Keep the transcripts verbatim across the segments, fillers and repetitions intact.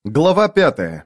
Глава пятая.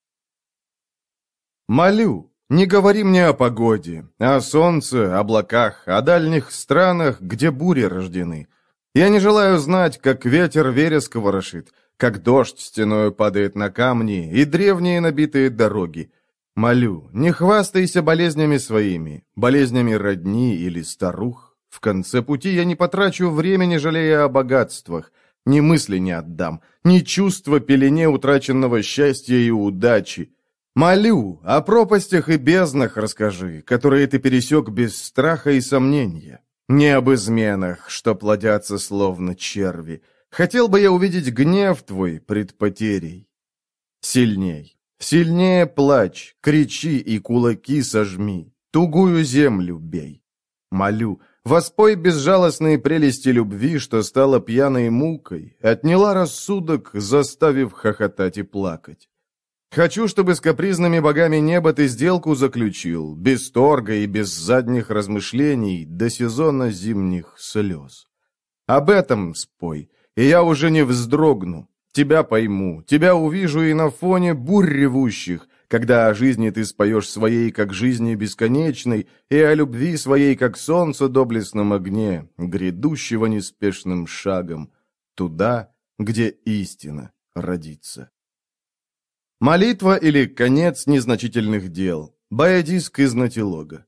Молю, не говори мне о погоде, о солнце, облаках, о дальних странах, где бури рождены. Я не желаю знать, как ветер вереск ворошит, как дождь стеною падает на камни и древние набитые дороги. Молю, не хвастайся болезнями своими, болезнями родни или старух. В конце пути я не потрачу времени, жалея о богатствах. Ни мысли не отдам, ни чувства пелене утраченного счастья и удачи. Молю, о пропастях и безднах расскажи, которые ты пересек без страха и сомнения. Не об изменах, что плодятся словно черви. Хотел бы я увидеть гнев твой пред потерей. Сильней, сильнее плачь, кричи и кулаки сожми, тугую землю бей. Молю, воспой безжалостные прелести любви, что стала пьяной мукой, отняла рассудок, заставив хохотать и плакать. Хочу, чтобы с капризными богами неба ты сделку заключил, без торга и без задних размышлений до сезона зимних слез. Об этом спой, и я уже не вздрогну. Тебя пойму, тебя увижу и на фоне бурь ревущих, когда о жизни ты споешь своей, как жизни бесконечной, и о любви своей, как солнце доблестном огне, грядущего неспешным шагом, туда, где истина родится. Молитва или конец незначительных дел. Баядиск из Натилога.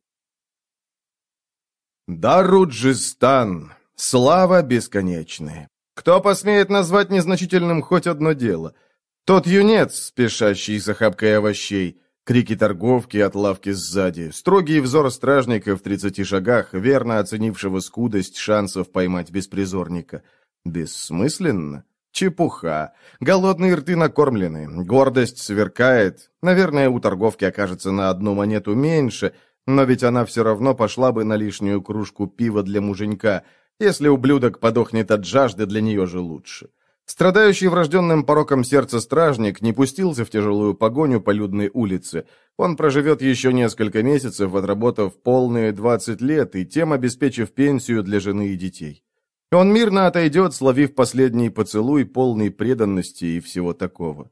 Даруджистан, слава бесконечная. Кто посмеет назвать незначительным хоть одно дело? Тот юнец, спешащий с охапкой овощей, крики торговки от лавки сзади, строгий взор стражника в тридцати шагах, верно оценившего скудость шансов поймать беспризорника. Бессмысленно? Чепуха. Голодные рты накормлены, гордость сверкает. Наверное, у торговки окажется на одну монету меньше, но ведь она все равно пошла бы на лишнюю кружку пива для муженька. Если ублюдок подохнет от жажды, для нее же лучше. Страдающий врожденным пороком сердца стражник не пустился в тяжелую погоню по людной улице. Он проживет еще несколько месяцев, отработав полные двадцать лет и тем обеспечив пенсию для жены и детей. Он мирно отойдет, словив последний поцелуй, полный преданности и всего такого.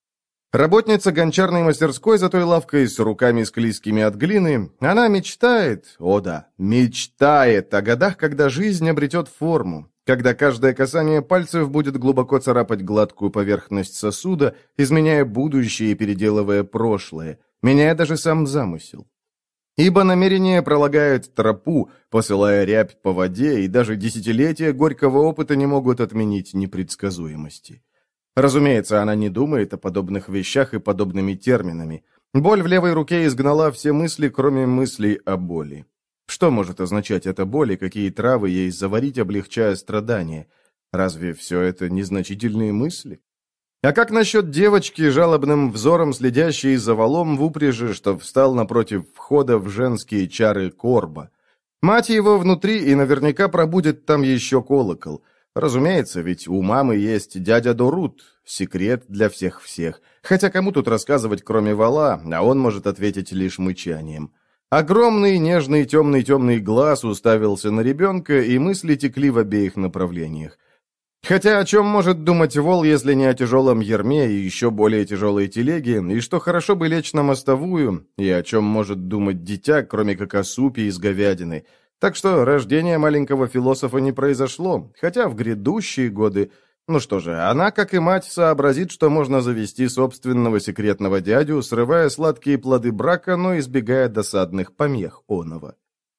Работница гончарной мастерской за той лавкой с руками склизкими от глины, она мечтает, о да, мечтает о годах, когда жизнь обретет форму, когда каждое касание пальцев будет глубоко царапать гладкую поверхность сосуда, изменяя будущее и переделывая прошлое, меняя даже сам замысел. Ибо намерение пролагает тропу, посылая рябь по воде, и даже десятилетия горького опыта не могут отменить непредсказуемости. Разумеется, она не думает о подобных вещах и подобными терминами. Боль в левой руке изгнала все мысли, кроме мыслей о боли. Что может означать эта боль и какие травы ей заварить, облегчая страдания? Разве все это незначительные мысли? А как насчет девочки, жалобным взором следящей за валом в упряжи, что встал напротив входа в женские чары Корба? Мать его внутри и наверняка пробудет там еще колокол. Разумеется, ведь у мамы есть дядя Дорут, секрет для всех-всех. Хотя кому тут рассказывать, кроме вала, а он может ответить лишь мычанием. Огромный, нежный, темный-темный глаз уставился на ребенка, и мысли текли в обеих направлениях. Хотя о чем может думать вол, если не о тяжелом ярме и еще более тяжелой телеге, и что хорошо бы лечь на мостовую, и о чем может думать дитя, кроме как о супе из говядины. Так что рождение маленького философа не произошло, хотя в грядущие годы... Ну что же, она, как и мать, сообразит, что можно завести собственного секретного дядю, срывая сладкие плоды брака, но избегая досадных помех оного.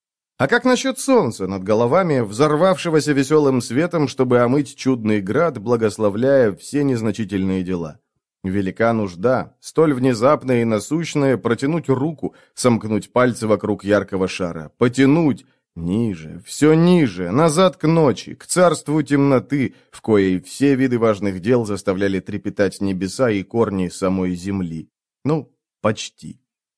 А как насчет солнца над головами, взорвавшегося веселым светом, чтобы омыть чудный град, благословляя все незначительные дела? Велика нужда, столь внезапная и насущная, протянуть руку, сомкнуть пальцы вокруг яркого шара, потянуть ниже, все ниже, назад к ночи, к царству темноты, в коей все виды важных дел заставляли трепетать небеса и корни самой земли. Ну, почти.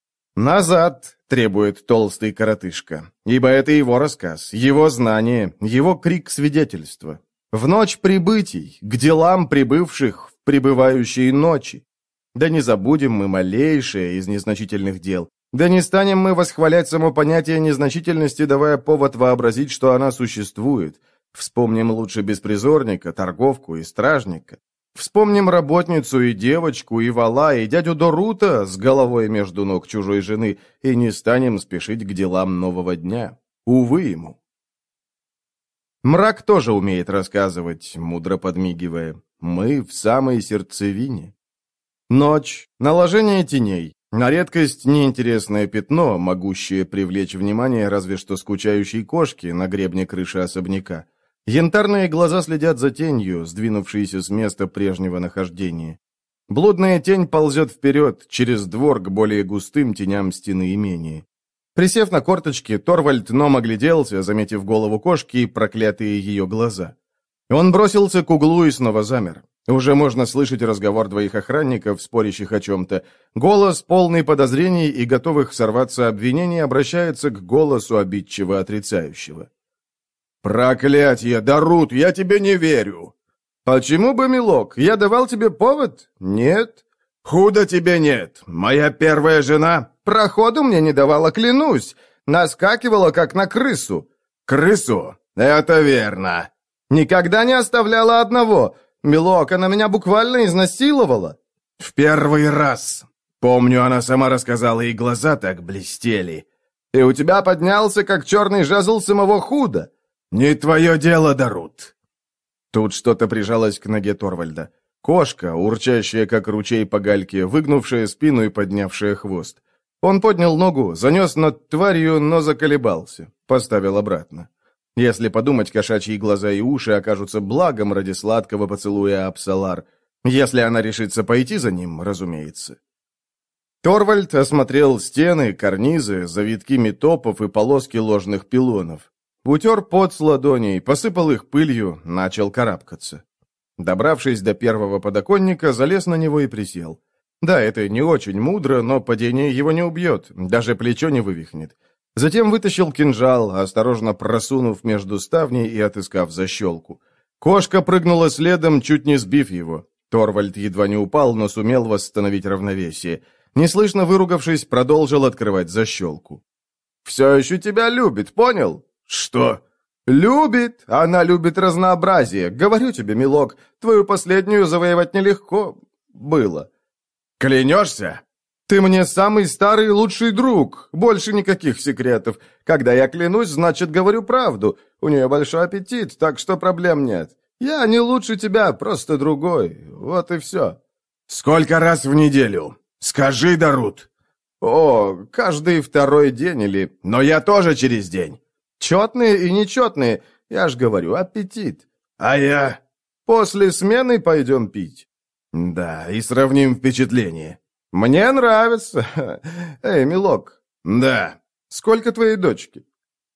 «Назад!» — требует толстый коротышка, ибо это его рассказ, его знание, его крик свидетельства. В ночь прибытий, к делам прибывших в прибывающие ночи. Да не забудем мы малейшее из незначительных дел. Да не станем мы восхвалять само понятие незначительности, давая повод вообразить, что она существует. Вспомним лучше беспризорника, торговку и стражника. Вспомним работницу и девочку, и вала, и дядю Дорута с головой между ног чужой жены, и не станем спешить к делам нового дня. Увы ему. Мрак тоже умеет рассказывать, мудро подмигивая. Мы в самой сердцевине. Ночь, наложение теней, на редкость неинтересное пятно, могущее привлечь внимание разве что скучающей кошки на гребне крыши особняка. Янтарные глаза следят за тенью, сдвинувшейся с места прежнего нахождения. Блудная тень ползет вперед, через двор к более густым теням стены имения. Присев на корточки, Торвальд ном огляделся, заметив голову кошки и проклятые ее глаза. Он бросился к углу и снова замер. Уже можно слышать разговор двоих охранников, спорящих о чем-то. Голос, полный подозрений и готовых сорваться обвинений, обращается к голосу обидчиво отрицающего. «Проклятье, Дорут, я тебе не верю!» «Почему бы, милок? Я давал тебе повод? Нет?» «Худо тебе нет. Моя первая жена...» «Проходу мне не давала, клянусь. Наскакивала, как на крысу». «Крысу? Это верно». «Никогда не оставляла одного. Милок, она меня буквально изнасиловала». «В первый раз. Помню, она сама рассказала, и глаза так блестели». «И у тебя поднялся, как черный жезл самого Худа». «Не твое дело, Дорут». Тут что-то прижалось к ноге Торвальда. Кошка, урчащая, как ручей по гальке, выгнувшая спину и поднявшая хвост. Он поднял ногу, занес над тварью, но заколебался. Поставил обратно. Если подумать, кошачьи глаза и уши окажутся благом ради сладкого поцелуя Апсалар. Если она решится пойти за ним, разумеется. Торвальд осмотрел стены, карнизы, завитки метопов и полоски ложных пилонов. Утер пот с ладоней, посыпал их пылью, начал карабкаться. Добравшись до первого подоконника, залез на него и присел. Да, это не очень мудро, но падение его не убьет, даже плечо не вывихнет. Затем вытащил кинжал, осторожно просунув между ставней и отыскав защелку. Кошка прыгнула следом, чуть не сбив его. Торвальд едва не упал, но сумел восстановить равновесие. Неслышно выругавшись, продолжил открывать защелку. «Все еще тебя любит, понял?» «Что?» «Любит! Она любит разнообразие. Говорю тебе, милок, твою последнюю завоевать нелегко было». «Клянешься?» «Ты мне самый старый и лучший друг. Больше никаких секретов. Когда я клянусь, значит, говорю правду. У нее большой аппетит, так что проблем нет. Я не лучше тебя, просто другой. Вот и все». «Сколько раз в неделю? Скажи, Дорут». «О, каждый второй день или...» «Но я тоже через день». «Четные и нечетные, я ж говорю, аппетит». «А я...» «После смены пойдем пить». «Да, и сравним впечатление». «Мне нравится. Эй, милок». «Да». «Сколько твоей дочки?»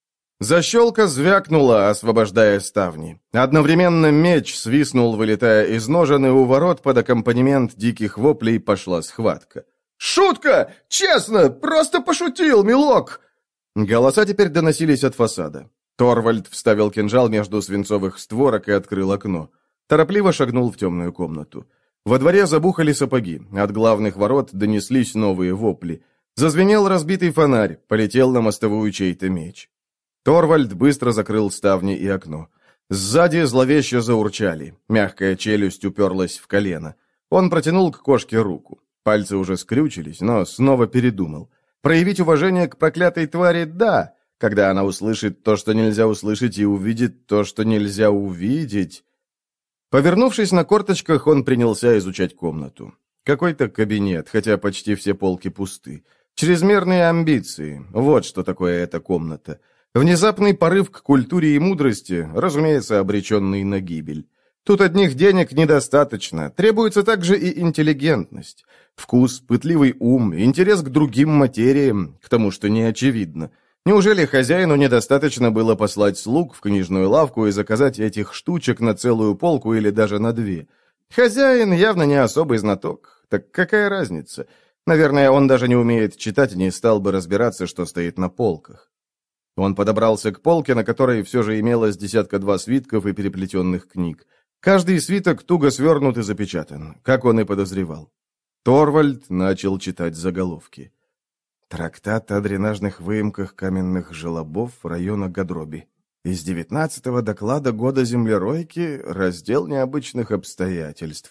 Защелка звякнула, освобождая ставни. Одновременно меч свистнул, вылетая из ножен, и у ворот под аккомпанемент диких воплей пошла схватка. «Шутка! Честно! Просто пошутил, милок!» Голоса теперь доносились от фасада. Торвальд вставил кинжал между свинцовых створок и открыл окно. Торопливо шагнул в темную комнату. Во дворе забухали сапоги. От главных ворот донеслись новые вопли. Зазвенел разбитый фонарь, полетел на мостовую чей-то меч. Торвальд быстро закрыл ставни и окно. Сзади зловеще заурчали. Мягкая челюсть уперлась в колено. Он протянул к кошке руку. Пальцы уже скрючились, но снова передумал. Проявить уважение к проклятой твари – да, когда она услышит то, что нельзя услышать, и увидит то, что нельзя увидеть. Повернувшись на корточках, он принялся изучать комнату. Какой-то кабинет, хотя почти все полки пусты. Чрезмерные амбиции – вот что такое эта комната. Внезапный порыв к культуре и мудрости, разумеется, обреченный на гибель. Тут одних денег недостаточно, требуется также и интеллигентность. Вкус, пытливый ум, интерес к другим материям, к тому, что не очевидно. Неужели хозяину недостаточно было послать слуг в книжную лавку и заказать этих штучек на целую полку или даже на две? Хозяин явно не особый знаток. Так какая разница? Наверное, он даже не умеет читать и не стал бы разбираться, что стоит на полках. Он подобрался к полке, на которой все же имелось десятка-два свитков и переплетенных книг. Каждый свиток туго свернут и запечатан, как он и подозревал. Торвальд начал читать заголовки. Трактат о дренажных выемках каменных желобов района Гадроби. Из девятнадцатого доклада года землеройки раздел необычных обстоятельств.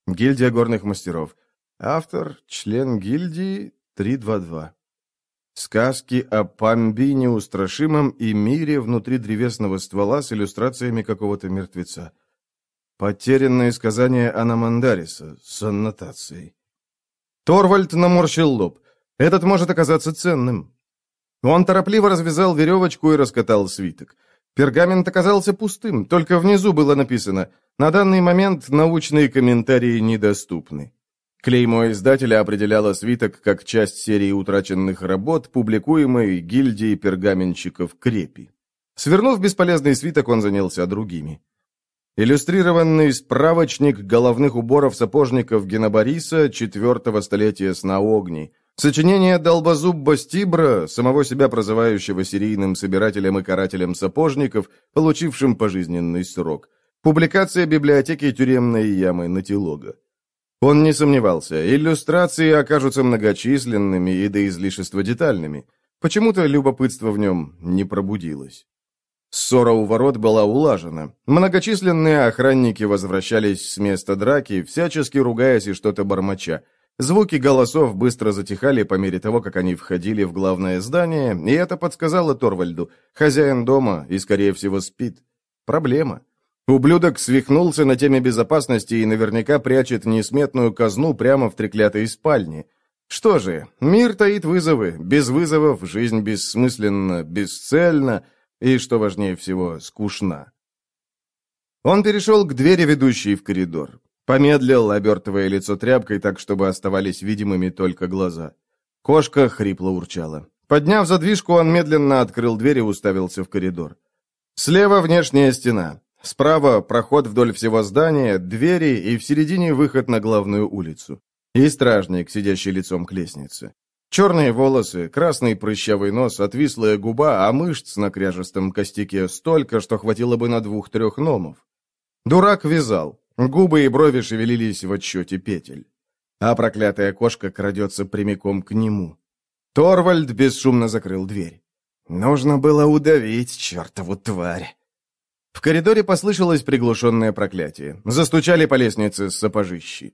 Гильдия горных мастеров. Автор, член гильдии три два два. Сказки о Памби неустрашимом и мире внутри древесного ствола с иллюстрациями какого-то мертвеца. Потерянные сказания Анамандариса с аннотацией. Торвальд наморщил лоб. Этот может оказаться ценным. Он торопливо развязал веревочку и раскатал свиток. Пергамент оказался пустым, только внизу было написано: «На данный момент научные комментарии недоступны». Клеймо издателя определяло свиток как часть серии утраченных работ, публикуемой гильдией пергаменщиков Крепи. Свернув бесполезный свиток, он занялся другими. Иллюстрированный справочник головных уборов сапожников Генобариса четвертого столетия сна Огни. Сочинение Долбозубба Стибра, самого себя прозывающего серийным собирателем и карателем сапожников, получившим пожизненный срок. Публикация библиотеки тюремной ямы Натилога. Он не сомневался, иллюстрации окажутся многочисленными и до излишества детальными. Почему-то любопытство в нем не пробудилось. Ссора у ворот была улажена. Многочисленные охранники возвращались с места драки, всячески ругаясь и что-то бормоча. Звуки голосов быстро затихали по мере того, как они входили в главное здание, и это подсказало Торвальду. Хозяин дома и, скорее всего, спит. Проблема. Ублюдок свихнулся на теме безопасности и наверняка прячет несметную казну прямо в треклятой спальне. Что же, мир таит вызовы. Без вызовов жизнь бессмысленна, бесцельна и, что важнее всего, скучна. Он перешел к двери, ведущей в коридор. Помедлил, обертывая лицо тряпкой так, чтобы оставались видимыми только глаза. Кошка хрипло урчала. Подняв задвижку, он медленно открыл дверь и уставился в коридор. Слева внешняя стена. Справа проход вдоль всего здания, двери и в середине выход на главную улицу. И стражник, сидящий лицом к лестнице. Черные волосы, красный прыщавый нос, отвислая губа, а мышц на кряжестом костяке столько, что хватило бы на двух-трех номов. Дурак вязал. Губы и брови шевелились в отсчете петель. А проклятая кошка крадется прямиком к нему. Торвальд бесшумно закрыл дверь. Нужно было удавить чертову тварь. В коридоре послышалось приглушенное проклятие. Застучали по лестнице сапожищи.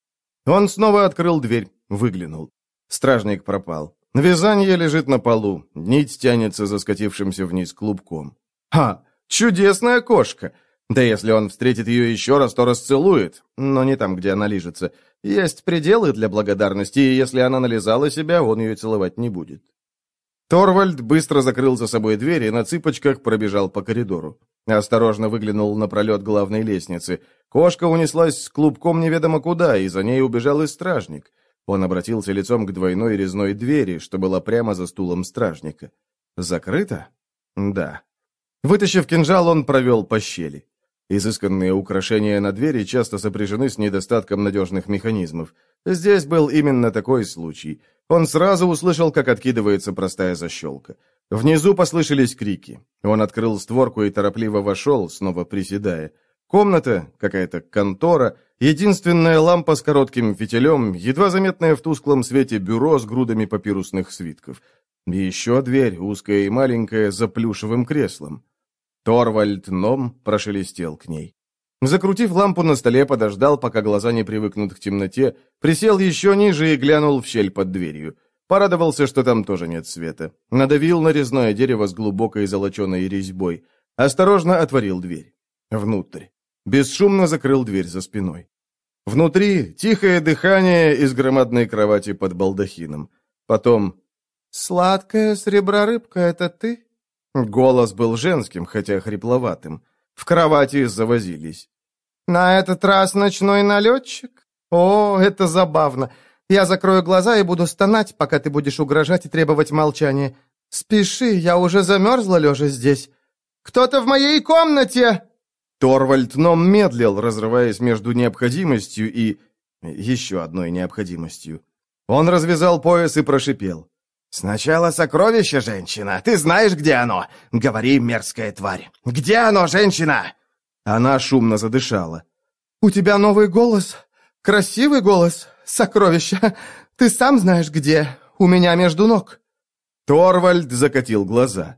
Он снова открыл дверь, выглянул. Стражник пропал. Вязание лежит на полу. Нить тянется за скатившимся вниз клубком. Ха! Чудесная кошка! Да если он встретит ее еще раз, то расцелует. Но не там, где она лижется. Есть пределы для благодарности, и если она нализала себя, он ее целовать не будет. Торвальд быстро закрыл за собой дверь и на цыпочках пробежал по коридору. Осторожно выглянул на пролет главной лестницы. Кошка унеслась с клубком неведомо куда, и за ней убежал и стражник. Он обратился лицом к двойной резной двери, что была прямо за стулом стражника. Закрыто? Да. Вытащив кинжал, он провел по щели. Изысканные украшения на двери часто сопряжены с недостатком надежных механизмов. Здесь был именно такой случай. Он сразу услышал, как откидывается простая защелка. Внизу послышались крики. Он открыл створку и торопливо вошел, снова приседая. Комната, какая-то контора, единственная лампа с коротким фитилем, едва заметное в тусклом свете бюро с грудами папирусных свитков. И еще дверь, узкая и маленькая, за плюшевым креслом. Торвальд Ном прошелестел к ней. Закрутив лампу на столе, подождал, пока глаза не привыкнут к темноте, присел еще ниже и глянул в щель под дверью. Порадовался, что там тоже нет света. Надавил на резное дерево с глубокой золоченой резьбой. Осторожно отворил дверь. Внутрь. Бесшумно закрыл дверь за спиной. Внутри тихое дыхание из громадной кровати под балдахином. Потом «Сладкая среброрыбка, это ты?» Голос был женским, хотя хрипловатым. В кровати завозились. «На этот раз ночной налетчик? О, это забавно. Я закрою глаза и буду стонать, пока ты будешь угрожать и требовать молчания. Спеши, я уже замерзла, лежа здесь. Кто-то в моей комнате!» Торвальд Ном медлил, разрываясь между необходимостью и... еще одной необходимостью. Он развязал пояс и прошипел. «Сначала сокровище, женщина. Ты знаешь, где оно? Говори, мерзкая тварь. Где оно, женщина?» Она шумно задышала. «У тебя новый голос. Красивый голос. Сокровище. Ты сам знаешь, где. У меня между ног». Торвальд закатил глаза.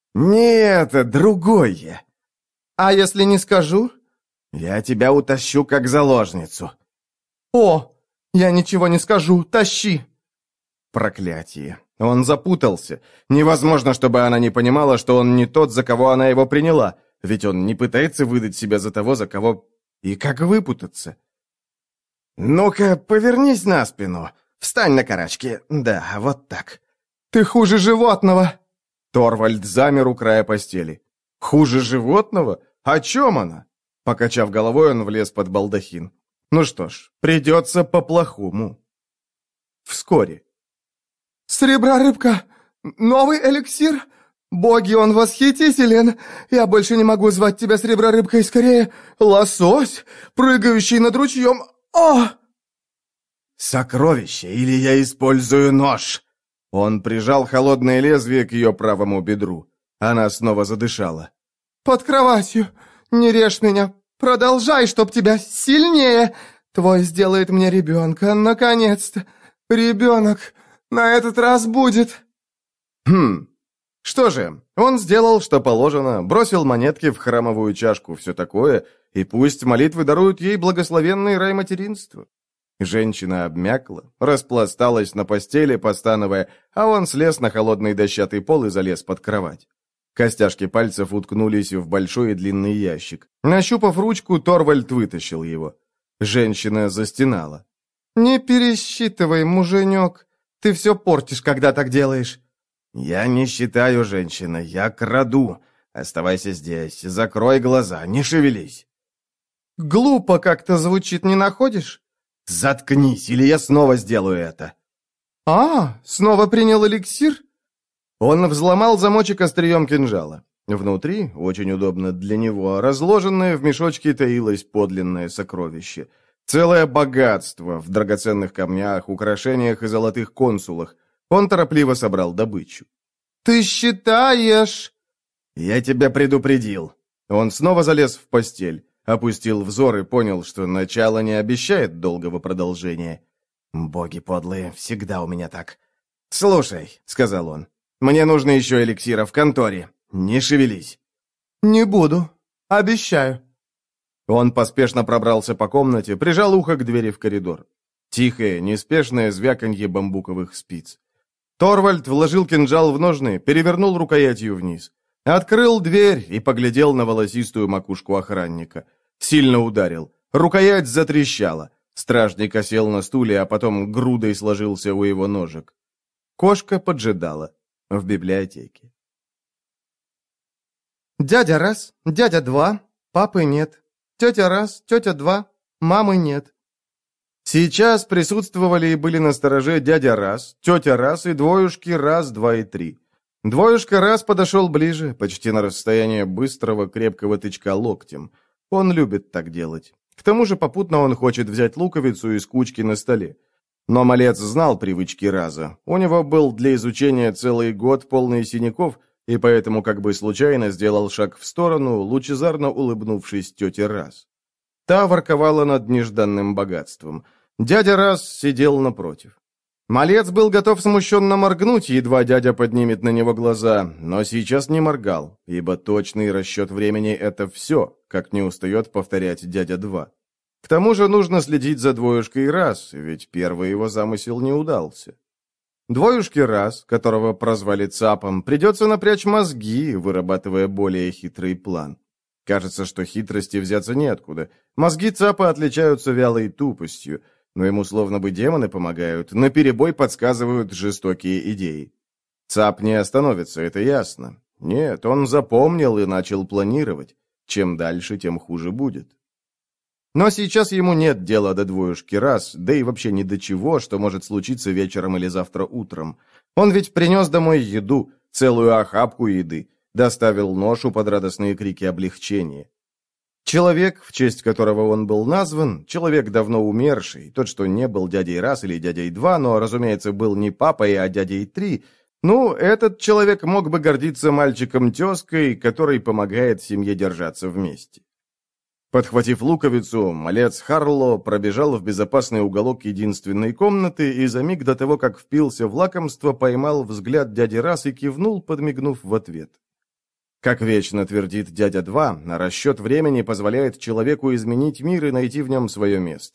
«Нет, это другое». «А если не скажу?» «Я тебя утащу как заложницу». «О, я ничего не скажу, тащи!» Проклятие. Он запутался. Невозможно, чтобы она не понимала, что он не тот, за кого она его приняла. Ведь он не пытается выдать себя за того, за кого... И как выпутаться? «Ну-ка, повернись на спину. Встань на карачки. Да, вот так». «Ты хуже животного!» Торвальд замер у края постели. «Хуже животного? О чем она?» Покачав головой, он влез под балдахин. «Ну что ж, придется по-плохому». Вскоре. «Сребра рыбка! Новый эликсир! Боги, он восхитителен! Я больше не могу звать тебя Сребра рыбкой, скорее лосось, прыгающий над ручьем! О!» «Сокровище, или я использую нож!» Он прижал холодное лезвие к ее правому бедру. Она снова задышала. «Под кроватью! Не режь меня! Продолжай, чтоб тебя сильнее! Твой сделает мне ребенка, наконец-то! Ребенок на этот раз будет!» Хм. Что же, он сделал, что положено, бросил монетки в храмовую чашку, все такое, и пусть молитвы даруют ей благословенный рай материнства. Женщина обмякла, распласталась на постели, постановая, а он слез на холодный дощатый пол и залез под кровать. Костяшки пальцев уткнулись в большой и длинный ящик. Нащупав ручку, Торвальд вытащил его. Женщина застенала. «Не пересчитывай, муженек. Ты все портишь, когда так делаешь». «Я не считаю, женщина, я краду. Оставайся здесь, закрой глаза, не шевелись». «Глупо как-то звучит, не находишь?» «Заткнись, или я снова сделаю это». «А, снова принял эликсир?» Он взломал замочек острием кинжала. Внутри, очень удобно для него, разложенное в мешочке таилось подлинное сокровище. Целое богатство в драгоценных камнях, украшениях и золотых консулах. Он торопливо собрал добычу. «Ты считаешь?» «Я тебя предупредил». Он снова залез в постель, опустил взор и понял, что начало не обещает долгого продолжения. «Боги подлые, всегда у меня так». «Слушай», — сказал он, — «мне нужно еще эликсира в конторе. Не шевелись». «Не буду. Обещаю». Он поспешно пробрался по комнате, прижал ухо к двери в коридор. Тихое, неспешное звяканье бамбуковых спиц. Торвальд вложил кинжал в ножны, перевернул рукоятью вниз. Открыл дверь и поглядел на волосистую макушку охранника. Сильно ударил. Рукоять затрещала. Стражник осел на стуле, а потом грудой сложился у его ножек. Кошка поджидала в библиотеке. «Дядя раз, дядя два, папы нет. Тетя раз, тетя два, мамы нет». Сейчас присутствовали и были на стороже дядя раз, тетя раз и двоюшки раз, два и три. Двоюшка раз подошел ближе, почти на расстояние быстрого крепкого тычка локтем. Он любит так делать. К тому же попутно он хочет взять луковицу из кучки на столе. Но малец знал привычки раза. У него был для изучения целый год полный синяков, и поэтому как бы случайно сделал шаг в сторону, лучезарно улыбнувшись тете раз. Та ворковала над нежданным богатством. Дядя раз сидел напротив. Малец был готов смущенно моргнуть, едва дядя поднимет на него глаза, но сейчас не моргал, ибо точный расчет времени — это все, как не устает повторять дядя два. К тому же нужно следить за двоюшкой раз, ведь первый его замысел не удался. Двоюшке раз, которого прозвали Цапом, придется напрячь мозги, вырабатывая более хитрый план. Кажется, что хитрости взяться неоткуда. Мозги Цапа отличаются вялой тупостью, но ему словно бы демоны помогают, наперебой подсказывают жестокие идеи. Цап не остановится, это ясно. Нет, он запомнил и начал планировать. Чем дальше, тем хуже будет. Но сейчас ему нет дела до двоюшки раз, да и вообще ни до чего, что может случиться вечером или завтра утром. Он ведь принес домой еду, целую охапку еды, доставил ношу под радостные крики облегчения. Человек, в честь которого он был назван, человек давно умерший, тот, что не был дядей раз или дядей два, но, разумеется, был не папой, а дядей три, ну, этот человек мог бы гордиться мальчиком-тезкой, который помогает семье держаться вместе. Подхватив луковицу, малец Харло пробежал в безопасный уголок единственной комнаты и за миг до того, как впился в лакомство, поймал взгляд дяди раз и кивнул, подмигнув в ответ. Как вечно твердит дядя два, расчет времени позволяет человеку изменить мир и найти в нем свое место.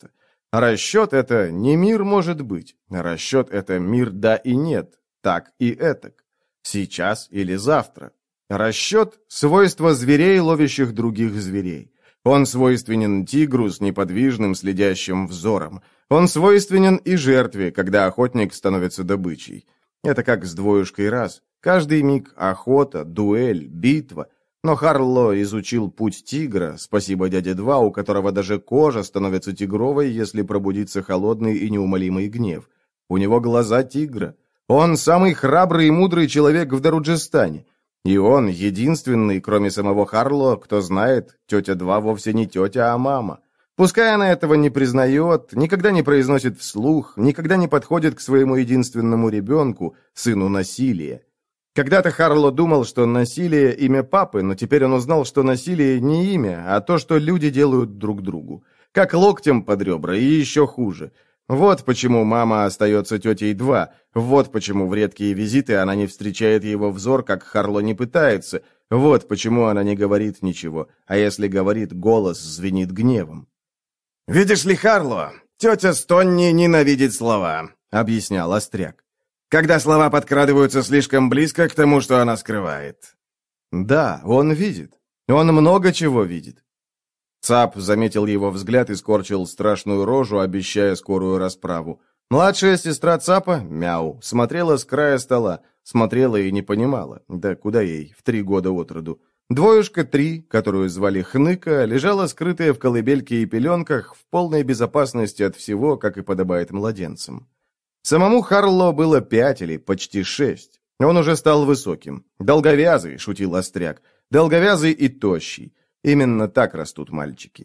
Расчет — это не мир может быть. Расчет — это мир да и нет, так и этак, сейчас или завтра. Расчет — свойство зверей, ловящих других зверей. Он свойственен тигру с неподвижным следящим взором. Он свойственен и жертве, когда охотник становится добычей. Это как с двоюшкой раз. Каждый миг — охота, дуэль, битва. Но Харло изучил путь тигра, спасибо дяде Два, у которого даже кожа становится тигровой, если пробудится холодный и неумолимый гнев. У него глаза тигра. Он самый храбрый и мудрый человек в Даруджистане. И он единственный, кроме самого Харло, кто знает, тетя Два вовсе не тетя, а мама. Пускай она этого не признает, никогда не произносит вслух, никогда не подходит к своему единственному ребенку, сыну насилия. Когда-то Харло думал, что насилие – имя папы, но теперь он узнал, что насилие не имя, а то, что люди делают друг другу. Как локтем под ребра, и еще хуже. Вот почему мама остается тетей Два, вот почему в редкие визиты она не встречает его взор, как Харло не пытается, вот почему она не говорит ничего, а если говорит, голос звенит гневом. «Видишь ли, Харло, тетя Стонни ненавидит слова», — объяснял Остряк. «Когда слова подкрадываются слишком близко к тому, что она скрывает». Да, он видит. Он много чего видит. Цап заметил его взгляд и скорчил страшную рожу, обещая скорую расправу. Младшая сестра Цапа, Мяу, смотрела с края стола, смотрела и не понимала, да куда ей, в три года от роду. Двоюшка Три, которую звали Хныка, лежала скрытая в колыбельке и пеленках в полной безопасности от всего, как и подобает младенцам. Самому Харло было пять или почти шесть. Он уже стал высоким. Долговязый, шутил Остряк, долговязый и тощий. Именно так растут мальчики.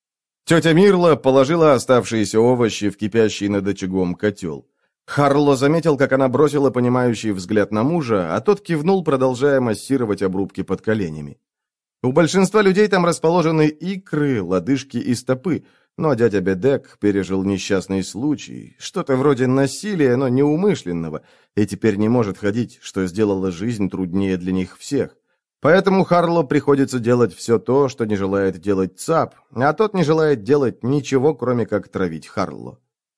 Тетя Мирла положила оставшиеся овощи в кипящий над очагом котел. Харло заметил, как она бросила понимающий взгляд на мужа, а тот кивнул, продолжая массировать обрубки под коленями. У большинства людей там расположены икры, лодыжки и стопы, но дядя Бедек пережил несчастный случай, что-то вроде насилия, но неумышленного, и теперь не может ходить, что сделало жизнь труднее для них всех. Поэтому Харло приходится делать все то, что не желает делать Цап, а тот не желает делать ничего, кроме как травить Харло.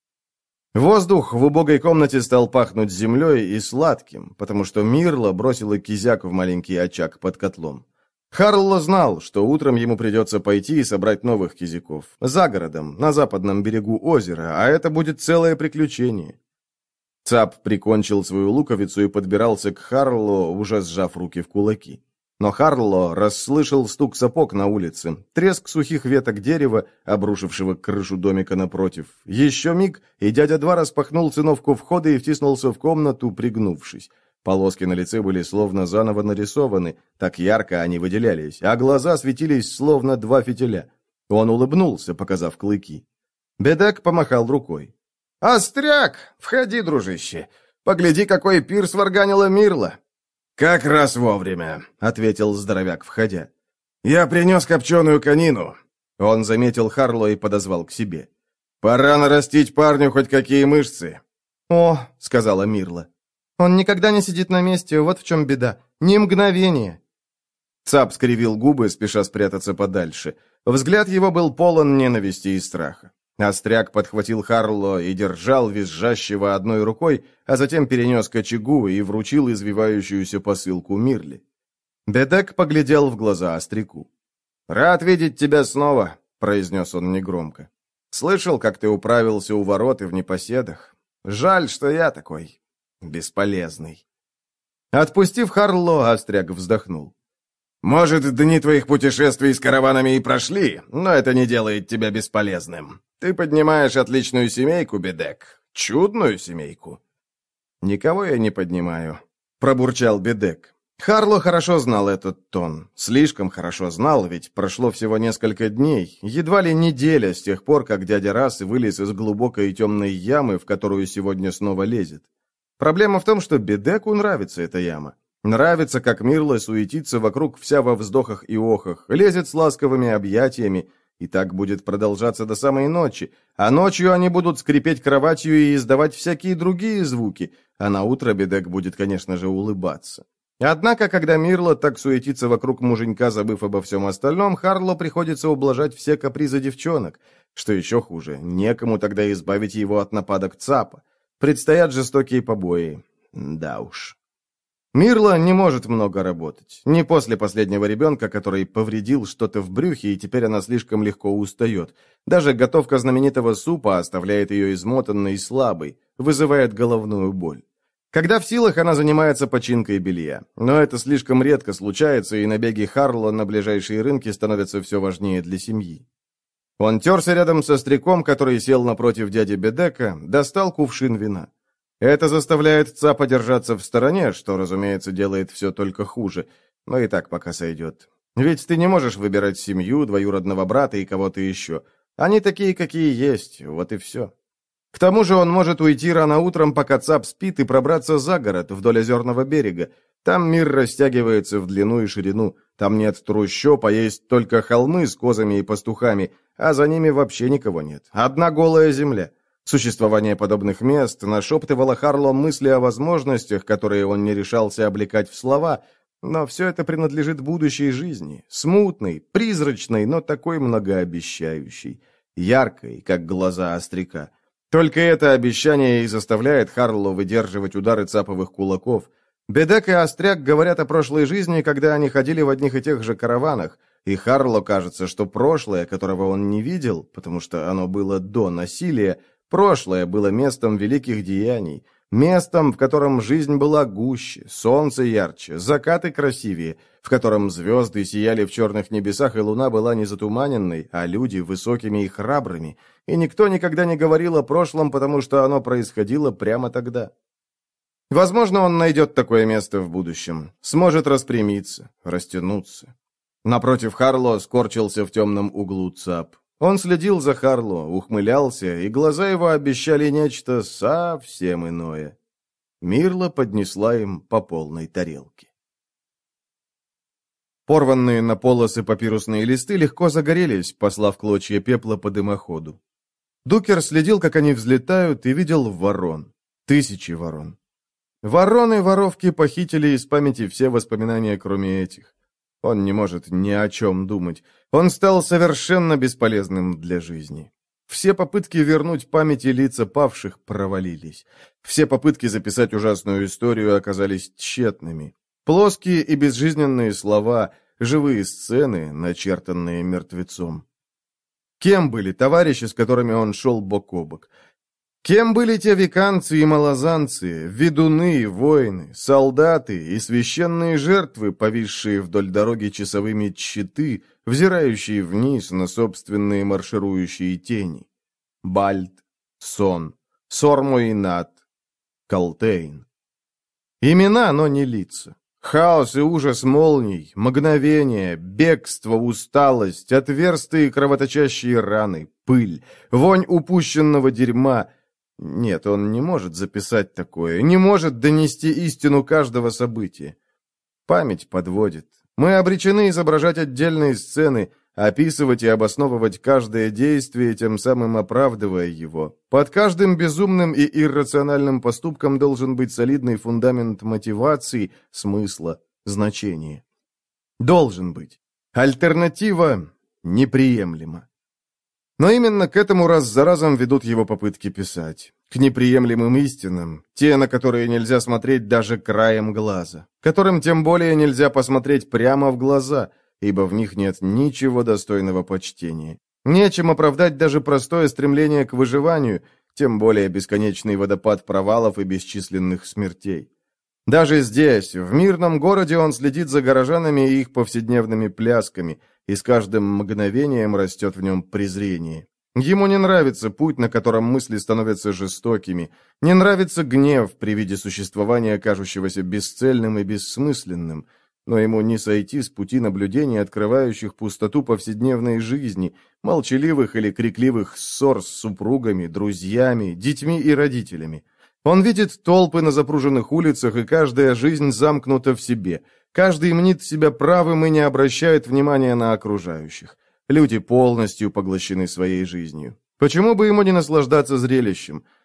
Воздух в убогой комнате стал пахнуть землей и сладким, потому что Мирла бросила кизяк в маленький очаг под котлом. Харло знал, что утром ему придется пойти и собрать новых кизяков, за городом, на западном берегу озера, а это будет целое приключение. Цап прикончил свою луковицу и подбирался к Харло, уже сжав руки в кулаки. Но Харло расслышал стук сапог на улице, треск сухих веток дерева, обрушившего крышу домика напротив. Еще миг, и дядя Два распахнул циновку входа и втиснулся в комнату, пригнувшись. Полоски на лице были словно заново нарисованы, так ярко они выделялись, а глаза светились словно два фитиля. Он улыбнулся, показав клыки. Бедек помахал рукой. «Остряк! Входи, дружище! Погляди, какой пир сварганила Мирла!» «Как раз вовремя», — ответил здоровяк, входя. «Я принес копченую конину». Он заметил Харло и подозвал к себе. «Пора нарастить парню хоть какие мышцы». «О», — сказала Мирла, — «он никогда не сидит на месте, вот в чем беда. Ни мгновения». Цап скривил губы, спеша спрятаться подальше. Взгляд его был полон ненависти и страха. Остряк подхватил Харло и держал визжащего одной рукой, а затем перенес к очагу и вручил извивающуюся посылку Мирле. Бедек поглядел в глаза Остряку. «Рад видеть тебя снова», — произнес он негромко. «Слышал, как ты управился у ворот и в непоседах. Жаль, что я такой бесполезный». Отпустив Харло, Остряк вздохнул. «Может, дни твоих путешествий с караванами и прошли, но это не делает тебя бесполезным. Ты поднимаешь отличную семейку, Бедек. Чудную семейку». «Никого я не поднимаю», — пробурчал Бедек. Харло хорошо знал этот тон. Слишком хорошо знал, ведь прошло всего несколько дней, едва ли неделя с тех пор, как дядя Раз вылез из глубокой темной ямы, в которую сегодня снова лезет. Проблема в том, что Бедеку нравится эта яма. Нравится, как Мирла суетится вокруг вся во вздохах и охах, лезет с ласковыми объятиями, и так будет продолжаться до самой ночи. А ночью они будут скрипеть кроватью и издавать всякие другие звуки, а на утро Бедек будет, конечно же, улыбаться. Однако, когда Мирло так суетится вокруг муженька, забыв обо всем остальном, Харло приходится ублажать все капризы девчонок. Что еще хуже, некому тогда избавить его от нападок Цапа. Предстоят жестокие побои. Да уж. Мирло не может много работать. Не после последнего ребенка, который повредил что-то в брюхе, и теперь она слишком легко устает. Даже готовка знаменитого супа оставляет ее измотанной и слабой, вызывает головную боль. Когда в силах, она занимается починкой белья. Но это слишком редко случается, и набеги Харло на ближайшие рынки становятся все важнее для семьи. Он терся рядом со стариком, который сел напротив дяди Бедека, достал кувшин вина. Это заставляет Цапа держаться в стороне, что, разумеется, делает все только хуже, но и так пока сойдет. Ведь ты не можешь выбирать семью, двоюродного брата и кого-то еще. Они такие, какие есть, вот и все. К тому же он может уйти рано утром, пока Цап спит, и пробраться за город, вдоль озерного берега. Там мир растягивается в длину и ширину, там нет трущоб, а есть только холмы с козами и пастухами, а за ними вообще никого нет. Одна голая земля. Существование подобных мест нашептывало Харло мысли о возможностях, которые он не решался облекать в слова, но все это принадлежит будущей жизни, смутной, призрачной, но такой многообещающей, яркой, как глаза остряка. Только это обещание и заставляет Харло выдерживать удары цаповых кулаков. Бедек и Остряк говорят о прошлой жизни, когда они ходили в одних и тех же караванах, и Харло кажется, что прошлое, которого он не видел, потому что оно было до насилия, прошлое было местом великих деяний, местом, в котором жизнь была гуще, солнце ярче, закаты красивее, в котором звезды сияли в черных небесах, и луна была не затуманенной, а люди высокими и храбрыми, и никто никогда не говорил о прошлом, потому что оно происходило прямо тогда. Возможно, он найдет такое место в будущем, сможет распрямиться, растянуться. Напротив Харло скорчился в темном углу Цап. Он следил за Харло, ухмылялся, и глаза его обещали нечто совсем иное. Мирла поднесла им по полной тарелке. Порванные на полосы папирусные листы легко загорелись, послав клочья пепла по дымоходу. Дукер следил, как они взлетают, и видел ворон. Тысячи ворон. Вороны-воровки похитили из памяти все воспоминания, кроме этих. Он не может ни о чем думать. Он стал совершенно бесполезным для жизни. Все попытки вернуть памяти лица павших провалились. Все попытки записать ужасную историю оказались тщетными. Плоские и безжизненные слова, живые сцены, начертанные мертвецом. Кем были товарищи, с которыми он шел бок о бок? Кем были те веканцы и малозанцы, ведуны и воины, солдаты и священные жертвы, повисшие вдоль дороги часовыми щиты, взирающие вниз на собственные марширующие тени? Бальд, Сон, Сормоинат, Калтейн. Имена, но не лица. Хаос и ужас молний, мгновение, бегство, усталость, отверстые кровоточащие раны, пыль, вонь упущенного дерьма. Нет, он не может записать такое, не может донести истину каждого события. Память подводит. Мы обречены изображать отдельные сцены, описывать и обосновывать каждое действие, тем самым оправдывая его. Под каждым безумным и иррациональным поступком должен быть солидный фундамент мотивации, смысла, значения. Должен быть. Альтернатива неприемлема. Но именно к этому раз за разом ведут его попытки писать. К неприемлемым истинам, те, на которые нельзя смотреть даже краем глаза, которым тем более нельзя посмотреть прямо в глаза, ибо в них нет ничего достойного почтения. Нечем оправдать даже простое стремление к выживанию, тем более бесконечный водопад провалов и бесчисленных смертей. Даже здесь, в мирном городе, он следит за горожанами и их повседневными плясками, и с каждым мгновением растет в нем презрение. Ему не нравится путь, на котором мысли становятся жестокими, не нравится гнев при виде существования, кажущегося бесцельным и бессмысленным, но ему не сойти с пути наблюдений, открывающих пустоту повседневной жизни, молчаливых или крикливых ссор с супругами, друзьями, детьми и родителями. Он видит толпы на запруженных улицах, и каждая жизнь замкнута в себе. Каждый мнит себя правым и не обращает внимания на окружающих. Люди полностью поглощены своей жизнью. Почему бы ему не наслаждаться зрелищем?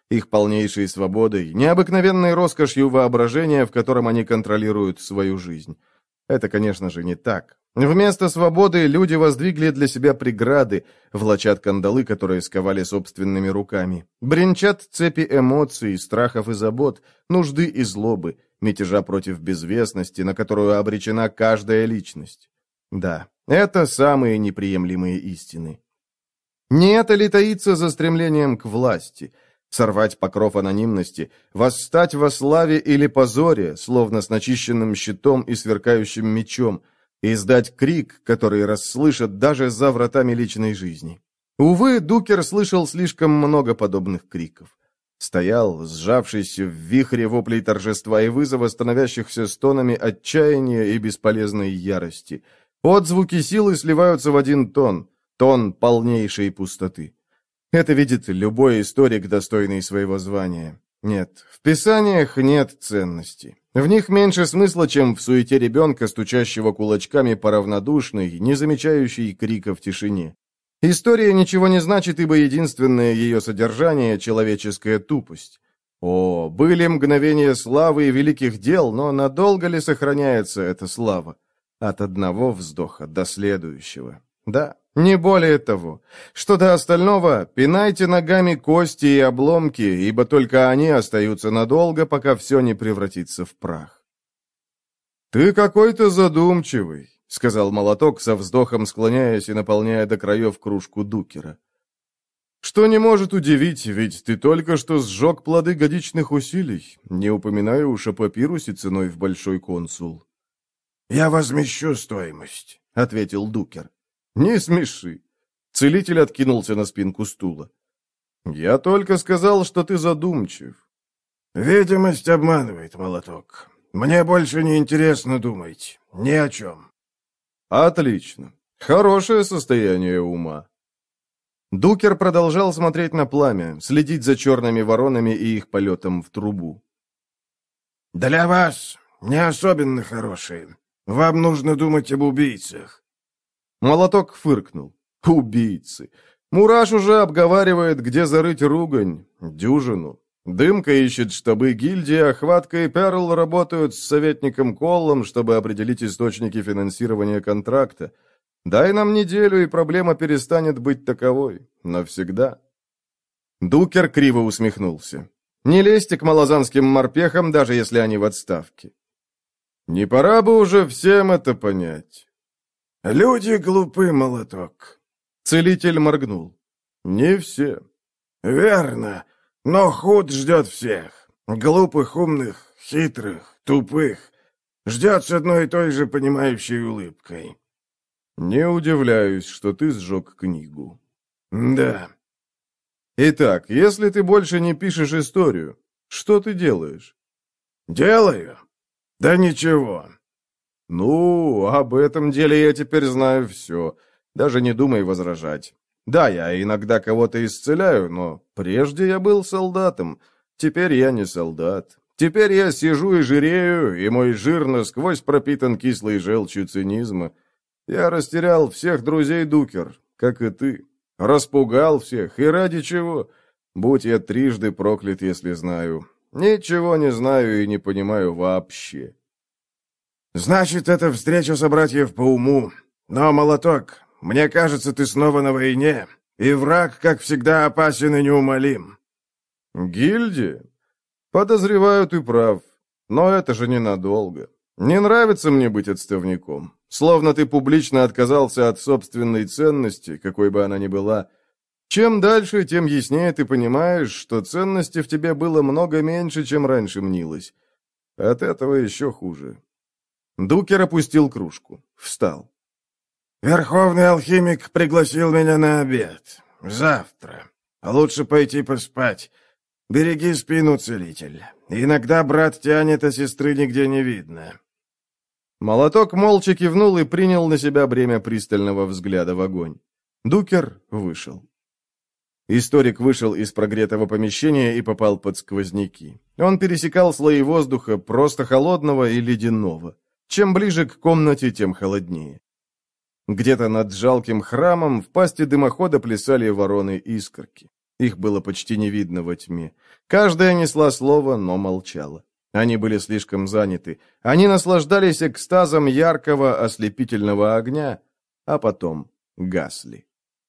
их полнейшей свободой, необыкновенной роскошью воображения, в котором они контролируют свою жизнь. Это, конечно же, не так. Вместо свободы люди воздвигли для себя преграды, влачат кандалы, которые сковали собственными руками, бренчат цепи эмоций, страхов и забот, нужды и злобы, мятежа против безвестности, на которую обречена каждая личность. Да, это самые неприемлемые истины. Не это ли таится за стремлением к власти? Сорвать покров анонимности, восстать во славе или позоре, словно с начищенным щитом и сверкающим мечом, издать крик, который расслышат даже за вратами личной жизни. Увы, Дукер слышал слишком много подобных криков. Стоял, сжавшись в вихре воплей торжества и вызова, становящихся стонами отчаяния и бесполезной ярости. Отзвуки силы сливаются в один тон, тон полнейшей пустоты. Это видит любой историк, достойный своего звания. Нет, в писаниях нет ценности. В них меньше смысла, чем в суете ребенка, стучащего кулачками по равнодушной, не замечающей крика в тишине. История ничего не значит, ибо единственное ее содержание — человеческая тупость. О, были мгновения славы и великих дел, но надолго ли сохраняется эта слава? От одного вздоха до следующего. Да, не более того. Что до остального, пинайте ногами кости и обломки, ибо только они остаются надолго, пока все не превратится в прах. «Ты какой-то задумчивый», — сказал Молоток, со вздохом склоняясь и наполняя до краев кружку Дукера. «Что не может удивить, ведь ты только что сжег плоды годичных усилий, не упоминая уж о папирусе ценой в большой консул». «Я возмещу стоимость», — ответил Дукер. «Не смеши». Целитель откинулся на спинку стула. «Я только сказал, что ты задумчив». «Видимость обманывает, Молоток. Мне больше не интересно думать. Ни о чем». «Отлично. Хорошее состояние ума». Дукер продолжал смотреть на пламя, следить за черными воронами и их полетом в трубу. «Для вас не особенно хорошие. Вам нужно думать об убийцах». Молоток фыркнул. «Убийцы. Мураш уже обговаривает, где зарыть ругань. Дюжину. Дымка ищет штабы гильдии, а Хватка и Перл работают с советником Коллом, чтобы определить источники финансирования контракта. Дай нам неделю, и проблема перестанет быть таковой. Навсегда». Дукер криво усмехнулся. «Не лезьте к малозанским морпехам, даже если они в отставке». «Не пора бы уже всем это понять?» «Люди глупы, Молоток». Целитель моргнул. «Не все». «Верно, но худ ждет всех. Глупых, умных, хитрых, тупых. Ждет с одной и той же понимающей улыбкой». «Не удивляюсь, что ты сжег книгу». «Да». «Итак, если ты больше не пишешь историю, что ты делаешь?» «Делаю? Да ничего». «Ну, об этом деле я теперь знаю все. Даже не думай возражать. Да, я иногда кого-то исцеляю, но прежде я был солдатом. Теперь я не солдат. Теперь я сижу и жирею, и мой жир насквозь пропитан кислой желчью цинизма. Я растерял всех друзей, Дукер, как и ты. Распугал всех, и ради чего? Будь я трижды проклят, если знаю. Ничего не знаю и не понимаю вообще». «Значит, это встреча собратьев по уму. Но, Молоток, мне кажется, ты снова на войне, и враг, как всегда, опасен и неумолим». «Гильдия? Подозреваю, ты прав. Но это же ненадолго. Не нравится мне быть отставником. Словно ты публично отказался от собственной ценности, какой бы она ни была. Чем дальше, тем яснее ты понимаешь, что ценности в тебе было много меньше, чем раньше мнилось. От этого еще хуже». Дукер опустил кружку. Встал. «Верховный алхимик пригласил меня на обед. Завтра. Лучше пойти поспать. Береги спину, целитель. Иногда брат тянет, а сестры нигде не видно». Молоток молча кивнул и принял на себя бремя пристального взгляда в огонь. Дукер вышел. Историк вышел из прогретого помещения и попал под сквозняки. Он пересекал слои воздуха, просто холодного и ледяного. Чем ближе к комнате, тем холоднее. Где-то над жалким храмом в пасти дымохода плясали вороны-искорки. Их было почти не видно во тьме. Каждая несла слово, но молчала. Они были слишком заняты. Они наслаждались экстазом яркого ослепительного огня, а потом гасли.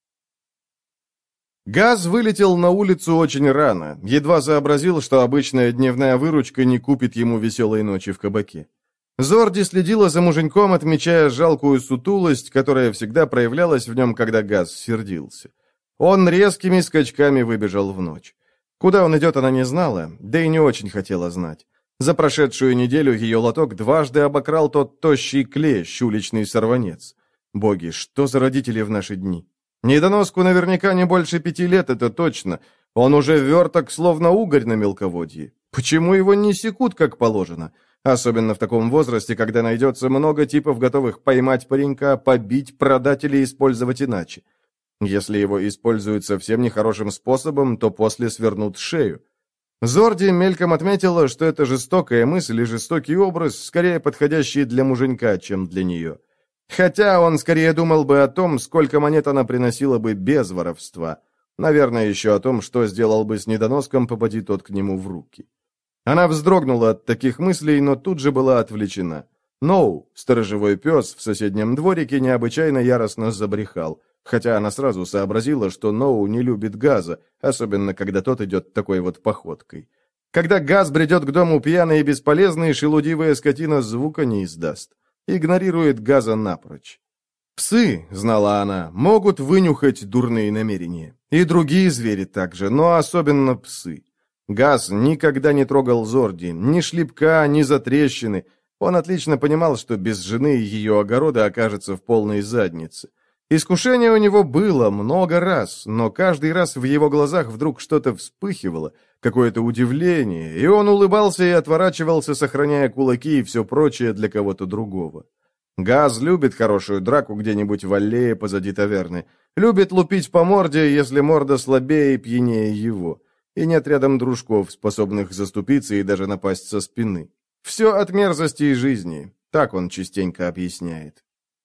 Газ вылетел на улицу очень рано, едва сообразил, что обычная дневная выручка не купит ему веселой ночи в кабаке. Зорди следила за муженьком, отмечая жалкую сутулость, которая всегда проявлялась в нем, когда Газ сердился. Он резкими скачками выбежал в ночь. Куда он идет, она не знала, да и не очень хотела знать. За прошедшую неделю ее лоток дважды обокрал тот тощий клещ, уличный сорванец. Боги, что за родители в наши дни? Недоноску наверняка не больше пяти лет, это точно. Он уже верток, словно угорь на мелководье. Почему его не секут, как положено? Особенно в таком возрасте, когда найдется много типов, готовых поймать паренька, побить, продать или использовать иначе. Если его используют совсем нехорошим способом, то после свернут шею. Зорди мельком отметила, что это жестокая мысль и жестокий образ, скорее подходящий для муженька, чем для нее. Хотя он скорее думал бы о том, сколько монет она приносила бы без воровства. Наверное, еще о том, что сделал бы с недоноском, попади тот к нему в руки. Она вздрогнула от таких мыслей, но тут же была отвлечена. Ноу, сторожевой пес в соседнем дворике, необычайно яростно забрехал, хотя она сразу сообразила, что Ноу не любит Газа, особенно когда тот идет такой вот походкой. Когда Газ бредет к дому пьяный и бесполезный, шелудивая скотина звука не издаст. Игнорирует Газа напрочь. Псы, знала она, могут вынюхать дурные намерения. И другие звери также, но особенно псы. Газ никогда не трогал Зорди, ни шлепка, ни затрещины. Он отлично понимал, что без жены ее огорода окажется в полной заднице. Искушение у него было много раз, но каждый раз в его глазах вдруг что-то вспыхивало, какое-то удивление, и он улыбался и отворачивался, сохраняя кулаки и все прочее для кого-то другого. Газ любит хорошую драку где-нибудь в аллее позади таверны, любит лупить по морде, если морда слабее и пьянее его, и нет рядом дружков, способных заступиться и даже напасть со спины. Все от мерзостей жизни, так он частенько объясняет.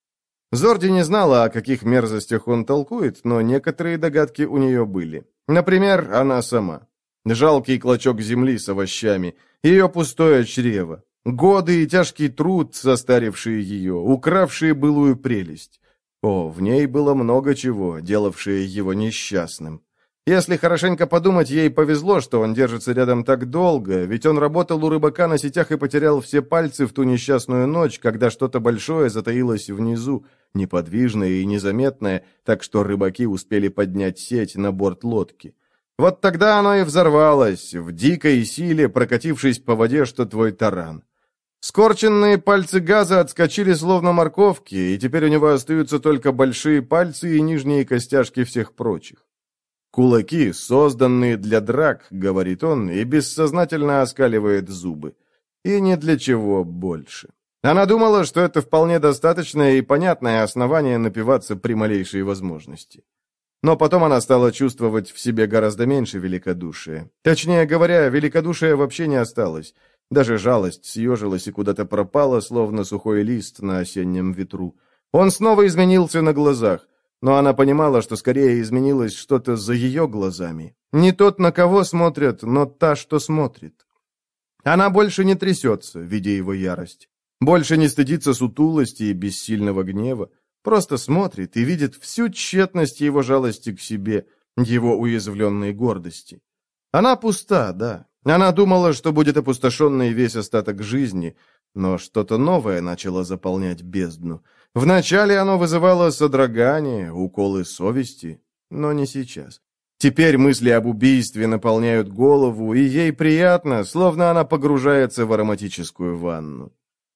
Зорди не знала, о каких мерзостях он толкует, но некоторые догадки у нее были. Например, она сама. Жалкий клочок земли с овощами, ее пустое чрево, годы и тяжкий труд, состарившие ее, укравшие былую прелесть. О, в ней было много чего, делавшее его несчастным. Если хорошенько подумать, ей повезло, что он держится рядом так долго, ведь он работал у рыбака на сетях и потерял все пальцы в ту несчастную ночь, когда что-то большое затаилось внизу, неподвижное и незаметное, так что рыбаки успели поднять сеть на борт лодки. Вот тогда оно и взорвалось, в дикой силе, прокатившись по воде, что твой таран. Скорченные пальцы Газа отскочили словно морковки, и теперь у него остаются только большие пальцы и нижние костяшки всех прочих. «Кулаки, созданные для драк», — говорит он, и бессознательно оскаливает зубы. И ни для чего больше. Она думала, что это вполне достаточное и понятное основание напиваться при малейшей возможности. Но потом она стала чувствовать в себе гораздо меньше великодушия. Точнее говоря, великодушия вообще не осталось. Даже жалость съежилась и куда-то пропала, словно сухой лист на осеннем ветру. Он снова изменился на глазах. Но она понимала, что скорее изменилось что-то за ее глазами. Не тот, на кого смотрят, но та, что смотрит. Она больше не трясется, видя его ярость. Больше не стыдится сутулости и бессильного гнева. Просто смотрит и видит всю тщетность его жалости к себе, его уязвленной гордости. Она пуста, да. Она думала, что будет опустошенной весь остаток жизни, но что-то новое начало заполнять бездну. Вначале оно вызывало содрогание, уколы совести, но не сейчас. Теперь мысли об убийстве наполняют голову, и ей приятно, словно она погружается в ароматическую ванну.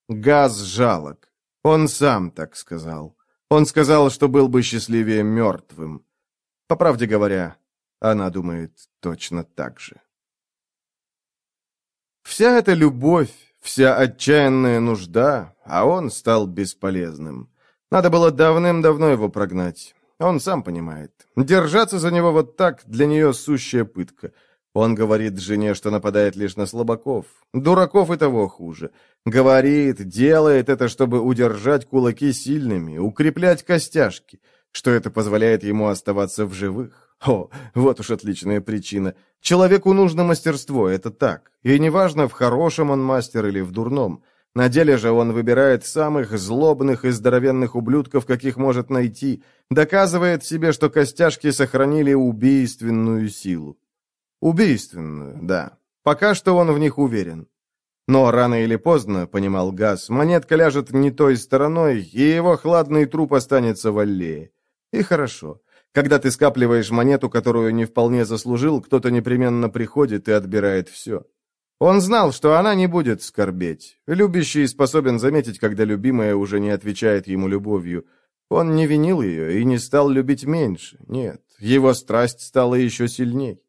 Газ жалок. Он сам так сказал. Он сказал, что был бы счастливее мертвым. По правде говоря, она думает точно так же. Вся эта любовь, вся отчаянная нужда, а он стал бесполезным. Надо было давным-давно его прогнать. Он сам понимает. Держаться за него вот так для нее сущая пытка. Он говорит жене, что нападает лишь на слабаков. Дураков и того хуже. Говорит, делает это, чтобы удержать кулаки сильными, укреплять костяшки, что это позволяет ему оставаться в живых. О, вот уж отличная причина. Человеку нужно мастерство, это так. И неважно, в хорошем он мастер или в дурном. На деле же он выбирает самых злобных и здоровенных ублюдков, каких может найти, доказывает себе, что костяшки сохранили убийственную силу. Убийственную, да. Пока что он в них уверен. Но рано или поздно, понимал Газ, монетка ляжет не той стороной, и его хладный труп останется в аллее. И хорошо. Когда ты скапливаешь монету, которую не вполне заслужил, кто-то непременно приходит и отбирает все. Он знал, что она не будет скорбеть. Любящий способен заметить, когда любимая уже не отвечает ему любовью. Он не винил ее и не стал любить меньше. Нет, его страсть стала еще сильней.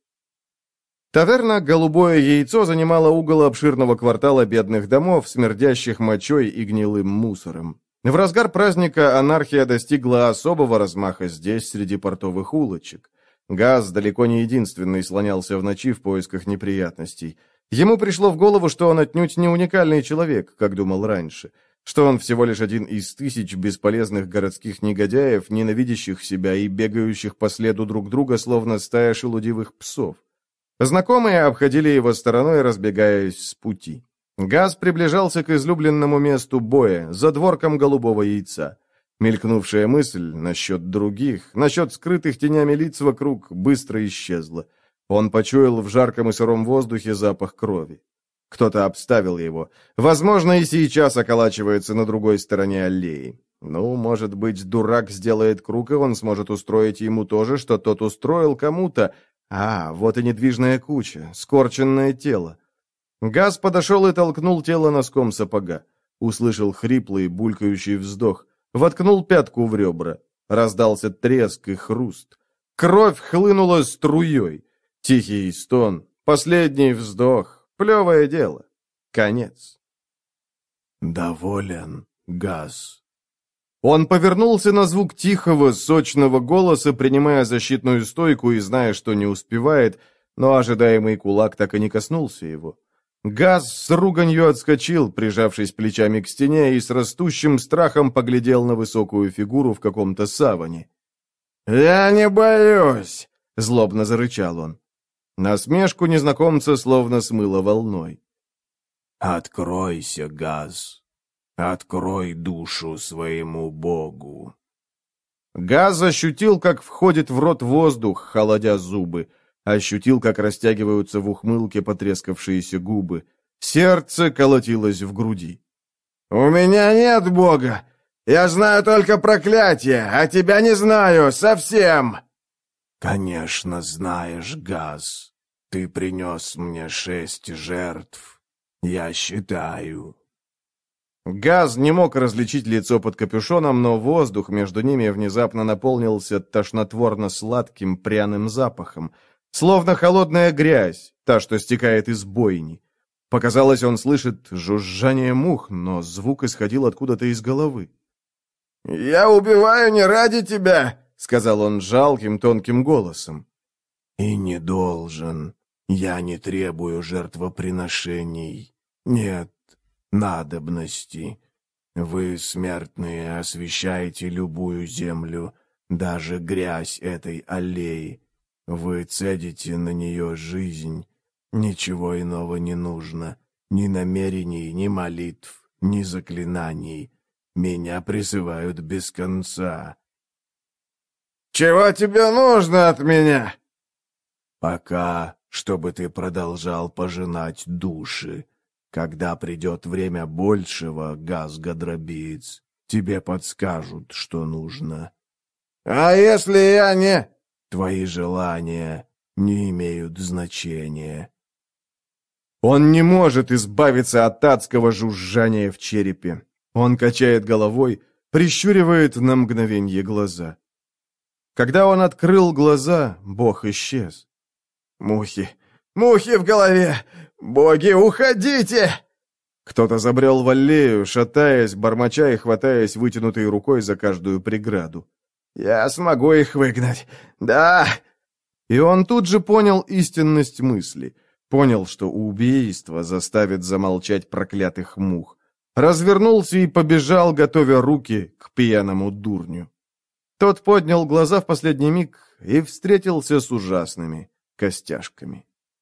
Таверна «Голубое яйцо» занимала угол обширного квартала бедных домов, смердящих мочой и гнилым мусором. В разгар праздника анархия достигла особого размаха здесь, среди портовых улочек. Газ далеко не единственный слонялся в ночи в поисках неприятностей. Ему пришло в голову, что он отнюдь не уникальный человек, как думал раньше, что он всего лишь один из тысяч бесполезных городских негодяев, ненавидящих себя и бегающих по следу друг друга, словно стая шелудивых псов. Знакомые обходили его стороной, разбегаясь с пути. Газ приближался к излюбленному месту боя, задворкам голубого яйца. Мелькнувшая мысль насчет других, насчет скрытых тенями лиц вокруг, быстро исчезла. Он почуял в жарком и сыром воздухе запах крови. Кто-то обставил его. Возможно, и сейчас околачивается на другой стороне аллеи. Ну, может быть, дурак сделает круг, и он сможет устроить ему то же, что тот устроил кому-то. А, вот и недвижная куча, скорченное тело. Газ подошел и толкнул тело носком сапога. Услышал хриплый, булькающий вздох. Воткнул пятку в ребра. Раздался треск и хруст. Кровь хлынула струей. Тихий стон. Последний вздох. Плевое дело. Конец. «Доволен, Газ». Он повернулся на звук тихого, сочного голоса, принимая защитную стойку и зная, что не успевает, но ожидаемый кулак так и не коснулся его. Газ с руганью отскочил, прижавшись плечами к стене, и с растущим страхом поглядел на высокую фигуру в каком-то саване. «Я не боюсь!» — злобно зарычал он. Насмешку незнакомца словно смыло волной. «Откройся, Газ! Открой душу своему Богу!» Газ ощутил, как входит в рот воздух, холодя зубы. Ощутил, как растягиваются в ухмылке потрескавшиеся губы. Сердце колотилось в груди. «У меня нет Бога! Я знаю только проклятие, а тебя не знаю совсем!» «Конечно знаешь, Газ. Ты принес мне шесть жертв. Я считаю». Газ не мог различить лицо под капюшоном, но воздух между ними внезапно наполнился тошнотворно-сладким пряным запахом, словно холодная грязь, та, что стекает из бойни. Показалось, он слышит жужжание мух, но звук исходил откуда-то из головы. «Я убиваю не ради тебя!» — сказал он жалким, тонким голосом. «И не должен. Я не требую жертвоприношений. Нет надобности. Вы, смертные, освещаете любую землю, даже грязь этой аллеи. Вы цедите на нее жизнь. Ничего иного не нужно. Ни намерений, ни молитв, ни заклинаний. Меня призывают без конца». «Чего тебе нужно от меня?» «Пока, чтобы ты продолжал пожинать души. Когда придет время большего, Газ-Гадробиец, тебе подскажут, что нужно». «А если я не...» «Твои желания не имеют значения». Он не может избавиться от адского жужжания в черепе. Он качает головой, прищуривает на мгновенье глаза. Когда он открыл глаза, Бог исчез. «Мухи! Мухи в голове! Боги, уходите!» Кто-то забрел в аллею, шатаясь, бормоча и хватаясь вытянутой рукой за каждую преграду. «Я смогу их выгнать! Да!» И он тут же понял истинность мысли. Понял, что убийство заставит замолчать проклятых мух. Развернулся и побежал, готовя руки к пьяному дурню. Тот поднял глаза в последний миг и встретился с ужасными костяшками.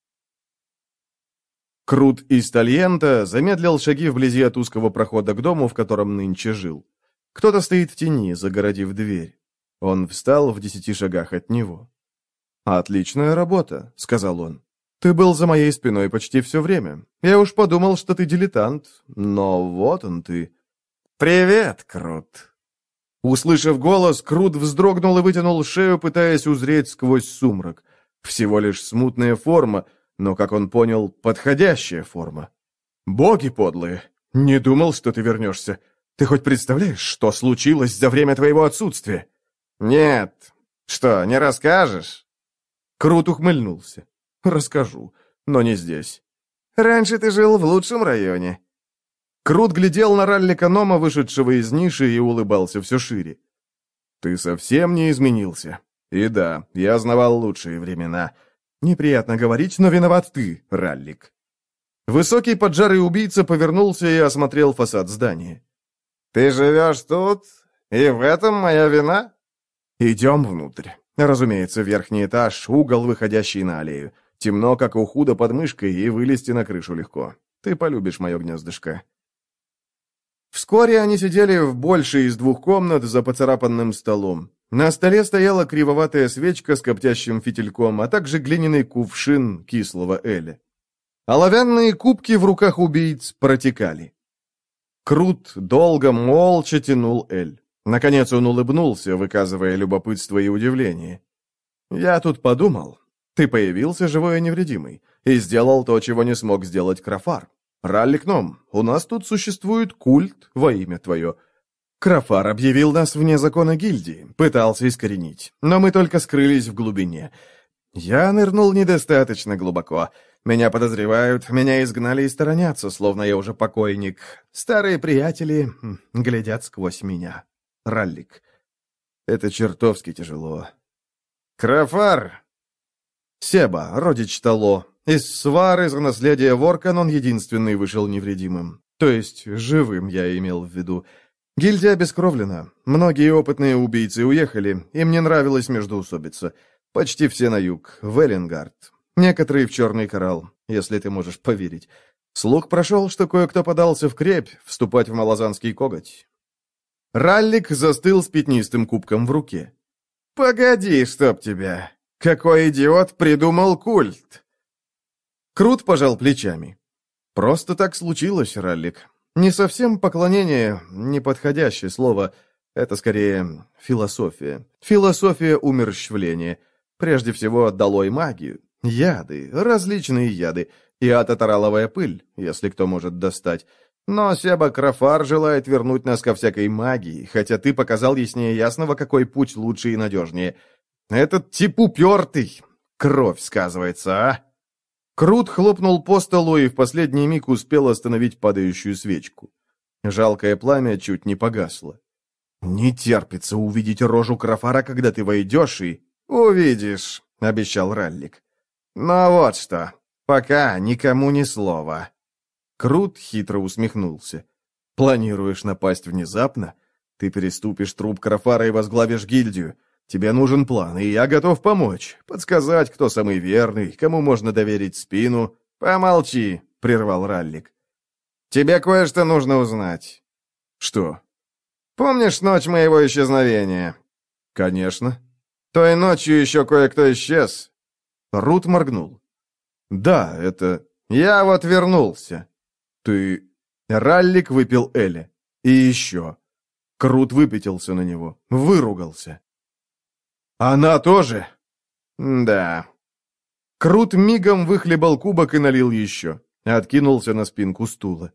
Крут из Тальента замедлил шаги вблизи от узкого прохода к дому, в котором нынче жил. Кто-то стоит в тени, загородив дверь. Он встал в десяти шагах от него. «Отличная работа», — сказал он. «Ты был за моей спиной почти все время. Я уж подумал, что ты дилетант, но вот он ты». «Привет, Крут». Услышав голос, Крут вздрогнул и вытянул шею, пытаясь узреть сквозь сумрак. Всего лишь смутная форма, но, как он понял, подходящая форма. «Боги подлые! Не думал, что ты вернешься. Ты хоть представляешь, что случилось за время твоего отсутствия?» «Нет. Что, не расскажешь?» Крут ухмыльнулся. «Расскажу, но не здесь. Раньше ты жил в лучшем районе». Крут глядел на ралли-эконома, вышедшего из ниши, и улыбался все шире. «Ты совсем не изменился. И да, я знавал лучшие времена. Неприятно говорить, но виноват ты, раллик». Высокий поджарый убийца повернулся и осмотрел фасад здания. «Ты живешь тут? И в этом моя вина?» «Идем внутрь. Разумеется, верхний этаж, угол, выходящий на аллею. Темно, как у худа под мышкой, и вылезти на крышу легко. Ты полюбишь мое гнездышко». Вскоре они сидели в большей из двух комнат за поцарапанным столом. На столе стояла кривоватая свечка с коптящим фитильком, а также глиняный кувшин кислого эля. Оловянные кубки в руках убийц протекали. Крут долго, молча тянул эль. Наконец он улыбнулся, выказывая любопытство и удивление. «Я тут подумал. Ты появился живой и невредимый, и сделал то, чего не смог сделать Крофар. Раллик-ном, у нас тут существует культ во имя твое. Крофар объявил нас вне закона гильдии, пытался искоренить, но мы только скрылись в глубине. Я нырнул недостаточно глубоко. Меня подозревают, меня изгнали и сторонятся, словно я уже покойник. Старые приятели глядят сквозь меня. Раллик. Это чертовски тяжело. Крофар!» Себа, родич Тало. Из свары за наследие Воркан он единственный вышел невредимым. То есть живым, я имел в виду. Гильдия обескровлена. Многие опытные убийцы уехали. Им не нравилось междоусобица. Почти все на юг, в Эллингард. Некоторые в Черный Коралл, если ты можешь поверить. Слух прошел, что кое-кто подался в крепь, вступать в малозанский коготь. Раллик застыл с пятнистым кубком в руке. «Погоди, чтоб тебя! Какой идиот придумал культ!» Крут пожал плечами. «Просто так случилось, Раллик. Не совсем поклонение, неподходящее слово. Это скорее философия. Философия умерщвления. Прежде всего, долой магию. Яды, различные яды. И ататараловая пыль, если кто может достать. Но Себа Крофар желает вернуть нас ко всякой магии, хотя ты показал яснее ясного, какой путь лучше и надежнее. Этот тип упертый. Кровь сказывается, а?» Крут хлопнул по столу и в последний миг успел остановить падающую свечку. Жалкое пламя чуть не погасло. «Не терпится увидеть рожу Крофара, когда ты войдешь, и...» «Увидишь», — обещал Раллик. «Но вот что, пока никому ни слова». Крут хитро усмехнулся. «Планируешь напасть внезапно? Ты переступишь труп Крофара и возглавишь гильдию. Тебе нужен план, и я готов помочь. Подсказать, кто самый верный, кому можно доверить спину». «Помолчи», — прервал Раллик. «Тебе кое-что нужно узнать». «Что?» «Помнишь ночь моего исчезновения?» «Конечно». «Той ночью еще кое-кто исчез». Рут моргнул. «Да, это...» «Я вот вернулся». «Ты...» Раллик выпил эля. «И еще...» Крут выпятился на него, выругался. «Она тоже?» «Да». Крут мигом выхлебал кубок и налил еще. Откинулся на спинку стула.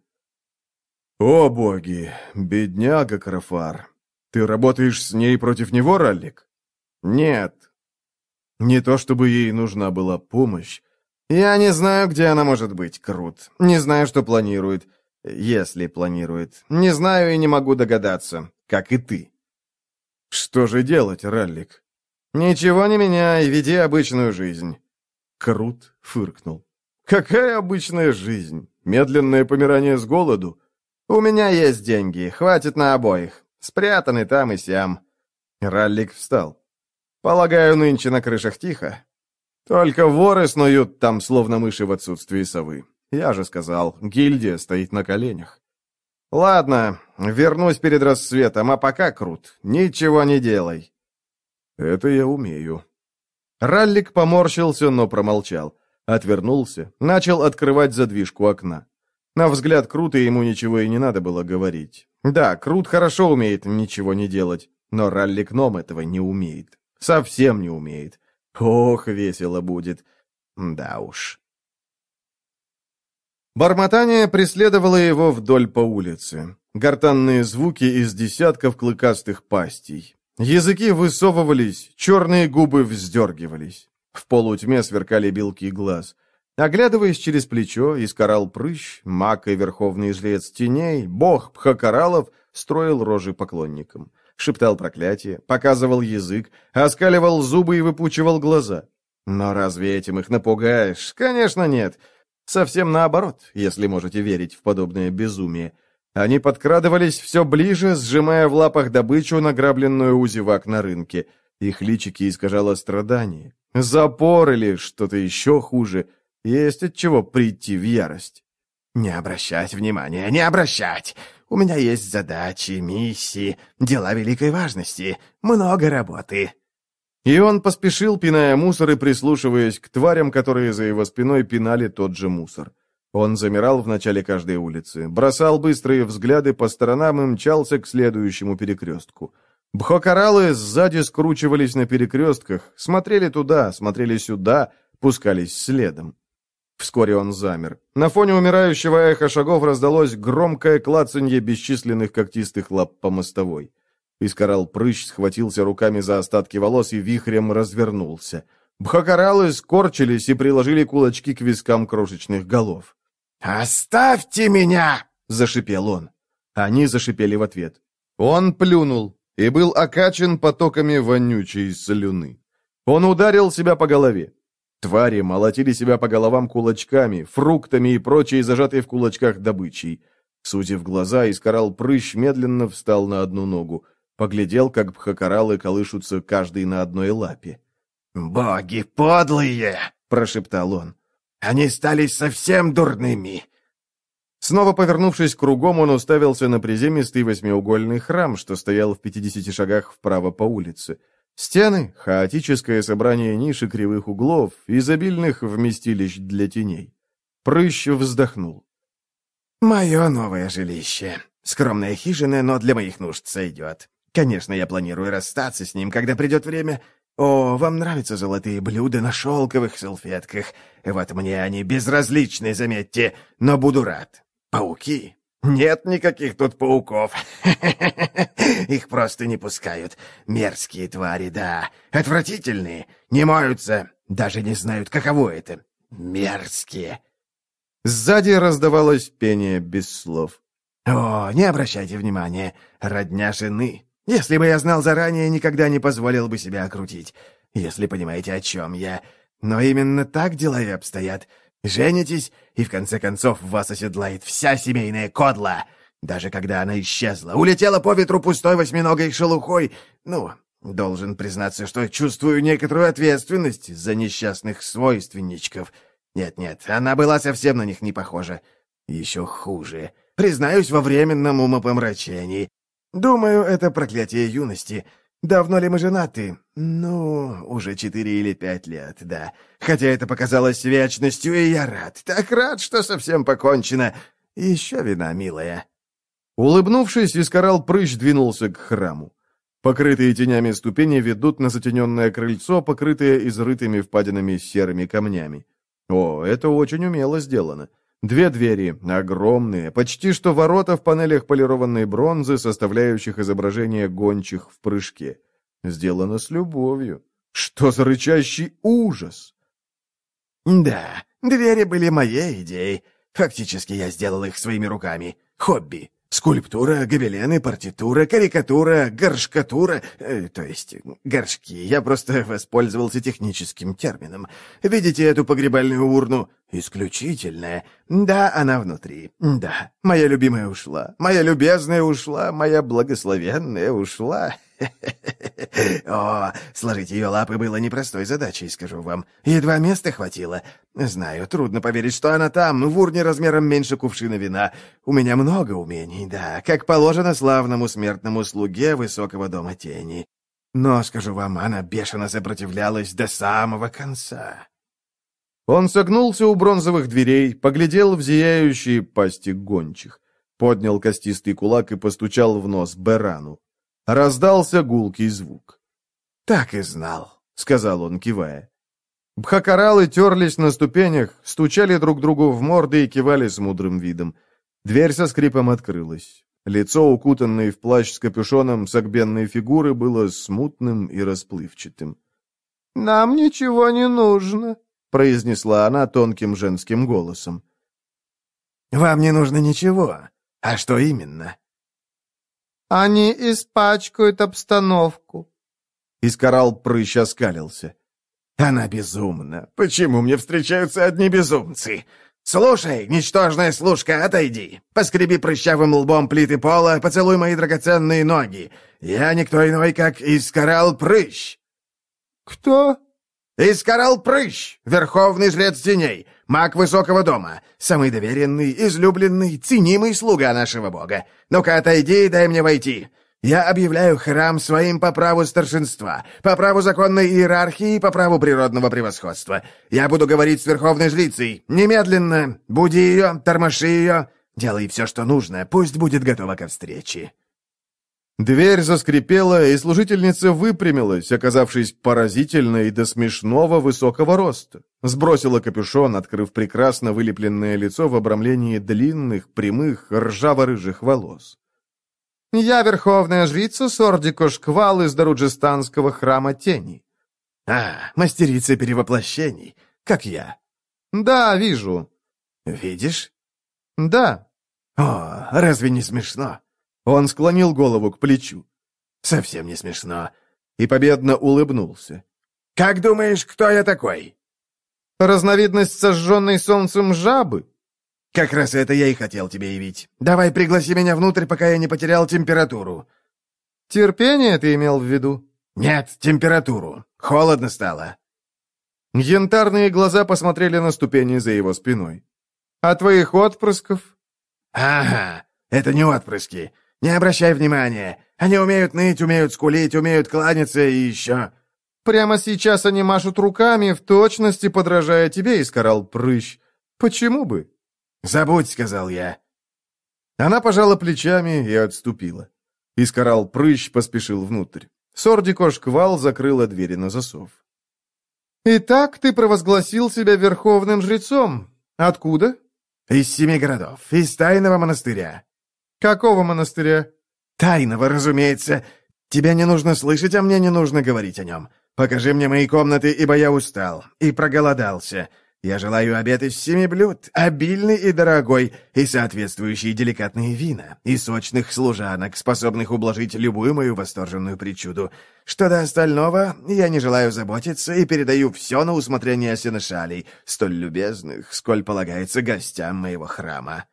«О, боги! Бедняга Крофар! Ты работаешь с ней против него, Раллик?» «Нет». «Не то чтобы ей нужна была помощь. Я не знаю, где она может быть, Крут. Не знаю, что планирует. Если планирует. Не знаю и не могу догадаться, как и ты». «Что же делать, Раллик?» «Ничего не меняй, веди обычную жизнь». Крут фыркнул. «Какая обычная жизнь? Медленное помирание с голоду? У меня есть деньги, хватит на обоих. Спрятаны там и сям. Раллик встал. «Полагаю, нынче на крышах тихо. Только воры снуют там, словно мыши в отсутствии совы. Я же сказал, гильдия стоит на коленях. Ладно, вернусь перед рассветом, а пока, Крут, ничего не делай». «Это я умею». Раллик поморщился, но промолчал. Отвернулся, начал открывать задвижку окна. На взгляд Крута ему ничего и не надо было говорить. Да, Крут хорошо умеет ничего не делать, но Раллик Ном этого не умеет. Совсем не умеет. Ох, весело будет. Да уж. Бормотание преследовало его вдоль по улице. Гортанные звуки из десятков клыкастых пастей. Языки высовывались, черные губы вздергивались. В полутьме сверкали белки глаз. Оглядываясь через плечо, Искарал Прыщ, маг и верховный жрец теней, бог Пхакаралов, строил рожи поклонникам. Шептал проклятие, показывал язык, оскаливал зубы и выпучивал глаза. Но разве этим их напугаешь? Конечно, нет. Совсем наоборот, если можете верить в подобное безумие. Они подкрадывались все ближе, сжимая в лапах добычу, награбленную у зевак на рынке. Их личики искажало страдание. Запор или что-то еще хуже. Есть от чего прийти в ярость. «Не обращать внимания, не обращать! У меня есть задачи, миссии, дела великой важности, много работы». И он поспешил, пиная мусор и прислушиваясь к тварям, которые за его спиной пинали тот же мусор. Он замирал в начале каждой улицы, бросал быстрые взгляды по сторонам и мчался к следующему перекрестку. Бхокаралы сзади скручивались на перекрестках, смотрели туда, смотрели сюда, пускались следом. Вскоре он замер. На фоне умирающего эха шагов раздалось громкое клацанье бесчисленных когтистых лап по мостовой. Искарал Прыщ схватился руками за остатки волос и вихрем развернулся. Бхокаралы скорчились и приложили кулачки к вискам крошечных голов. «Оставьте меня!» — зашипел он. Они зашипели в ответ. Он плюнул и был окачан потоками вонючей слюны. Он ударил себя по голове. Твари молотили себя по головам кулачками, фруктами и прочей зажатой в кулачках добычей. Сузив глаза, Искарал Прыщ медленно встал на одну ногу. Поглядел, как бхокаралы колышутся каждый на одной лапе. «Боги подлые!» — прошептал он. «Они стали совсем дурными!» Снова повернувшись кругом, он уставился на приземистый восьмиугольный храм, что стоял в пятидесяти шагах вправо по улице. Стены — хаотическое собрание ниш и кривых углов, изобильных вместилищ для теней. Прыщ вздохнул. «Мое новое жилище. Скромная хижина, но для моих нужд сойдет. Конечно, я планирую расстаться с ним, когда придет время. О, вам нравятся золотые блюда на шелковых салфетках. Вот мне они безразличны, заметьте, но буду рад. Пауки? Нет никаких тут пауков. Их просто не пускают. Мерзкие твари, да. Отвратительные. Не моются. Даже не знают, каково это. Мерзкие». Сзади раздавалось пение без слов. «О, не обращайте внимания. Родня жены. Если бы я знал заранее, никогда не позволил бы себя окрутить. Если понимаете, о чем я. Но именно так дела и обстоят. Женитесь, и в конце концов вас оседлает вся семейная кодла. Даже когда она исчезла, улетела по ветру пустой восьминогой шелухой. Ну, должен признаться, что чувствую некоторую ответственность за несчастных свойственничков. Нет-нет, она была совсем на них не похожа. Еще хуже. Признаюсь во временном умопомрачении. Думаю, это проклятие юности. Давно ли мы женаты? Ну, уже четыре или пять лет, да. Хотя это показалось вечностью, и я рад. Так рад, что совсем покончено. Еще вина, милая». Улыбнувшись, Искарал Прыщ двинулся к храму. Покрытые тенями ступени ведут на затененное крыльцо, покрытое изрытыми впадинами серыми камнями. О, это очень умело сделано. Две двери, огромные, почти что ворота в панелях полированной бронзы, составляющих изображение гончих в прыжке. Сделано с любовью. Что за рычащий ужас! «Да, двери были моей идеей. Фактически я сделал их своими руками. Хобби. Скульптура, гобелены, партитура, карикатура, горшкатура, э, то есть горшки. Я просто воспользовался техническим термином. Видите эту погребальную урну? Исключительная. Да, она внутри. Да, моя любимая ушла. Моя любезная ушла. Моя благословенная ушла. О, сложить ее лапы было непростой задачей, скажу вам. Едва места хватило. Знаю, трудно поверить, что она там, в урне размером меньше кувшина вина. У меня много умений, да, как положено славному смертному слуге высокого дома тени. Но, скажу вам, она бешено сопротивлялась до самого конца. Он согнулся у бронзовых дверей, поглядел в зияющие пасти гончих, поднял костистый кулак и постучал в нос Берану. Раздался гулкий звук. «Так и знал», — сказал он, кивая. Бхакаралы терлись на ступенях, стучали друг другу в морды и кивали с мудрым видом. Дверь со скрипом открылась. Лицо, укутанное в плащ с капюшоном согбенной фигуры, было смутным и расплывчатым. «Нам ничего не нужно», — произнесла она тонким женским голосом. «Вам не нужно ничего. А что именно?» «Они испачкают обстановку». Искарал прыщ оскалился. «Она безумна. Почему мне встречаются одни безумцы? Слушай, ничтожная служка, отойди. Поскреби прыщавым лбом плиты пола, поцелуй мои драгоценные ноги. Я никто иной, как Искарал Прыщ». «Кто?» «Искарал Прыщ, верховный жрец теней, маг высокого дома, самый доверенный, излюбленный, ценимый слуга нашего бога. Ну-ка, отойди и дай мне войти. Я объявляю храм своим по праву старшинства, по праву законной иерархии и по праву природного превосходства. Я буду говорить с верховной жрицей. Немедленно. Буди ее, тормоши ее. Делай все, что нужно. Пусть будет готова ко встрече». Дверь заскрипела, и служительница выпрямилась, оказавшись поразительной до смешного высокого роста. Сбросила капюшон, открыв прекрасно вылепленное лицо в обрамлении длинных, прямых, ржаво-рыжих волос. «Я верховная жрица Сордико Шквал из Даруджистанского храма тени». «А, мастерица перевоплощений, как я». «Да, вижу». «Видишь?» «Да». «О, разве не смешно?» Он склонил голову к плечу. «Совсем не смешно». И победно улыбнулся. «Как думаешь, кто я такой?» «Разновидность сожженной солнцем жабы?» «Как раз это я и хотел тебе явить. Давай пригласи меня внутрь, пока я не потерял температуру». «Терпение ты имел в виду?» «Нет, температуру. Холодно стало». Янтарные глаза посмотрели на ступени за его спиной. «А твоих отпрысков?» «Ага, это не отпрыски. Не обращай внимания. Они умеют ныть, умеют скулить, умеют кланяться и еще...» «Прямо сейчас они машут руками, в точности подражая тебе, Искарал Прыщ. Почему бы?» «Забудь», — сказал я. Она пожала плечами и отступила. Искарал Прыщ поспешил внутрь. Сордико Шквал закрыла двери на засов. «Итак, ты провозгласил себя верховным жрецом. Откуда?» «Из семи городов, из тайного монастыря». «Какого монастыря?» «Тайного, разумеется. Тебе не нужно слышать, а мне не нужно говорить о нем. Покажи мне мои комнаты, ибо я устал и проголодался. Я желаю обед из семи блюд, обильный и дорогой, и соответствующие деликатные вина, и сочных служанок, способных ублажить любую мою восторженную причуду. Что до остального, я не желаю заботиться и передаю все на усмотрение сенешалей, столь любезных, сколь полагается гостям моего храма».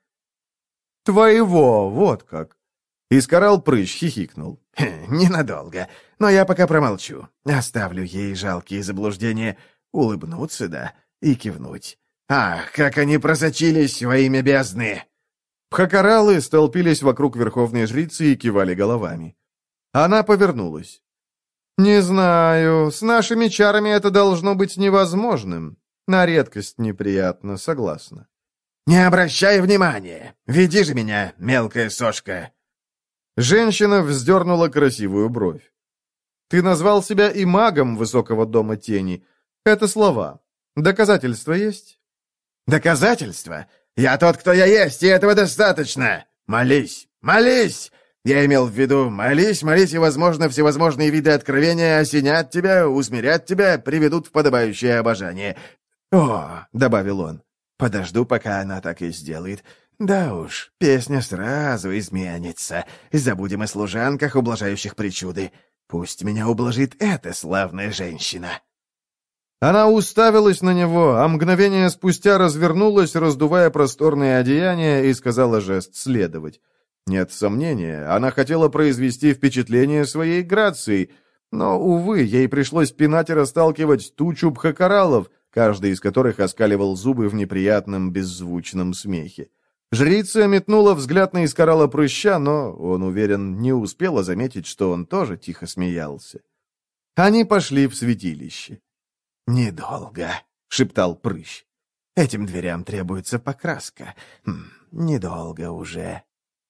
«Твоего, вот как!» Искарал Прыщ хихикнул. «Ненадолго, но я пока промолчу. Оставлю ей жалкие заблуждения. Улыбнуться, да, и кивнуть. Ах, как они просочились во имя бездны!» Бхакаралы столпились вокруг верховной жрицы и кивали головами. Она повернулась. «Не знаю, с нашими чарами это должно быть невозможным. На редкость неприятно, согласна». «Не обращай внимания! Веди же меня, мелкая сошка!» Женщина вздернула красивую бровь. «Ты назвал себя и магом высокого дома тени. Это слова. Доказательства есть?» «Доказательства? Я тот, кто я есть, и этого достаточно! Молись! Молись! Я имел в виду, молись, молись, и, возможно, всевозможные виды откровения осенят тебя, усмирят тебя, приведут в подобающее обожание. О, — добавил он, — подожду, пока она так и сделает. Да уж, песня сразу изменится. Забудем о служанках, ублажающих причуды. Пусть меня ублажит эта славная женщина». Она уставилась на него, а мгновение спустя развернулась, раздувая просторные одеяния, и сказала жест следовать. Нет сомнения, она хотела произвести впечатление своей грацией, но, увы, ей пришлось пинать и расталкивать тучу бхакаралов, каждый из которых оскаливал зубы в неприятном беззвучном смехе. Жрица метнула взгляд на Искарала Прыща, но, он уверен, не успела заметить, что он тоже тихо смеялся. Они пошли в святилище. «Недолго», — шептал Прыщ. «Этим дверям требуется покраска. Хм, недолго уже».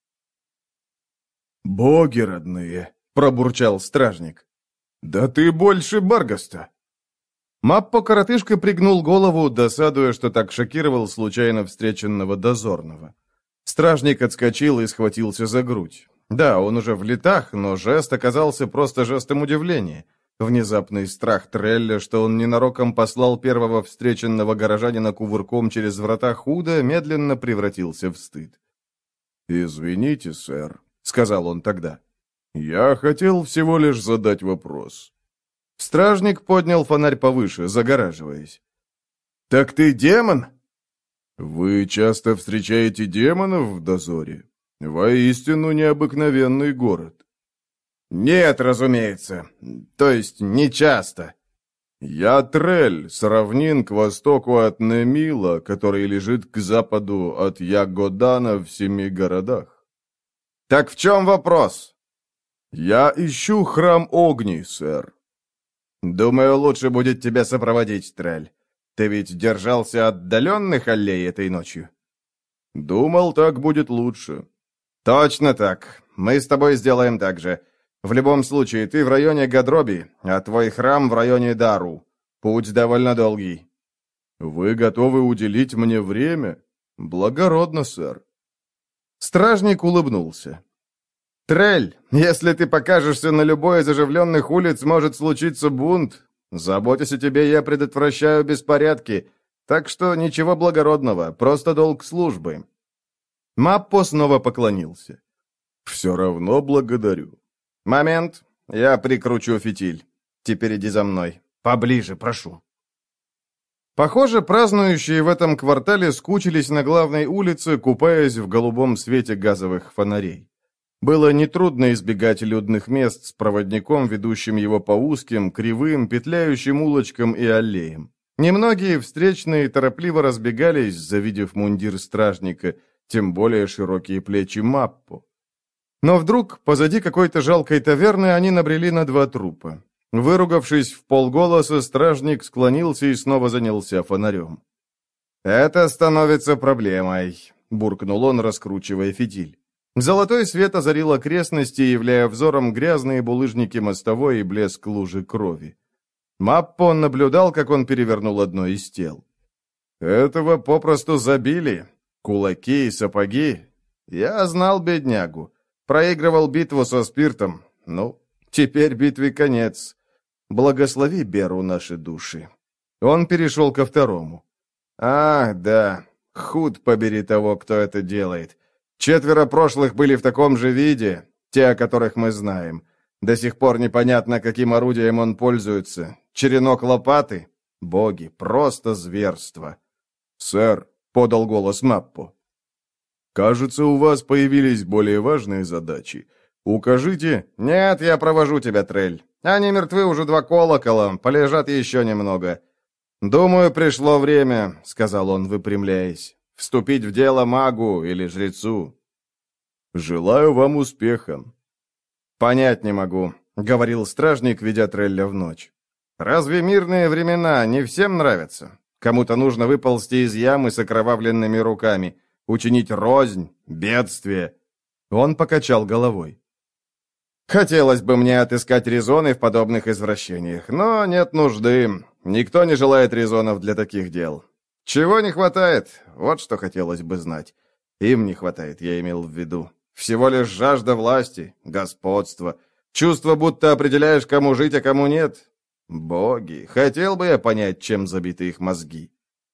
«Боги родные», — пробурчал стражник. «Да ты больше Баргаста». Маппо-коротышка пригнул голову, досадуя, что так шокировал случайно встреченного дозорного. Стражник отскочил и схватился за грудь. Да, он уже в летах, но жест оказался просто жестом удивления. Внезапный страх Трелля, что он ненароком послал первого встреченного горожанина кувырком через врата Худа, медленно превратился в стыд. «Извините, сэр», — сказал он тогда. «Я хотел всего лишь задать вопрос». Стражник поднял фонарь повыше, загораживаясь. «Так ты демон?» «Вы часто встречаете демонов в дозоре? Воистину необыкновенный город». «Нет, разумеется. То есть, не часто». «Я Трель, с равнин к востоку от Немила, который лежит к западу от Ягодана в семи городах». «Так в чем вопрос?» «Я ищу храм Огни, сэр». «Думаю, лучше будет тебя сопроводить, Трель. Ты ведь держался отдаленных аллей этой ночью?» «Думал, так будет лучше». «Точно так. Мы с тобой сделаем так же. В любом случае, ты в районе Гадроби, а твой храм в районе Дару. Путь довольно долгий». «Вы готовы уделить мне время? Благородно, сэр». Стражник улыбнулся. «Трель, если ты покажешься на любой из оживленных улиц, может случиться бунт. Заботясь о тебе, я предотвращаю беспорядки, так что ничего благородного, просто долг службы». Маппо снова поклонился. «Все равно благодарю». «Момент, я прикручу фитиль. Теперь иди за мной. Поближе, прошу». Похоже, празднующие в этом квартале скучились на главной улице, купаясь в голубом свете газовых фонарей. Было нетрудно избегать людных мест с проводником, ведущим его по узким, кривым, петляющим улочкам и аллеям. Немногие встречные торопливо разбегались, завидев мундир стражника, тем более широкие плечи Маппо. Но вдруг, позади какой-то жалкой таверны, они набрели на два трупа. Выругавшись в полголоса, стражник склонился и снова занялся фонарем. «Это становится проблемой», — буркнул он, раскручивая фитиль. Золотой свет озарил окрестности, являя взором грязные булыжники мостовой и блеск лужи крови. Маппо наблюдал, как он перевернул одно из тел. «Этого попросту забили. Кулаки и сапоги. Я знал беднягу. Проигрывал битву со спиртом. Ну, теперь битве конец. Благослови Беру наши души». Он перешел ко второму. «Ах, да. Худ побери того, кто это делает. Четверо прошлых были в таком же виде, те, о которых мы знаем. До сих пор непонятно, каким орудием он пользуется. Черенок лопаты? Боги, просто зверство». «Сэр», — подал голос Маппо, — «кажется, у вас появились более важные задачи. Укажите...» «Нет, я провожу тебя, Трель. Они мертвы уже два колокола, полежат еще немного». «Думаю, пришло время», — сказал он, выпрямляясь. «Вступить в дело магу или жрецу». «Желаю вам успеха». «Понять не могу», — говорил стражник, ведя Трелля в ночь. «Разве мирные времена не всем нравятся? Кому-то нужно выползти из ямы с окровавленными руками, учинить рознь, бедствие». Он покачал головой. «Хотелось бы мне отыскать резоны в подобных извращениях, но нет нужды. Никто не желает резонов для таких дел. Чего не хватает? Вот что хотелось бы знать. Им не хватает, я имел в виду. Всего лишь жажда власти, господства, чувство, будто определяешь, кому жить, а кому нет. Боги, хотел бы я понять, чем забиты их мозги».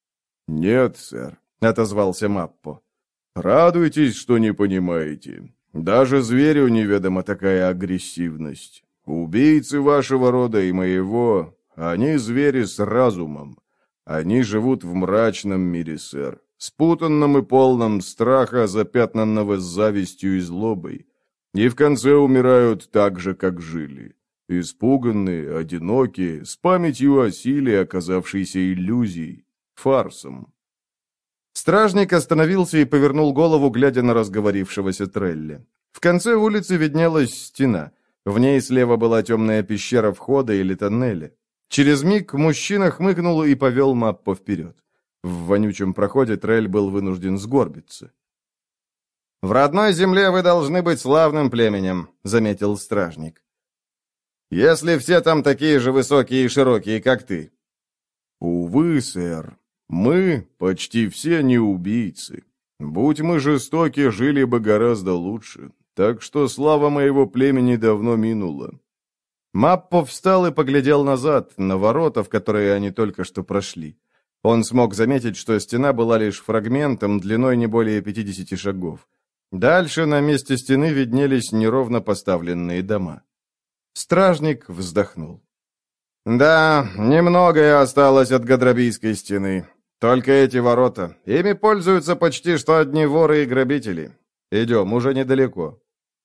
«Нет, сэр», — отозвался Маппо. «Радуйтесь, что не понимаете. Даже зверю неведома такая агрессивность. Убийцы вашего рода и моего, они звери с разумом. Они живут в мрачном мире, сэр. спутанном и полном страха, запятнанного завистью и злобой. И в конце умирают так же, как жили. Испуганные, одинокие, с памятью о силе, оказавшейся иллюзией, фарсом. Стражник остановился и повернул голову, глядя на разговорившегося Трелли. В конце улицы виднелась стена. В ней слева была темная пещера входа или тоннеля. Через миг мужчина хмыкнул и повел Маппо вперед. В вонючем проходе Трель был вынужден сгорбиться. «В родной земле вы должны быть славным племенем», — заметил стражник. «Если все там такие же высокие и широкие, как ты». «Увы, сэр, мы почти все не убийцы. Будь мы жестоки, жили бы гораздо лучше. Так что слава моего племени давно минула». Маппо встал и поглядел назад, на ворота, в которые они только что прошли. Он смог заметить, что стена была лишь фрагментом, длиной не более пятидесяти шагов. Дальше на месте стены виднелись неровно поставленные дома. Стражник вздохнул. «Да, немногое осталось от Гадрабийской стены. Только эти ворота. Ими пользуются почти что одни воры и грабители. Идем, уже недалеко».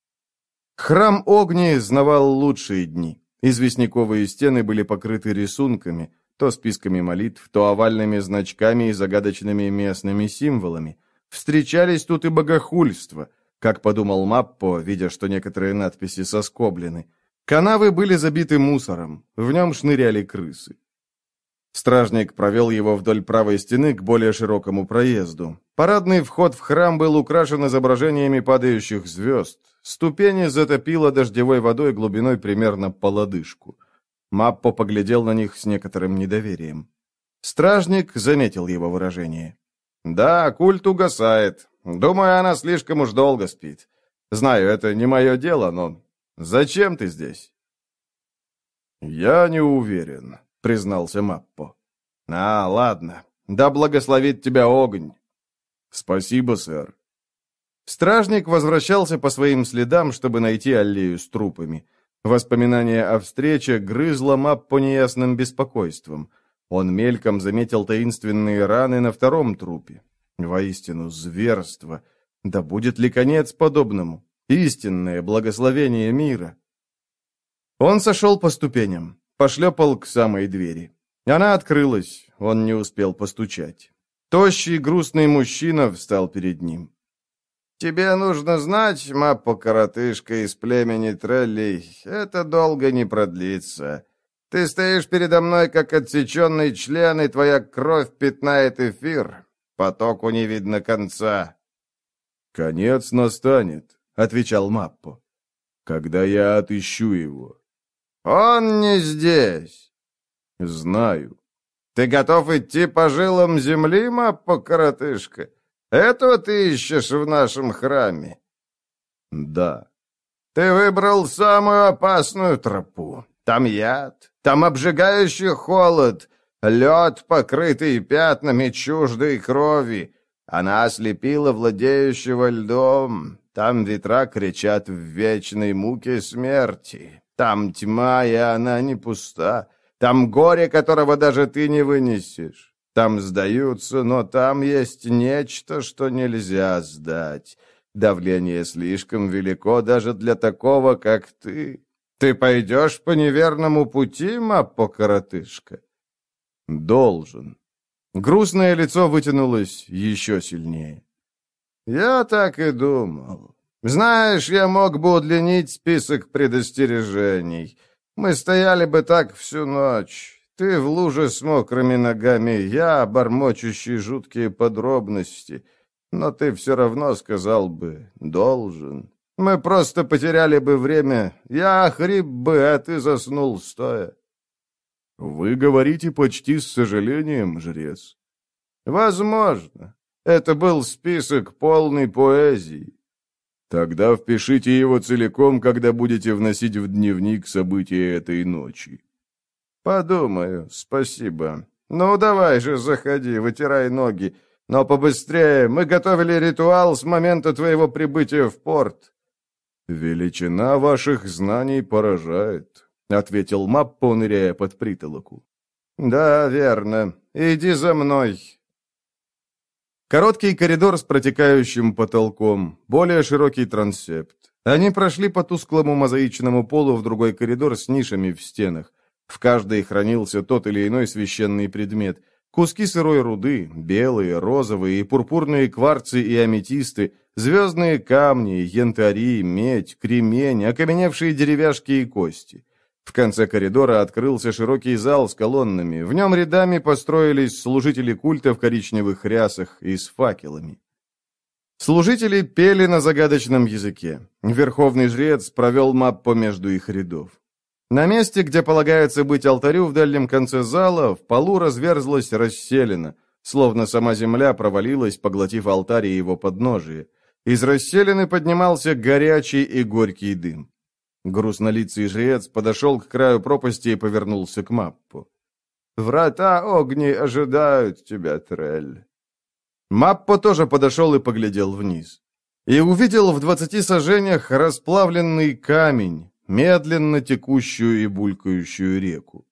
Храм Огни знавал лучшие дни. Известняковые стены были покрыты рисунками, то списками молитв, то овальными значками и загадочными местными символами. Встречались тут и богохульства, как подумал Маппо, видя, что некоторые надписи соскоблены. Канавы были забиты мусором, в нем шныряли крысы. Стражник провел его вдоль правой стены к более широкому проезду. Парадный вход в храм был украшен изображениями падающих звезд. Ступени затопило дождевой водой глубиной примерно по лодыжку. Маппо поглядел на них с некоторым недоверием. Стражник заметил его выражение. «Да, культ угасает. Думаю, она слишком уж долго спит. Знаю, это не мое дело, но... Зачем ты здесь?» «Я не уверен», — признался Маппо. «А, ладно. Да благословит тебя огонь». «Спасибо, сэр». Стражник возвращался по своим следам, чтобы найти аллею с трупами. Воспоминание о встрече грызло Маппо неясным беспокойством. Он мельком заметил таинственные раны на втором трупе. Воистину, зверство. Да будет ли конец подобному? Истинное благословение мира. Он сошел по ступеням, пошлепал к самой двери. Она открылась, он не успел постучать. Тощий грустный мужчина встал перед ним. «Тебе нужно знать, Маппо-коротышка из племени Треллей, это долго не продлится. Ты стоишь передо мной, как отсеченный член, и твоя кровь пятнает эфир. Потоку не видно конца». «Конец настанет», — отвечал Маппо, — «когда я отыщу его». «Он не здесь». «Знаю». «Ты готов идти по жилам земли, Маппо-коротышка? Этого ты ищешь в нашем храме?» «Да». «Ты выбрал самую опасную тропу. Там яд, там обжигающий холод, лед, покрытый пятнами чуждой крови. Она ослепила владеющего льдом. Там ветра кричат в вечной муке смерти. Там тьма, и она не пуста. Там горе, которого даже ты не вынесешь. Там сдаются, но там есть нечто, что нельзя сдать. Давление слишком велико даже для такого, как ты. Ты пойдешь по неверному пути, Маппо-коротышка?» «Должен». Грустное лицо вытянулось еще сильнее. «Я так и думал. Знаешь, я мог бы удлинить список предостережений. Мы стояли бы так всю ночь. Ты в луже с мокрыми ногами, я, бормочущий жуткие подробности. Но ты все равно сказал бы «должен». Мы просто потеряли бы время. Я охрип бы, а ты заснул стоя». «Вы говорите почти с сожалением, жрец». «Возможно. Это был список полной поэзии». «Тогда впишите его целиком, когда будете вносить в дневник события этой ночи». «Подумаю, спасибо. Ну, давай же, заходи, вытирай ноги. Но побыстрее, мы готовили ритуал с момента твоего прибытия в порт». «Величина ваших знаний поражает», — ответил Маппо, ныряя под притолоку. «Да, верно. Иди за мной». Короткий коридор с протекающим потолком, более широкий трансепт. Они прошли по тусклому мозаичному полу в другой коридор с нишами в стенах. В каждой хранился тот или иной священный предмет. Куски сырой руды, белые, розовые и пурпурные кварцы и аметисты, звездные камни, янтари, медь, кремень, окаменевшие деревяшки и кости. В конце коридора открылся широкий зал с колоннами. В нем рядами построились служители культа в коричневых рясах и с факелами. Служители пели на загадочном языке. Верховный жрец провел маппо между их рядов. На месте, где полагается быть алтарю в дальнем конце зала, в полу разверзлась расселена, словно сама земля провалилась, поглотив алтарь и его подножие. Из расселены поднимался горячий и горький дым. Грустнолицый жрец подошел к краю пропасти и повернулся к маппу. «Врата огней ожидают тебя, Трель». Маппо тоже подошел и поглядел вниз. И увидел в двадцати сажениях расплавленный камень, медленно текущую и булькающую реку.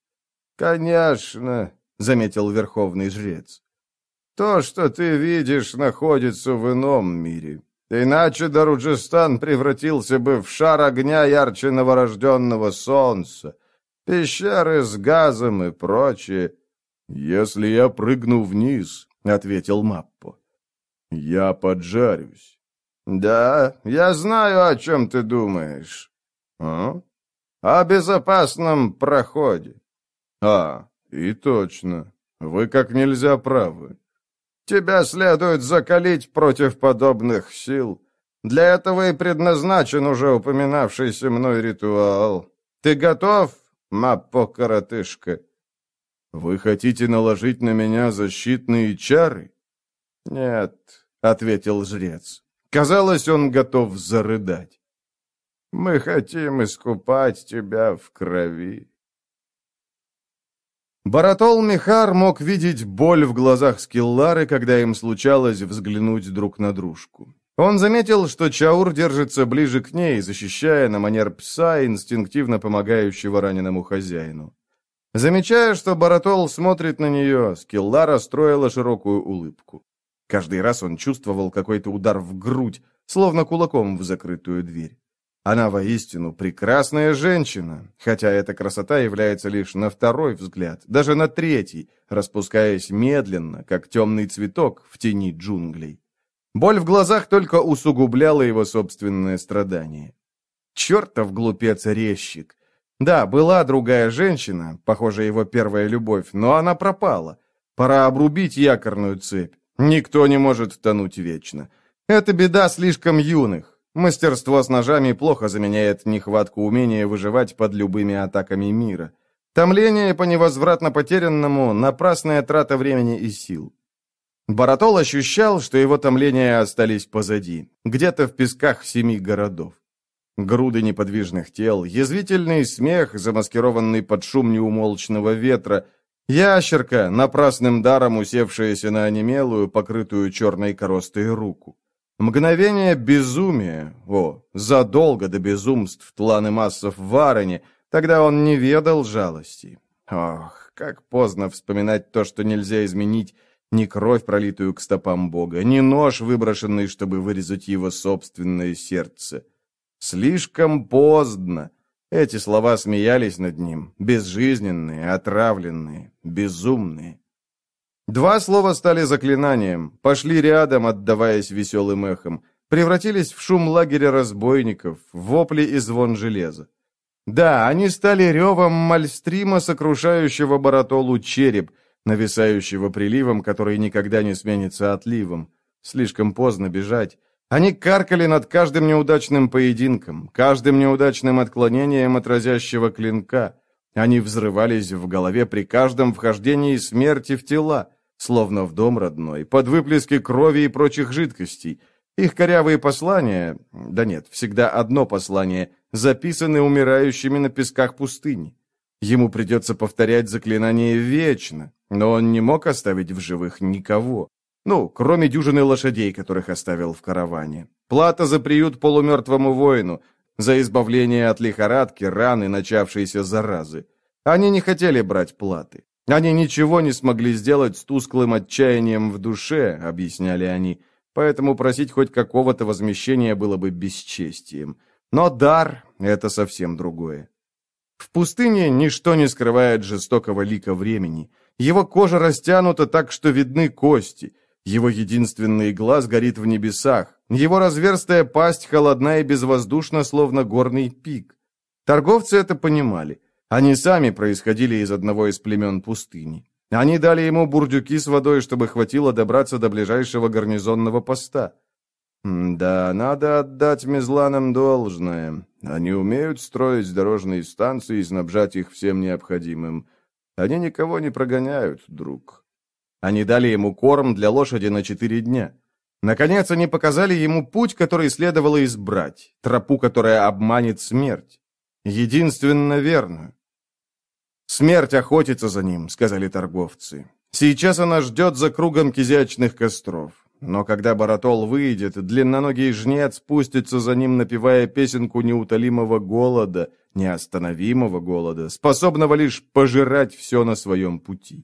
«Конечно», — заметил верховный жрец, — «то, что ты видишь, находится в ином мире. Иначе Даруджистан превратился бы в шар огня ярче новорожденного солнца, пещеры с газом и прочее». «Если я прыгну вниз», — ответил Маппо, — «я поджарюсь». «Да, я знаю, о чем ты думаешь». «А? О безопасном проходе». «А, и точно. Вы как нельзя правы. Тебя следует закалить против подобных сил. Для этого и предназначен уже упоминавшийся мной ритуал. Ты готов, Маппо-коротышка?» «Вы хотите наложить на меня защитные чары?» «Нет», — ответил жрец. Казалось, он готов зарыдать. «Мы хотим искупать тебя в крови». Баратол Михар мог видеть боль в глазах Скиллары, когда им случалось взглянуть друг на дружку. Он заметил, что Чаур держится ближе к ней, защищая на манер пса, инстинктивно помогающего раненому хозяину. Замечая, что Баратол смотрит на нее, Скиллара строила широкую улыбку. Каждый раз он чувствовал какой-то удар в грудь, словно кулаком в закрытую дверь. Она воистину прекрасная женщина, хотя эта красота является лишь на второй взгляд, даже на третий, распускаясь медленно, как темный цветок в тени джунглей. Боль в глазах только усугубляла его собственное страдание. Чертов глупец-резчик! Да, была другая женщина, похоже, его первая любовь, но она пропала. Пора обрубить якорную цепь. Никто не может тонуть вечно. Это беда слишком юных. Мастерство с ножами плохо заменяет нехватку умения выживать под любыми атаками мира. Томление по невозвратно потерянному – напрасная трата времени и сил. Баратол ощущал, что его томления остались позади, где-то в песках семи городов. Груды неподвижных тел, язвительный смех, замаскированный под шум неумолчного ветра, ящерка, напрасным даром усевшаяся на онемелую, покрытую черной коростой руку. Мгновение безумия, о, задолго до безумств Тланы Массов в Варене, тогда он не ведал жалости. Ох, как поздно вспоминать то, что нельзя изменить, ни кровь, пролитую к стопам Бога, ни нож, выброшенный, чтобы вырезать его собственное сердце. Слишком поздно. Эти слова смеялись над ним, безжизненные, отравленные, безумные. Два слова стали заклинанием, пошли рядом, отдаваясь веселым эхом, превратились в шум лагеря разбойников, в вопли и звон железа. Да, они стали ревом мальстрима, сокрушающего Баратолу череп, нависающего приливом, который никогда не сменится отливом. Слишком поздно бежать. Они каркали над каждым неудачным поединком, каждым неудачным отклонением от разящего клинка. Они взрывались в голове при каждом вхождении смерти в тела, словно в дом родной, под выплески крови и прочих жидкостей. Их корявые послания, да нет, всегда одно послание, записаны умирающими на песках пустыни. Ему придется повторять заклинание вечно, но он не мог оставить в живых никого. Ну, кроме дюжины лошадей, которых оставил в караване. Плата за приют полумертвому воину, за избавление от лихорадки, раны, начавшейся заразы. Они не хотели брать платы. Они ничего не смогли сделать с тусклым отчаянием в душе, объясняли они, поэтому просить хоть какого-то возмещения было бы бесчестием. Но дар — это совсем другое. В пустыне ничто не скрывает жестокого лика времени. Его кожа растянута так, что видны кости. Его единственный глаз горит в небесах. Его разверстая пасть холодна и безвоздушна, словно горный пик. Торговцы это понимали. Они сами происходили из одного из племен пустыни. Они дали ему бурдюки с водой, чтобы хватило добраться до ближайшего гарнизонного поста. Да, надо отдать мезланам должное. Они умеют строить дорожные станции и снабжать их всем необходимым. Они никого не прогоняют, друг. Они дали ему корм для лошади на четыре дня. Наконец, они показали ему путь, который следовало избрать, тропу, которая обманет смерть. Единственно верную. «Смерть охотится за ним», — сказали торговцы. «Сейчас она ждет за кругом кизячных костров. Но когда Баратол выйдет, длинноногий жнец спустится за ним, напевая песенку неутолимого голода, неостановимого голода, способного лишь пожирать все на своем пути».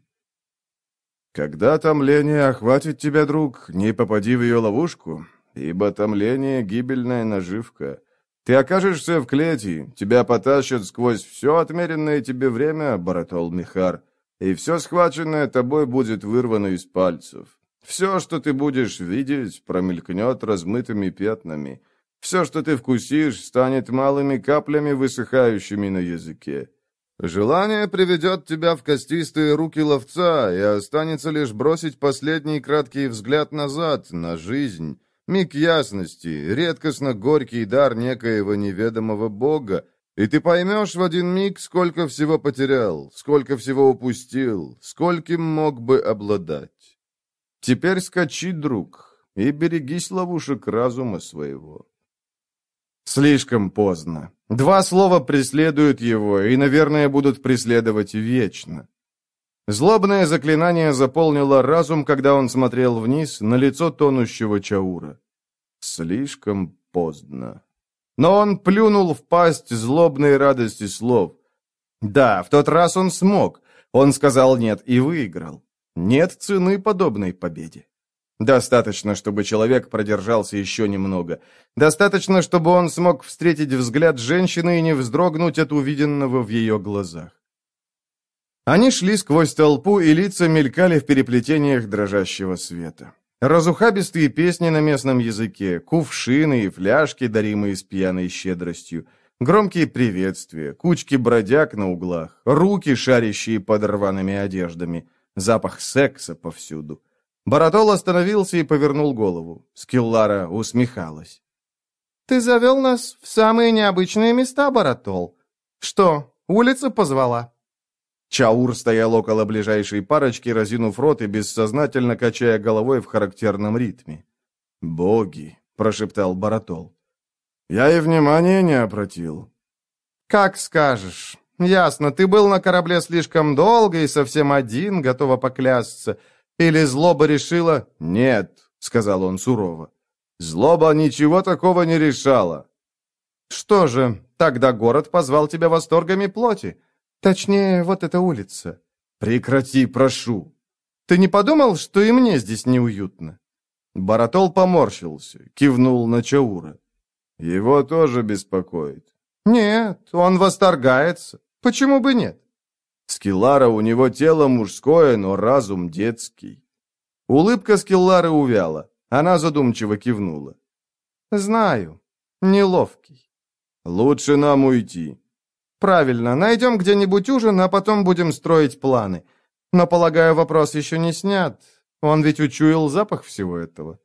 «Когда томление охватит тебя, друг, не попади в ее ловушку, ибо томление — гибельная наживка. Ты окажешься в клете, тебя потащат сквозь все отмеренное тебе время, Баратол Михар, и все схваченное тобой будет вырвано из пальцев. Все, что ты будешь видеть, промелькнет размытыми пятнами. Все, что ты вкусишь, станет малыми каплями, высыхающими на языке. Желание приведет тебя в костистые руки ловца, и останется лишь бросить последний краткий взгляд назад, на жизнь». Миг ясности, редкостно горький дар некоего неведомого бога, и ты поймешь в один миг, сколько всего потерял, сколько всего упустил, скольким мог бы обладать. Теперь скачи, друг, и берегись ловушек разума своего. Слишком поздно. Два слова преследуют его, и, наверное, будут преследовать вечно. Злобное заклинание заполнило разум, когда он смотрел вниз на лицо тонущего Чаура. Слишком поздно. Но он плюнул в пасть злобной радости слов. Да, в тот раз он смог. Он сказал «нет» и выиграл. Нет цены подобной победе. Достаточно, чтобы человек продержался еще немного. Достаточно, чтобы он смог встретить взгляд женщины и не вздрогнуть от увиденного в ее глазах. Они шли сквозь толпу, и лица мелькали в переплетениях дрожащего света. Разухабистые песни на местном языке, кувшины и фляжки, даримые с пьяной щедростью, громкие приветствия, кучки бродяг на углах, руки, шарящие под рваными одеждами, запах секса повсюду. Баратол остановился и повернул голову. Скиллара усмехалась. «Ты завел нас в самые необычные места, Баратол. Что, улица позвала?» Чаур стоял около ближайшей парочки, разинув рот и бессознательно качая головой в характерном ритме. «Боги!» — прошептал Баратол. «Я и внимания не обратил». «Как скажешь. Ясно, ты был на корабле слишком долго и совсем один, готова поклясться. Или злоба решила...» «Нет», — сказал он сурово. «Злоба ничего такого не решала». «Что же, тогда город позвал тебя восторгами плоти. Точнее, вот эта улица». «Прекрати, прошу». «Ты не подумал, что и мне здесь неуютно?» Баратол поморщился, кивнул на Чаура. «Его тоже беспокоит». «Нет, он восторгается. Почему бы нет?» «Скиллара, у него тело мужское, но разум детский». Улыбка Скиллары увяла. Она задумчиво кивнула. «Знаю. Неловкий». «Лучше нам уйти». «Правильно, найдем где-нибудь ужин, а потом будем строить планы. Но, полагаю, вопрос еще не снят. Он ведь учуял запах всего этого».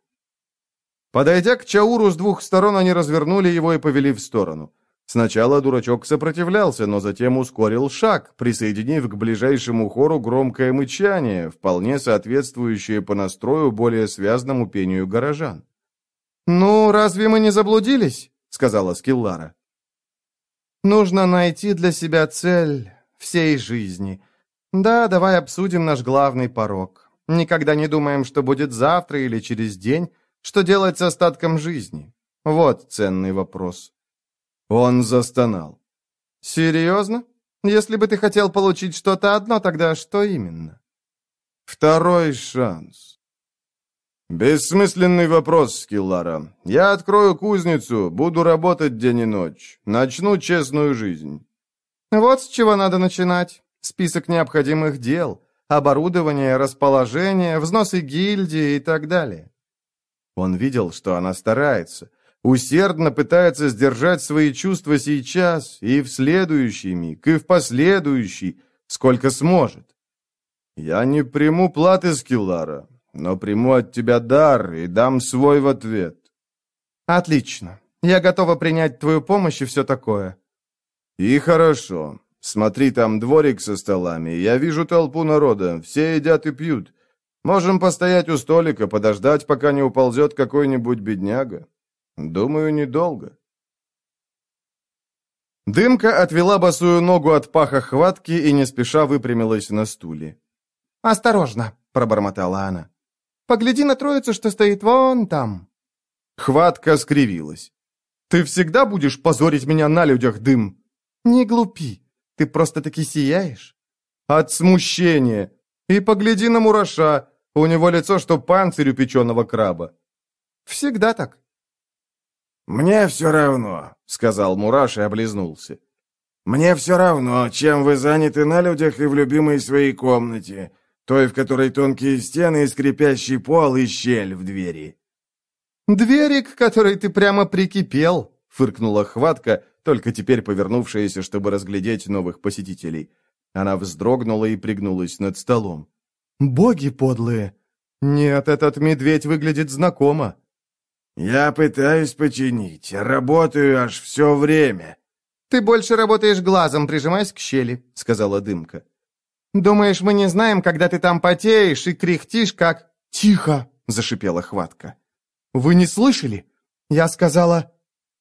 Подойдя к Чауру с двух сторон, они развернули его и повели в сторону. Сначала дурачок сопротивлялся, но затем ускорил шаг, присоединив к ближайшему хору громкое мычание, вполне соответствующее по настрою более связному пению горожан. «Ну, разве мы не заблудились?» — сказала Скиллара. «Нужно найти для себя цель всей жизни. Да, давай обсудим наш главный порок. Никогда не думаем, что будет завтра или через день, что делать с остатком жизни. Вот ценный вопрос». Он застонал. «Серьезно? Если бы ты хотел получить что-то одно, тогда что именно? Второй шанс. Бессмысленный вопрос, Скиллара. Я открою кузницу, буду работать день и ночь. Начну честную жизнь. Вот с чего надо начинать. Список необходимых дел. Оборудование, расположение, взносы гильдии и так далее. Он видел, что она старается. Усердно пытается сдержать свои чувства сейчас, и в следующий миг, и в последующий, сколько сможет. «Я не приму платы, Скиллара, но приму от тебя дар и дам свой в ответ». «Отлично. Я готова принять твою помощь и все такое». «И хорошо. Смотри, там дворик со столами. Я вижу толпу народа. Все едят и пьют. Можем постоять у столика, подождать, пока не уползет какой-нибудь бедняга. Думаю, недолго». Дымка отвела босую ногу от паха хватки и не спеша выпрямилась на стуле. «Осторожно», — пробормотала она. «Погляди на троицу, что стоит вон там». Хватка скривилась. «Ты всегда будешь позорить меня на людях, Дым?» «Не глупи, ты просто-таки сияешь». «От смущения. И погляди на Мураша, у него лицо, что панцирь у печеного краба». «Всегда так». «Мне все равно», — сказал Мураш и облизнулся. «Мне все равно, чем вы заняты на людях и в любимой своей комнате, той, в которой тонкие стены и скрипящий пол и щель в двери». «Двери, к которой ты прямо прикипел», — фыркнула Хватка, только теперь повернувшаяся, чтобы разглядеть новых посетителей. Она вздрогнула и пригнулась над столом. «Боги подлые! Нет, этот медведь выглядит знакомо». «Я пытаюсь починить, работаю аж все время». «Ты больше работаешь глазом, прижимаясь к щели», — сказала Дымка. «Думаешь, мы не знаем, когда ты там потеешь и кряхтишь, как...» «Тихо!» — зашипела Хватка. «Вы не слышали? Я сказала...»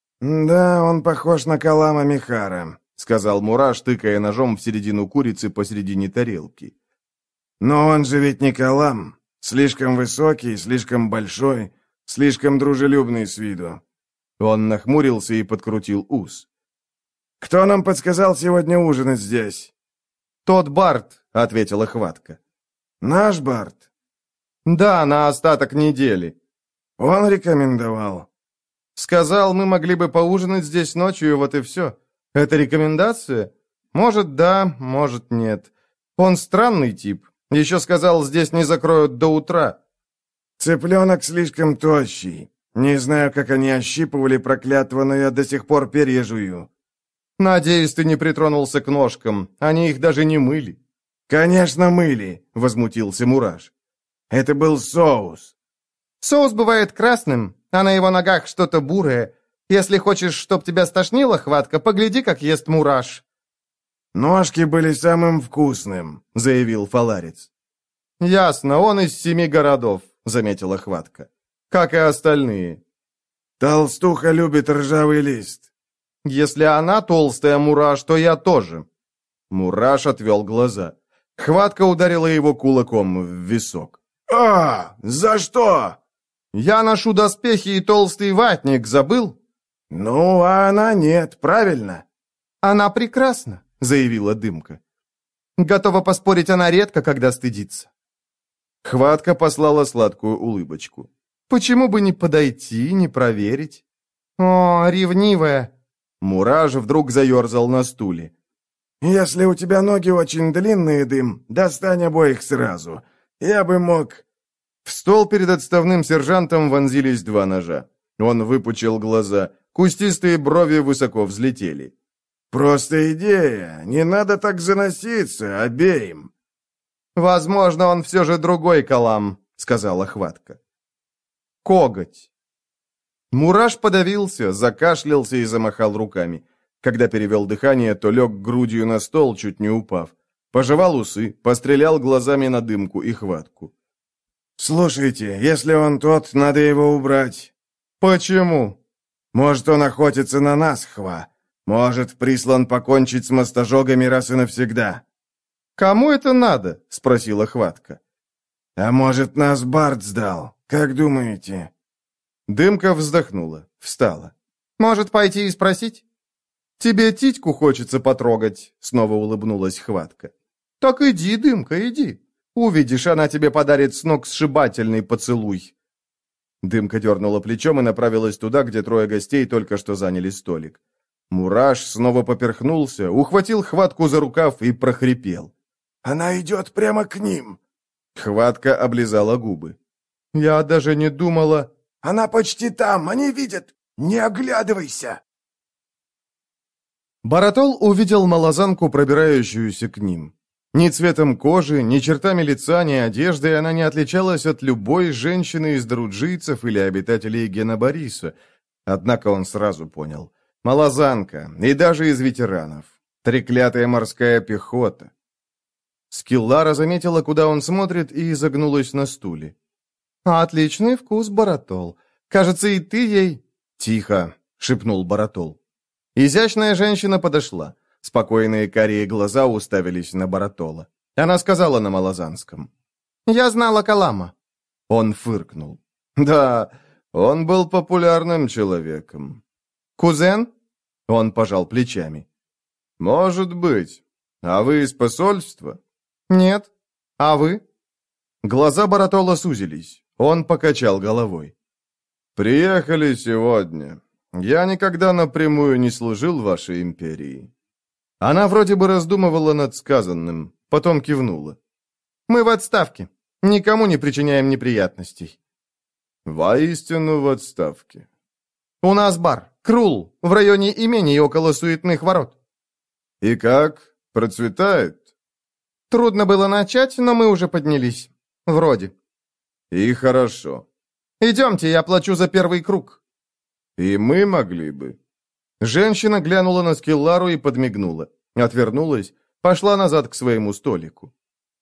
«Да, он похож на Калама Михара», — сказал Мураш, тыкая ножом в середину курицы посередине тарелки. «Но он же ведь не Калам. Слишком высокий, слишком большой, слишком дружелюбный с виду». Он нахмурился и подкрутил ус. «Кто нам подсказал сегодня ужинать здесь?» «Тот Барт», — ответила Хватка. «Наш Барт?» «Да, на остаток недели». «Он рекомендовал». «Сказал, мы могли бы поужинать здесь ночью, вот и все. Это рекомендация? Может, да, может, нет. Он странный тип. Еще сказал, здесь не закроют до утра». «Цыпленок слишком тощий. Не знаю, как они ощипывали проклятого, но я до сих пор перья жую». «Надеюсь, ты не притронулся к ножкам. Они их даже не мыли». «Конечно, мыли», — возмутился Мураш. «Это был соус». «Соус бывает красным, а на его ногах что-то бурое. Если хочешь, чтоб тебя стошнило, Хватка, погляди, как ест Мураш». «Ножки были самым вкусным», — заявил Фаларец. «Ясно, он из семи городов», — заметила Хватка. «Как и остальные». «Толстуха любит ржавый лист». «Если она толстая, Мураш, то я тоже». Мураш отвел глаза. Хватка ударила его кулаком в висок. «А, за что?» «Я ношу доспехи и толстый ватник, забыл?» «Ну, а она нет, правильно?» «Она прекрасна», — заявила Дымка. «Готова поспорить, она редко, когда стыдится». Хватка послала сладкую улыбочку. «Почему бы не подойти, не проверить?» «О, ревнивая!» Мураш вдруг заерзал на стуле. «Если у тебя ноги очень длинные, Дым, достань обоих сразу. Я бы мог...» В стол перед отставным сержантом вонзились два ножа. Он выпучил глаза. Кустистые брови высоко взлетели. «Просто идея. Не надо так заноситься, обеим». «Возможно, он все же другой Калам», — сказала Хватка. «Коготь». Мураш подавился, закашлялся и замахал руками. Когда перевел дыхание, то лег грудью на стол, чуть не упав. Пожевал усы, пострелял глазами на Дымку и Хватку. «Слушайте, если он тот, надо его убрать». «Почему?» «Может, он охотится на нас, Хва. Может, прислан покончить с мостожогами раз и навсегда». «Кому это надо?» — спросила Хватка. «А может, нас Барт сдал? Как думаете?» Дымка вздохнула, встала. «Может, пойти и спросить?» «Тебе титьку хочется потрогать», — снова улыбнулась Хватка. «Так иди, Дымка, иди. Увидишь, она тебе подарит сногсшибательный поцелуй». Дымка дернула плечом и направилась туда, где трое гостей только что заняли столик. Мураш снова поперхнулся, ухватил Хватку за рукав и прохрипел. «Она идет прямо к ним!» Хватка облизала губы. «Я даже не думала...» «Она почти там, они видят! Не оглядывайся!» Баратол увидел малозанку, пробирающуюся к ним. Ни цветом кожи, ни чертами лица, ни одеждой она не отличалась от любой женщины из друджийцев или обитателей Генобариса. Однако он сразу понял. Малозанка, и даже из ветеранов. Треклятая морская пехота. Скиллара заметила, куда он смотрит, и изогнулась на стуле. «Отличный вкус, Баратол. Кажется, и ты ей...» «Тихо», — шепнул Баратол. Изящная женщина подошла. Спокойные карие глаза уставились на Баратола. Она сказала на малозанском. «Я знала Калама». Он фыркнул. «Да, он был популярным человеком». «Кузен?» Он пожал плечами. «Может быть. А вы из посольства?» «Нет. А вы?» Глаза Баратола сузились. Он покачал головой. «Приехали сегодня. Я никогда напрямую не служил вашей империи». Она вроде бы раздумывала над сказанным, потом кивнула. «Мы в отставке. Никому не причиняем неприятностей». «Воистину в отставке». «У нас бар, Крул, в районе имений около Суетных ворот». «И как? Процветает?» «Трудно было начать, но мы уже поднялись. Вроде». «И хорошо». «Идемте, я плачу за первый круг». «И мы могли бы». Женщина глянула на Скиллару и подмигнула. Отвернулась, пошла назад к своему столику.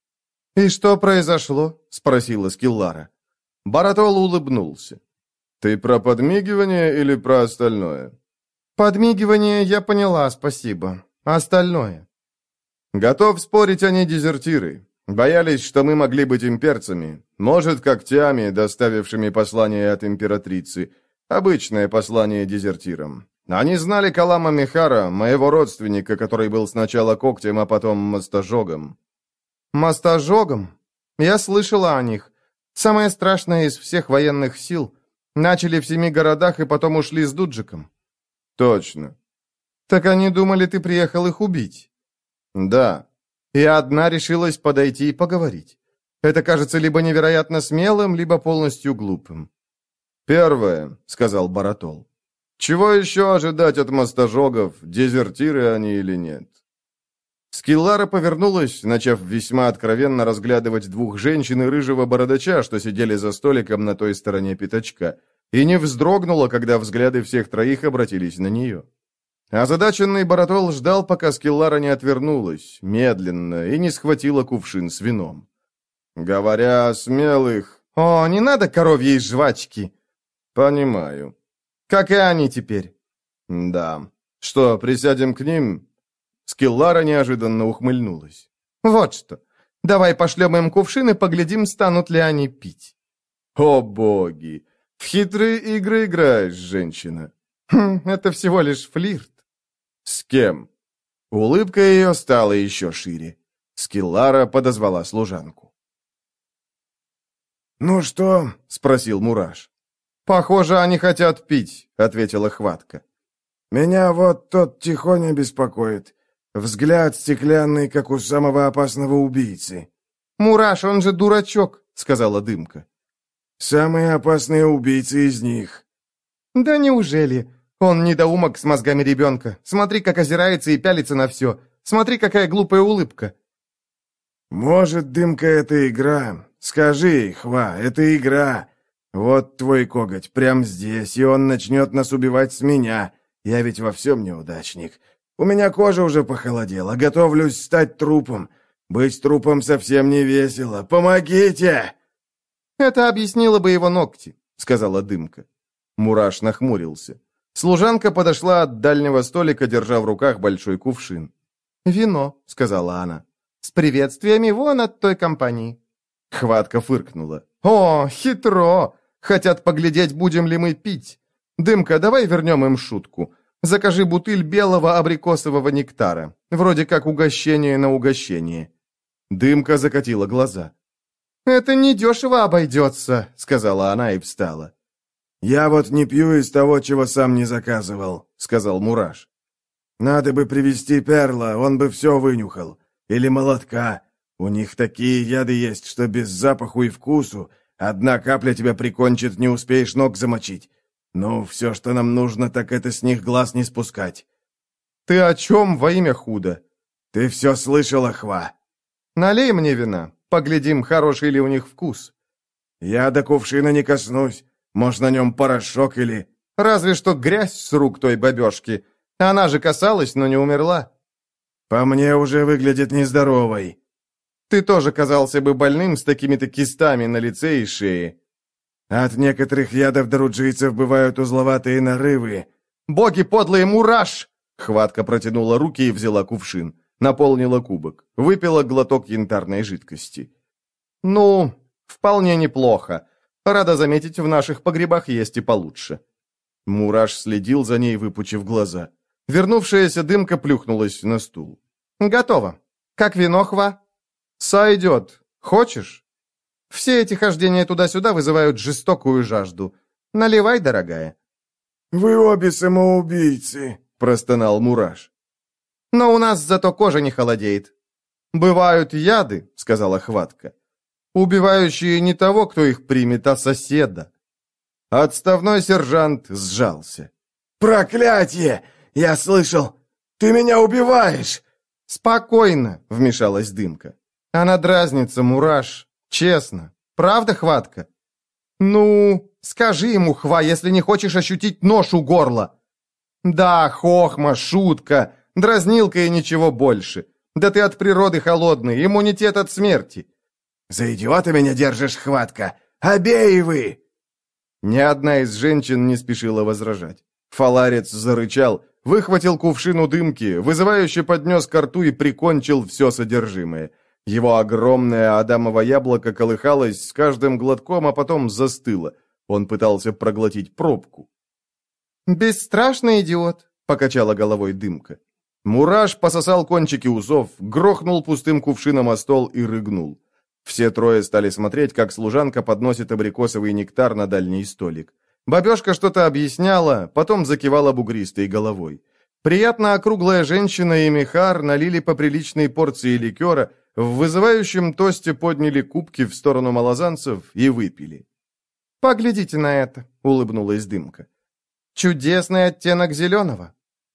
«И что произошло?» — спросила Скиллара. Баратол улыбнулся. «Ты про подмигивание или про остальное?» «Подмигивание я поняла, спасибо. Остальное?» «Готов спорить, они дезертиры. Боялись, что мы могли быть имперцами. Может, когтями, доставившими послание от императрицы. Обычное послание дезертирам. Они знали Калама Мехара, моего родственника, который был сначала когтем, а потом мостожогом». «Мостожогом? Я слышала о них. Самое страшное из всех военных сил. Начали в семи городах и потом ушли с Дуджиком». «Точно». «Так они думали, ты приехал их убить?» «Да». И одна решилась подойти и поговорить. Это кажется либо невероятно смелым, либо полностью глупым. «Первое», — сказал Баратол. «Чего еще ожидать от мостожогов, дезертиры они или нет?» Скиллара повернулась, начав весьма откровенно разглядывать двух женщин и рыжего бородача, что сидели за столиком на той стороне пятачка, и не вздрогнула, когда взгляды всех троих обратились на нее. Озадаченный Баратол ждал, пока Скиллара не отвернулась, медленно, и не схватила кувшин с вином. «Говоря о смелых...» «О, не надо коровьей жвачки!» «Понимаю». «Как и они теперь». «Да. Что, присядем к ним?» Скиллара неожиданно ухмыльнулась. «Вот что. Давай пошлем им кувшин и поглядим, станут ли они пить». «О, боги! В хитрые игры играешь, женщина». «Хм, это всего лишь флирт». «С кем?» Улыбка ее стала еще шире. Скиллара подозвала служанку. «Ну что?» — спросил Мураш. «Похоже, они хотят пить», — ответила Хватка. «Меня вот тот тихоня беспокоит. Взгляд стеклянный, как у самого опасного убийцы». «Мураш, он же дурачок», — сказала Дымка. «Самые опасные убийцы из них». «Да неужели? Он недоумок с мозгами ребенка. Смотри, как озирается и пялится на все. Смотри, какая глупая улыбка». «Может, Дымка, это игра? Скажи, Хва, это игра. Вот твой коготь, прямо здесь, и он начнет нас убивать с меня. Я ведь во всем неудачник. У меня кожа уже похолодела, готовлюсь стать трупом. Быть трупом совсем не весело. Помогите!» «Это объяснило бы его ногти», — сказала Дымка. Мураш нахмурился. Служанка подошла от дальнего столика, держа в руках большой кувшин. «Вино», — сказала она. «С приветствиями вон от той компании». Хватка фыркнула. «О, хитро! Хотят поглядеть, будем ли мы пить. Дымка, давай вернем им шутку. Закажи бутыль белого абрикосового нектара, вроде как угощение на угощение». Дымка закатила глаза. «Это недешево обойдется», — сказала она и встала. «Я вот не пью из того, чего сам не заказывал», — сказал Мураш. «Надо бы привезти Перла, он бы все вынюхал. Или молотка. У них такие яды есть, что без запаху и вкусу одна капля тебя прикончит, не успеешь ног замочить. Ну, все, что нам нужно, так это с них глаз не спускать». «Ты о чем во имя худо?» «Ты все слышала, Хва?» «Налей мне вина, поглядим, хороший ли у них вкус». «Я до кувшина не коснусь. Может, на нем порошок или...» «Разве что грязь с рук той бабешки. Она же касалась, но не умерла». «По мне уже выглядит нездоровой». «Ты тоже казался бы больным с такими-то кистами на лице и шее». «От некоторых ядов даруджийцев бывают узловатые нарывы». «Боги подлые, Мураш!» Хватка протянула руки и взяла кувшин. Наполнила кубок. Выпила глоток янтарной жидкости. «Ну, вполне неплохо. Рада заметить, в наших погребах есть и получше». Мураш следил за ней, выпучив глаза. Вернувшаяся дымка плюхнулась на стул. «Готово. Как вино, Хва?» «Сойдет. Хочешь?» «Все эти хождения туда-сюда вызывают жестокую жажду. Наливай, дорогая». «Вы обе самоубийцы», — простонал Мураш. «Но у нас зато кожа не холодеет». «Бывают яды», — сказала Хватка, «убивающие не того, кто их примет, а соседа». Отставной сержант сжался. «Проклятие! Я слышал! Ты меня убиваешь!» «Спокойно», — вмешалась Дымка. «Она дразнится, Мураш. Честно. Правда, Хватка?» «Ну, скажи ему, Хва, если не хочешь ощутить нож у горла». «Да, хохма, шутка, дразнилка и ничего больше. Да ты от природы холодный, иммунитет от смерти». «За идиота меня держишь, Хватка! Обей вы!» Ни одна из женщин не спешила возражать. Фаларец зарычал, выхватил кувшин у Дымки, вызывающе поднес ко рту и прикончил все содержимое. Его огромное адамово яблоко колыхалось с каждым глотком, а потом застыло. Он пытался проглотить пробку. «Бесстрашный идиот», — покачала головой Дымка. Мураш пососал кончики усов, грохнул пустым кувшином о стол и рыгнул. Все трое стали смотреть, как служанка подносит абрикосовый нектар на дальний столик. Бабешка что-то объясняла, потом закивала бугристой головой. Приятно округлая женщина и Михар налили по приличной порции ликера, в вызывающем тосте подняли кубки в сторону малозанцев и выпили. «Поглядите на это», — улыбнулась Дымка. «Чудесный оттенок зеленого».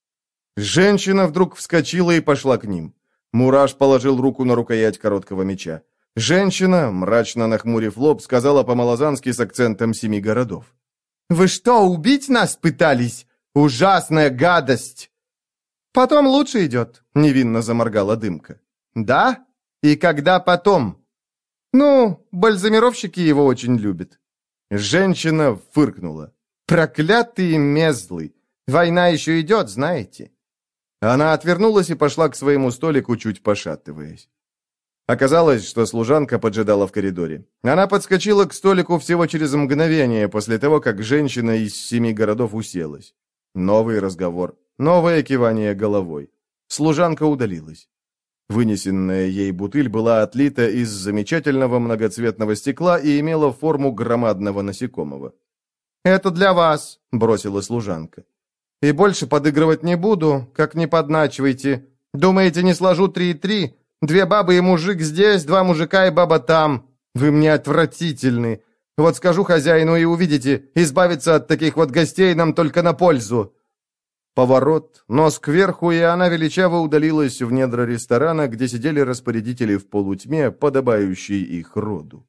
Женщина вдруг вскочила и пошла к ним. Мураш положил руку на рукоять короткого меча. Женщина, мрачно нахмурив лоб, сказала по-малозански с акцентом семи городов. «Вы что, убить нас пытались? Ужасная гадость!» «Потом лучше идет», — невинно заморгала Дымка. «Да? И когда потом?» «Ну, бальзамировщики его очень любят». Женщина фыркнула. «Проклятые мезлы! Война еще идет, знаете?» Она отвернулась и пошла к своему столику, чуть пошатываясь. Оказалось, что служанка поджидала в коридоре. Она подскочила к столику всего через мгновение после того, как женщина из семи городов уселась. Новый разговор, новое кивание головой. Служанка удалилась. Вынесенная ей бутыль была отлита из замечательного многоцветного стекла и имела форму громадного насекомого. «Это для вас», — бросила служанка. «И больше подыгрывать не буду, как не подначивайте. Думаете, не сложу три и три? Две бабы и мужик здесь, два мужика и баба там. Вы мне отвратительны. Вот скажу хозяину и увидите, избавиться от таких вот гостей нам только на пользу». Поворот, нос кверху, и она величаво удалилась в недра ресторана, где сидели распорядители в полутьме, подобающей их роду.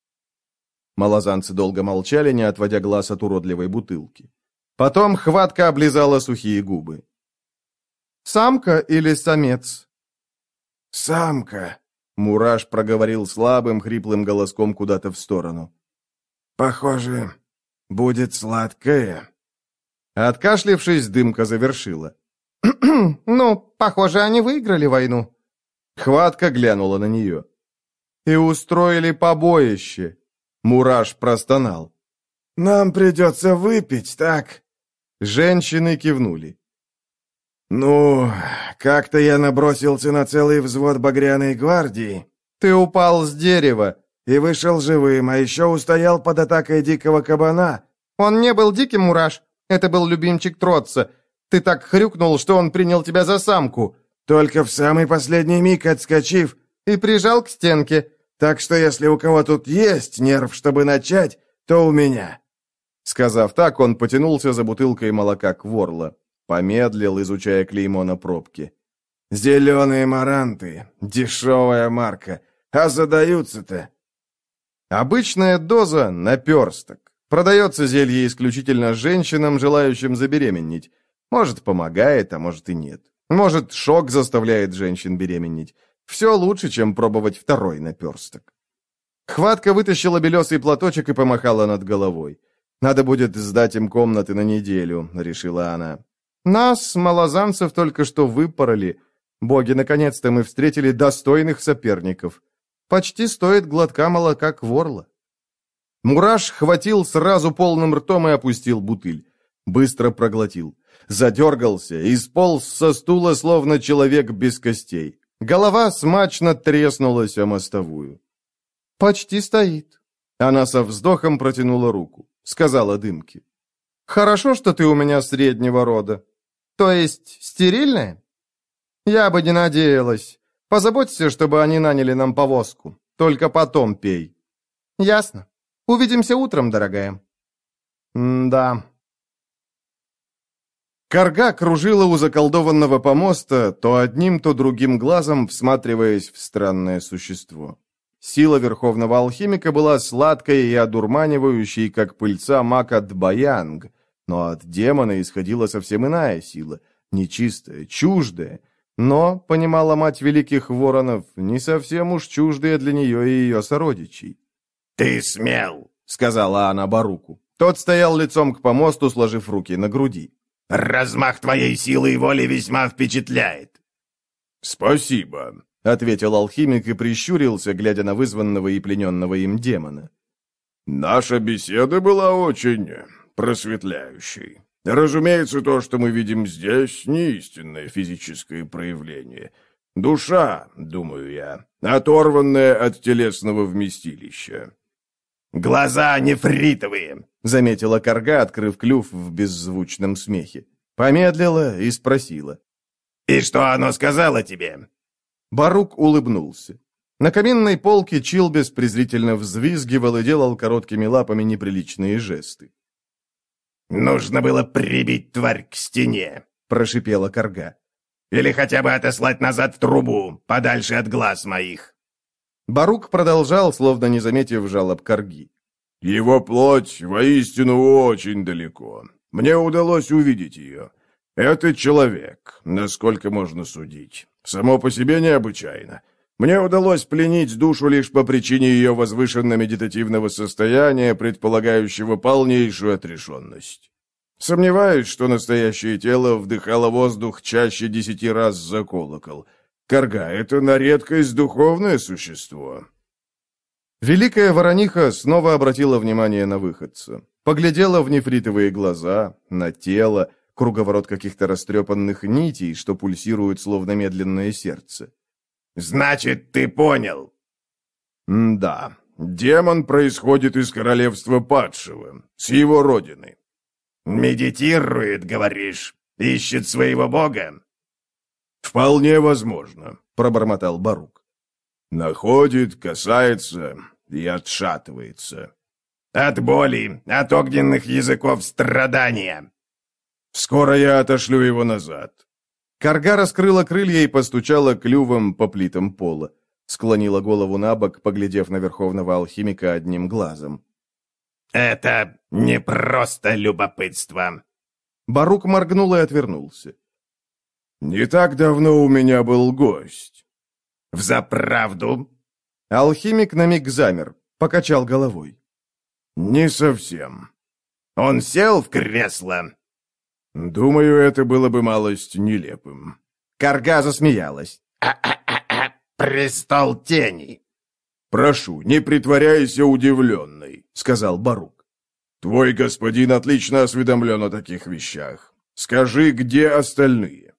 Малозанцы долго молчали, не отводя глаз от уродливой бутылки. Потом Хватка облизала сухие губы. «Самка или самец?» «Самка», — Мураш проговорил слабым, хриплым голоском куда-то в сторону. «Похоже, будет сладкая». Откашлившись, Дымка завершила. «Ну, похоже, они выиграли войну». Хватка глянула на нее. «И устроили побоище». Мураш простонал. «Нам придется выпить, так?» Женщины кивнули. «Ну, как-то я набросился на целый взвод багряной гвардии». «Ты упал с дерева». «И вышел живым, а еще устоял под атакой дикого кабана». «Он не был диким, Мураш. Это был любимчик Тротца. Ты так хрюкнул, что он принял тебя за самку». «Только в самый последний миг отскочив». «И прижал к стенке». «Так что если у кого тут есть нерв, чтобы начать, то у меня». Сказав так, он потянулся за бутылкой молока Кворла. Помедлил, изучая клеймо на пробке. «Зеленые маранты. Дешевая марка. А задаются-то...» Обычная доза — наперсток. Продается зелье исключительно женщинам, желающим забеременеть. Может, помогает, а может и нет. Может, шок заставляет женщин беременеть. Все лучше, чем пробовать второй наперсток. Хватка вытащила белесый платочек и помахала над головой. «Надо будет сдать им комнаты на неделю», — решила она. «Нас, малозанцев, только что выпороли. Боги, наконец-то мы встретили достойных соперников. Почти стоит глотка молока Кворла». Мураш хватил сразу полным ртом и опустил бутыль. Быстро проглотил. Задергался и сполз со стула, словно человек без костей. Голова смачно треснулась о мостовую. «Почти стоит». Она со вздохом протянула руку. Сказала Дымке. «Хорошо, что ты у меня среднего рода. То есть стерильная? Я бы не надеялась. Позаботься, чтобы они наняли нам повозку. Только потом пей». «Ясно. Увидимся утром, дорогая». «М-да». Карга кружила у заколдованного помоста, то одним, то другим глазом, всматриваясь в странное существо. Сила верховного алхимика была сладкой и одурманивающей, как пыльца мака Дбаянг, но от демона исходила совсем иная сила, нечистая, чуждая, но, понимала мать великих воронов, не совсем уж чуждая для нее и ее сородичей. «Ты смел!» — сказала она Баруку. Тот стоял лицом к помосту, сложив руки на груди. «Размах твоей силы и воли весьма впечатляет». «Спасибо», — ответил алхимик и прищурился, глядя на вызванного и плененного им демона. «Наша беседа была очень просветляющей. Разумеется, то, что мы видим здесь, не истинное физическое проявление. Душа, думаю я, оторванная от телесного вместилища». «Глаза нефритовые», — заметила Карга, открыв клюв в беззвучном смехе. Помедлила и спросила. «И что оно сказало тебе?» Барук улыбнулся. На каминной полке Чилбес презрительно взвизгивал и делал короткими лапами неприличные жесты. «Нужно было прибить тварь к стене», — прошипела Карга. «Или хотя бы отослать назад в трубу, подальше от глаз моих». Барук продолжал, словно не заметив жалоб Карги. «Его плоть воистину очень далеко. Мне удалось увидеть ее. Это человек, насколько можно судить. Само по себе необычайно. Мне удалось пленить душу лишь по причине ее возвышенно-медитативного состояния, предполагающего полнейшую отрешенность. Сомневаюсь, что настоящее тело вдыхало воздух чаще десяти раз за колокол. Карга — это на редкость духовное существо». Великая ворониха снова обратила внимание на выходца. Поглядела в нефритовые глаза, на тело, круговорот каких-то растрепанных нитей, что пульсируют, словно медленное сердце. «Значит, ты понял?» «Да, демон происходит из королевства падшего, с его родины». «Медитирует, говоришь? Ищет своего бога?» «Вполне возможно», — пробормотал Барук. «Находит, касается и отшатывается. От боли, от огненных языков страдания». «Скоро я отошлю его назад». Карга раскрыла крылья и постучала клювом по плитам пола. Склонила голову на бок, поглядев на верховного алхимика одним глазом. «Это не просто любопытство». Барук моргнул и отвернулся. «Не так давно у меня был гость». «Взаправду?» Алхимик на миг замер, покачал головой. «Не совсем». «Он сел в кресло?» «Думаю, это было бы малость нелепым». Карга засмеялась. «А-а-а-а! Престол тени!» «Прошу, не притворяйся удивленной», — сказал Барук. «Твой господин отлично осведомлен о таких вещах. Скажи, где остальные?»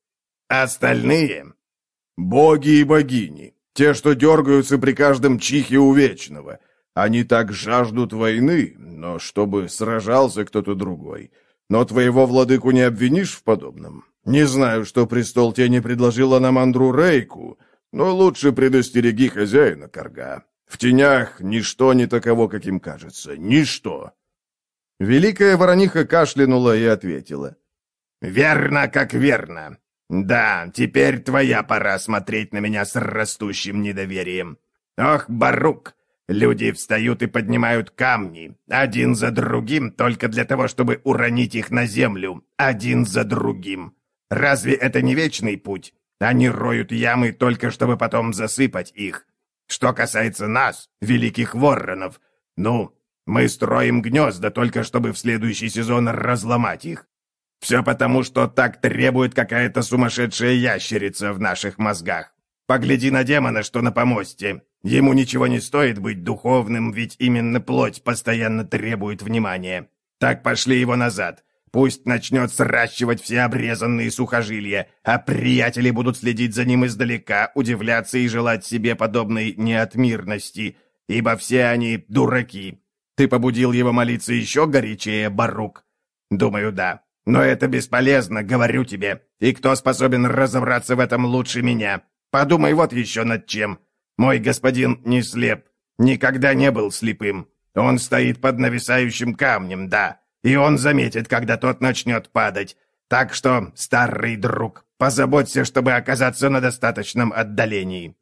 Остальные? Боги и богини. Те, что дергаются при каждом чихе у Вечного. Они так жаждут войны, но чтобы сражался кто-то другой. Но твоего владыку не обвинишь в подобном? Не знаю, что престол тени предложил Анамандру Рейку, но лучше предостереги хозяина, Карга. В тенях ничто не таково, каким кажется. Ничто. Великая ворониха кашлянула и ответила. «Верно, как верно. Да, теперь твоя пора смотреть на меня с растущим недоверием. Ох, Барук, люди встают и поднимают камни, один за другим, только для того, чтобы уронить их на землю, один за другим. Разве это не вечный путь? Они роют ямы только, чтобы потом засыпать их. Что касается нас, великих воронов, ну, мы строим гнезда только, чтобы в следующий сезон разломать их. Все потому, что так требует какая-то сумасшедшая ящерица в наших мозгах. Погляди на демона, что на помосте. Ему ничего не стоит быть духовным, ведь именно плоть постоянно требует внимания. Так пошли его назад. Пусть начнет сращивать все обрезанные сухожилия, а приятели будут следить за ним издалека, удивляться и желать себе подобной неотмирности, ибо все они дураки. Ты побудил его молиться еще горячее, Барук? Думаю, да. Но это бесполезно, говорю тебе. И кто способен разобраться в этом лучше меня? Подумай вот еще над чем. Мой господин не слеп, никогда не был слепым. Он стоит под нависающим камнем, да, и он заметит, когда тот начнет падать. Так что, старый друг, позаботься, чтобы оказаться на достаточном отдалении».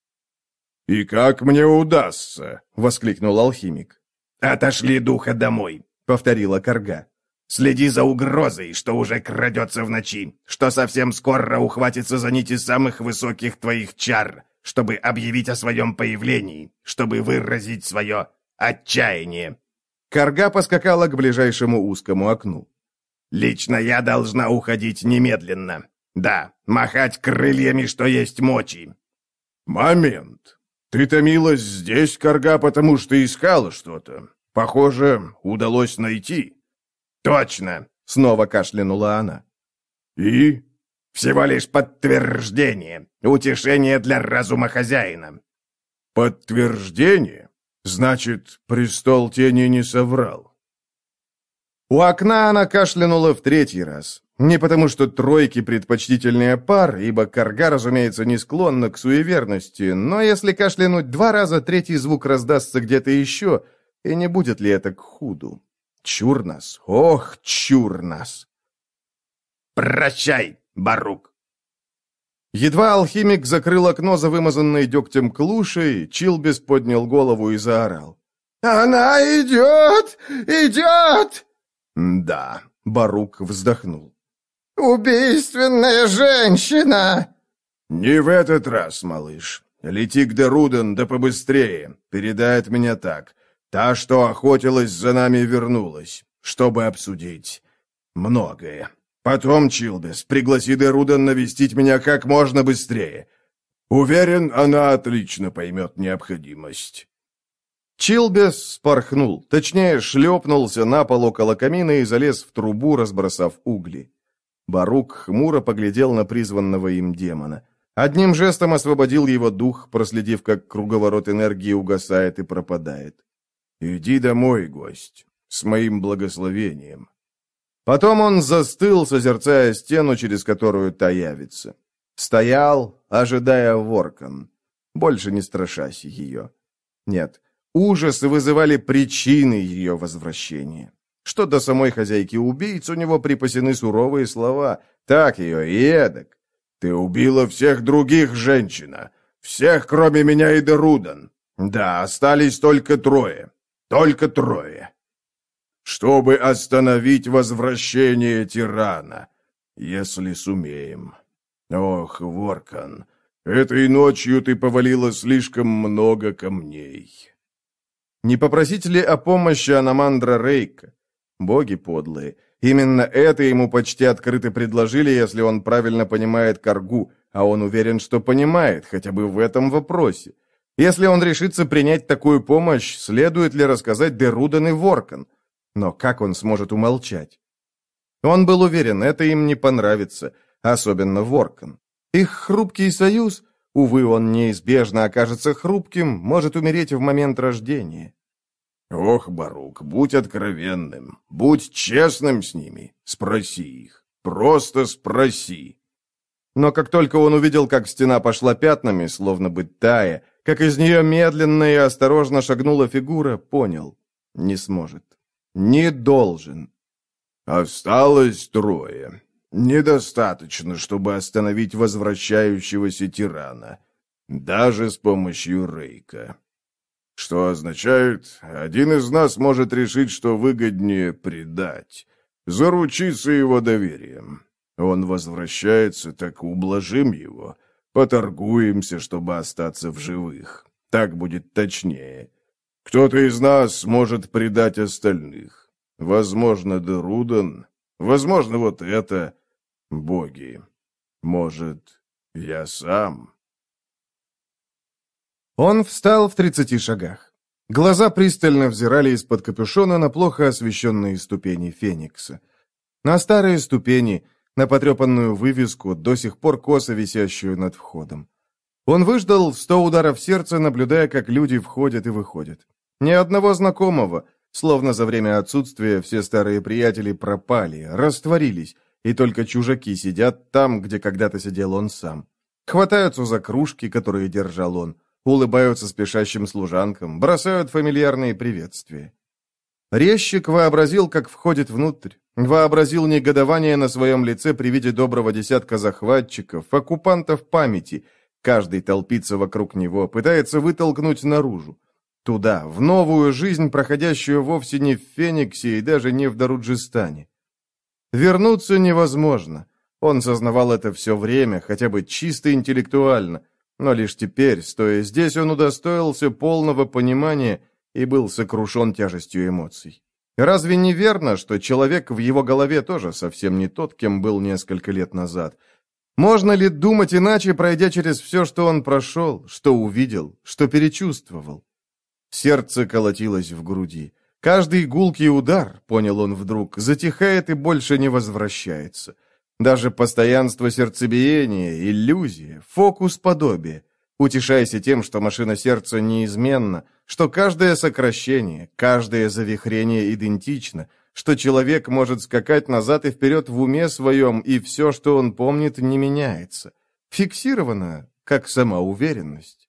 «И как мне удастся?» — воскликнул алхимик. «Отошли духа домой», — повторила Карга. «Следи за угрозой, что уже крадется в ночи, что совсем скоро ухватится за нити самых высоких твоих чар, чтобы объявить о своем появлении, чтобы выразить свое отчаяние». Карга поскакала к ближайшему узкому окну. «Лично я должна уходить немедленно. Да, махать крыльями, что есть мочи». «Момент. Ты томилась здесь, Карга, потому что искала что-то. Похоже, удалось найти». «Точно!» — снова кашлянула она. «И?» «Всего лишь подтверждение, утешение для разума хозяина». «Подтверждение? Значит, престол тени не соврал». У окна она кашлянула в третий раз. Не потому, что тройки предпочтительнее пар, ибо Карга, разумеется, не склонна к суеверности, но если кашлянуть два раза, третий звук раздастся где-то еще, и не будет ли это к худу? Чур нас, ох, чур нас. «Прощай, Барук!» Едва алхимик закрыл окно за вымазанной дегтем клушей, Чилбис поднял голову и заорал. «Она идет! Идет!» «Да», — Барук вздохнул. «Убийственная женщина!» «Не в этот раз, малыш. Лети к Деруден, да побыстрее. Передай от меня так. Та, что охотилась за нами, вернулась, чтобы обсудить многое. Потом, Чилбис, пригласи Деруден навестить меня как можно быстрее. Уверен, она отлично поймет необходимость». Чилбис спорхнул, точнее, шлепнулся на пол около камина и залез в трубу, разбросав угли. Барук хмуро поглядел на призванного им демона. Одним жестом освободил его дух, проследив, как круговорот энергии угасает и пропадает. «Иди домой, гость, с моим благословением». Потом он застыл, созерцая стену, через которую та явится. Стоял, ожидая Воркан, больше не страшась ее. Нет, ужасы вызывали причины ее возвращения. Что до самой хозяйки убийц, у него припасены суровые слова. Так ее и эдак. «Ты убила всех других, женщина. Всех, кроме меня и Деруден. Да, остались только трое. Только трое. Чтобы остановить возвращение тирана, если сумеем. Ох, Воркан, этой ночью ты повалила слишком много камней». Не попросить ли о помощи Анамандра Рейка? Боги подлые. Именно это ему почти открыто предложили, если он правильно понимает Каргу, а он уверен, что понимает, хотя бы в этом вопросе. Если он решится принять такую помощь, следует ли рассказать Деруден и Воркан? Но как он сможет умолчать? Он был уверен, это им не понравится, особенно Воркан. Их хрупкий союз, увы, он неизбежно окажется хрупким, может умереть в момент рождения. Ох, Барук, будь откровенным, будь честным с ними, спроси их, просто спроси. Но как только он увидел, как стена пошла пятнами, словно бы тая, как из нее медленно и осторожно шагнула фигура, понял — не сможет, не должен. Осталось трое. Недостаточно, чтобы остановить возвращающегося тирана, даже с помощью Рейка. Что означает, один из нас может решить, что выгоднее предать, заручиться его доверием. Он возвращается, так ублажим его, поторгуемся, чтобы остаться в живых. Так будет точнее. Кто-то из нас может предать остальных. Возможно, Дерудан, возможно, вот это, боги. Может, я сам. Он встал в тридцати шагах. Глаза пристально взирали из-под капюшона на плохо освещенные ступени Феникса. На старые ступени, на потрепанную вывеску, до сих пор косо висящую над входом. Он выждал сто ударов сердца, наблюдая, как люди входят и выходят. Ни одного знакомого, словно за время отсутствия все старые приятели пропали, растворились, и только чужаки сидят там, где когда-то сидел он сам. Хватаются за кружки, которые держал он, улыбаются спешащим служанкам, бросают фамильярные приветствия. Резчик вообразил, как входит внутрь, вообразил негодование на своем лице при виде доброго десятка захватчиков, оккупантов памяти. Каждый толпится вокруг него, пытается вытолкнуть наружу. Туда, в новую жизнь, проходящую вовсе не в Фениксе и даже не в Даруджистане. Вернуться невозможно. Он сознавал это все время, хотя бы чисто интеллектуально. Но лишь теперь, стоя здесь, он удостоился полного понимания и был сокрушен тяжестью эмоций. Разве не верно, что человек в его голове тоже совсем не тот, кем был несколько лет назад? Можно ли думать иначе, пройдя через все, что он прошел, что увидел, что перечувствовал? Сердце колотилось в груди. Каждый гулкий удар, понял он вдруг, затихает и больше не возвращается. Даже постоянство сердцебиения, иллюзия, фокус подобия. Утешайся тем, что машина сердца неизменна, что каждое сокращение, каждое завихрение идентично, что человек может скакать назад и вперед в уме своем, и все, что он помнит, не меняется. Фиксировано, как сама уверенность.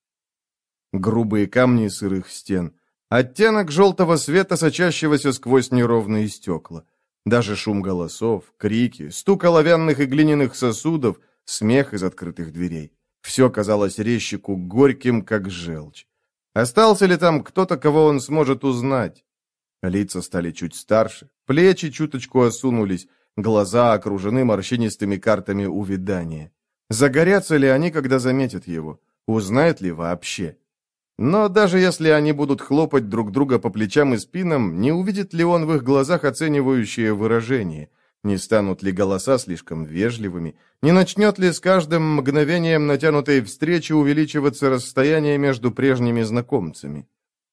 Грубые камни сырых стен, оттенок желтого света, сочащегося сквозь неровные стекла. Даже шум голосов, крики, стук оловянных и глиняных сосудов, смех из открытых дверей. Все казалось резчику горьким, как желчь. Остался ли там кто-то, кого он сможет узнать? Лица стали чуть старше, плечи чуточку осунулись, глаза окружены морщинистыми картами увядания. Загорятся ли они, когда заметят его? Узнает ли вообще? Но даже если они будут хлопать друг друга по плечам и спинам, не увидит ли он в их глазах оценивающее выражение? Не станут ли голоса слишком вежливыми? Не начнет ли с каждым мгновением натянутой встречи увеличиваться расстояние между прежними знакомцами?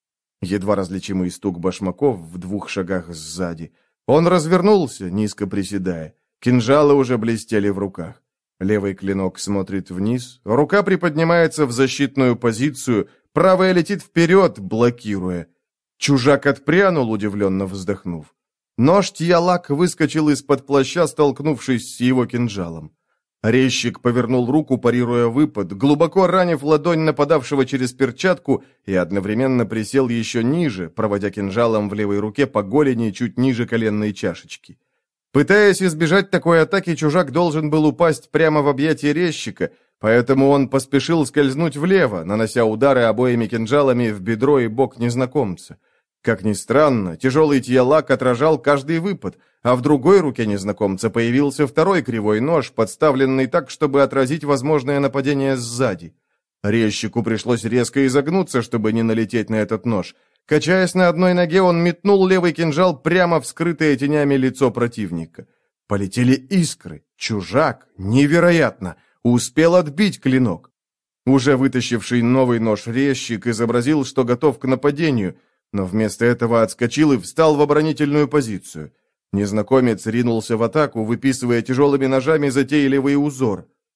Едва различимый стук башмаков в двух шагах сзади. Он развернулся, низко приседая. Кинжалы уже блестели в руках. Левый клинок смотрит вниз, рука приподнимается в защитную позицию, правая летит вперед, блокируя. Чужак отпрянул, удивленно вздохнув. Нож Тьялак выскочил из-под плаща, столкнувшись с его кинжалом. Резчик повернул руку, парируя выпад, глубоко ранив ладонь нападавшего через перчатку, и одновременно присел еще ниже, проводя кинжалом в левой руке по голени чуть ниже коленной чашечки. Пытаясь избежать такой атаки, чужак должен был упасть прямо в объятия резчика, поэтому он поспешил скользнуть влево, нанося удары обоими кинжалами в бедро и бок незнакомца. Как ни странно, тяжелый Тьялак отражал каждый выпад, а в другой руке незнакомца появился второй кривой нож, подставленный так, чтобы отразить возможное нападение сзади. Резчику пришлось резко изогнуться, чтобы не налететь на этот нож. Качаясь на одной ноге, он метнул левый кинжал прямо в скрытое тенями лицо противника. Полетели искры. Чужак, невероятно, успел отбить клинок. Уже вытащивший новый нож резчик изобразил, что готов к нападению, но вместо этого отскочил и встал в оборонительную позицию. Незнакомец ринулся в атаку, выписывая тяжелыми ножами затейливый узор.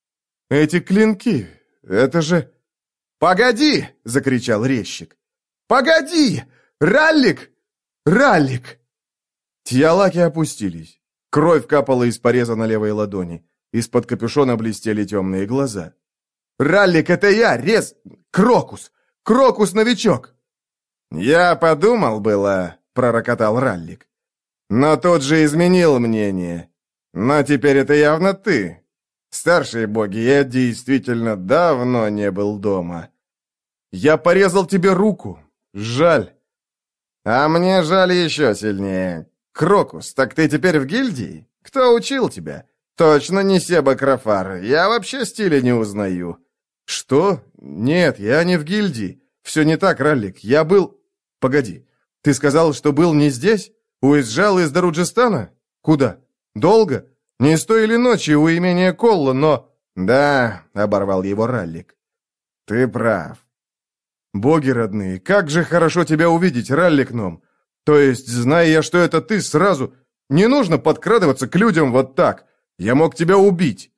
Эти клинки, это же... «Погоди!» — закричал резчик. «Погоди! Раллик! Раллик!» Тьялаки опустились. Кровь капала из пореза на левой ладони. Из-под капюшона блестели темные глаза. «Раллик, это я, Рез... Крокус! Крокус-новичок!» «Я подумал было...» — пророкотал Раллик. «Но тот же изменил мнение. Но теперь это явно ты. Старшие боги, я действительно давно не был дома. Я порезал тебе руку. Жаль. А мне жаль еще сильнее. Крокус, так ты теперь в гильдии? Кто учил тебя? Точно не Себа Крофар. Я вообще стиля не узнаю». «Что? Нет, я не в гильдии. Все не так, Раллик. Я был... Погоди. Ты сказал, что был не здесь? Уезжал из Даруджистана? Куда? Долго? Не с той или ночи у имения Колла, но...» «Да», — оборвал его Раллик. «Ты прав. Боги родные, как же хорошо тебя увидеть, Раллик Ном. То есть, зная я, что это ты, сразу... Не нужно подкрадываться к людям вот так. Я мог тебя убить».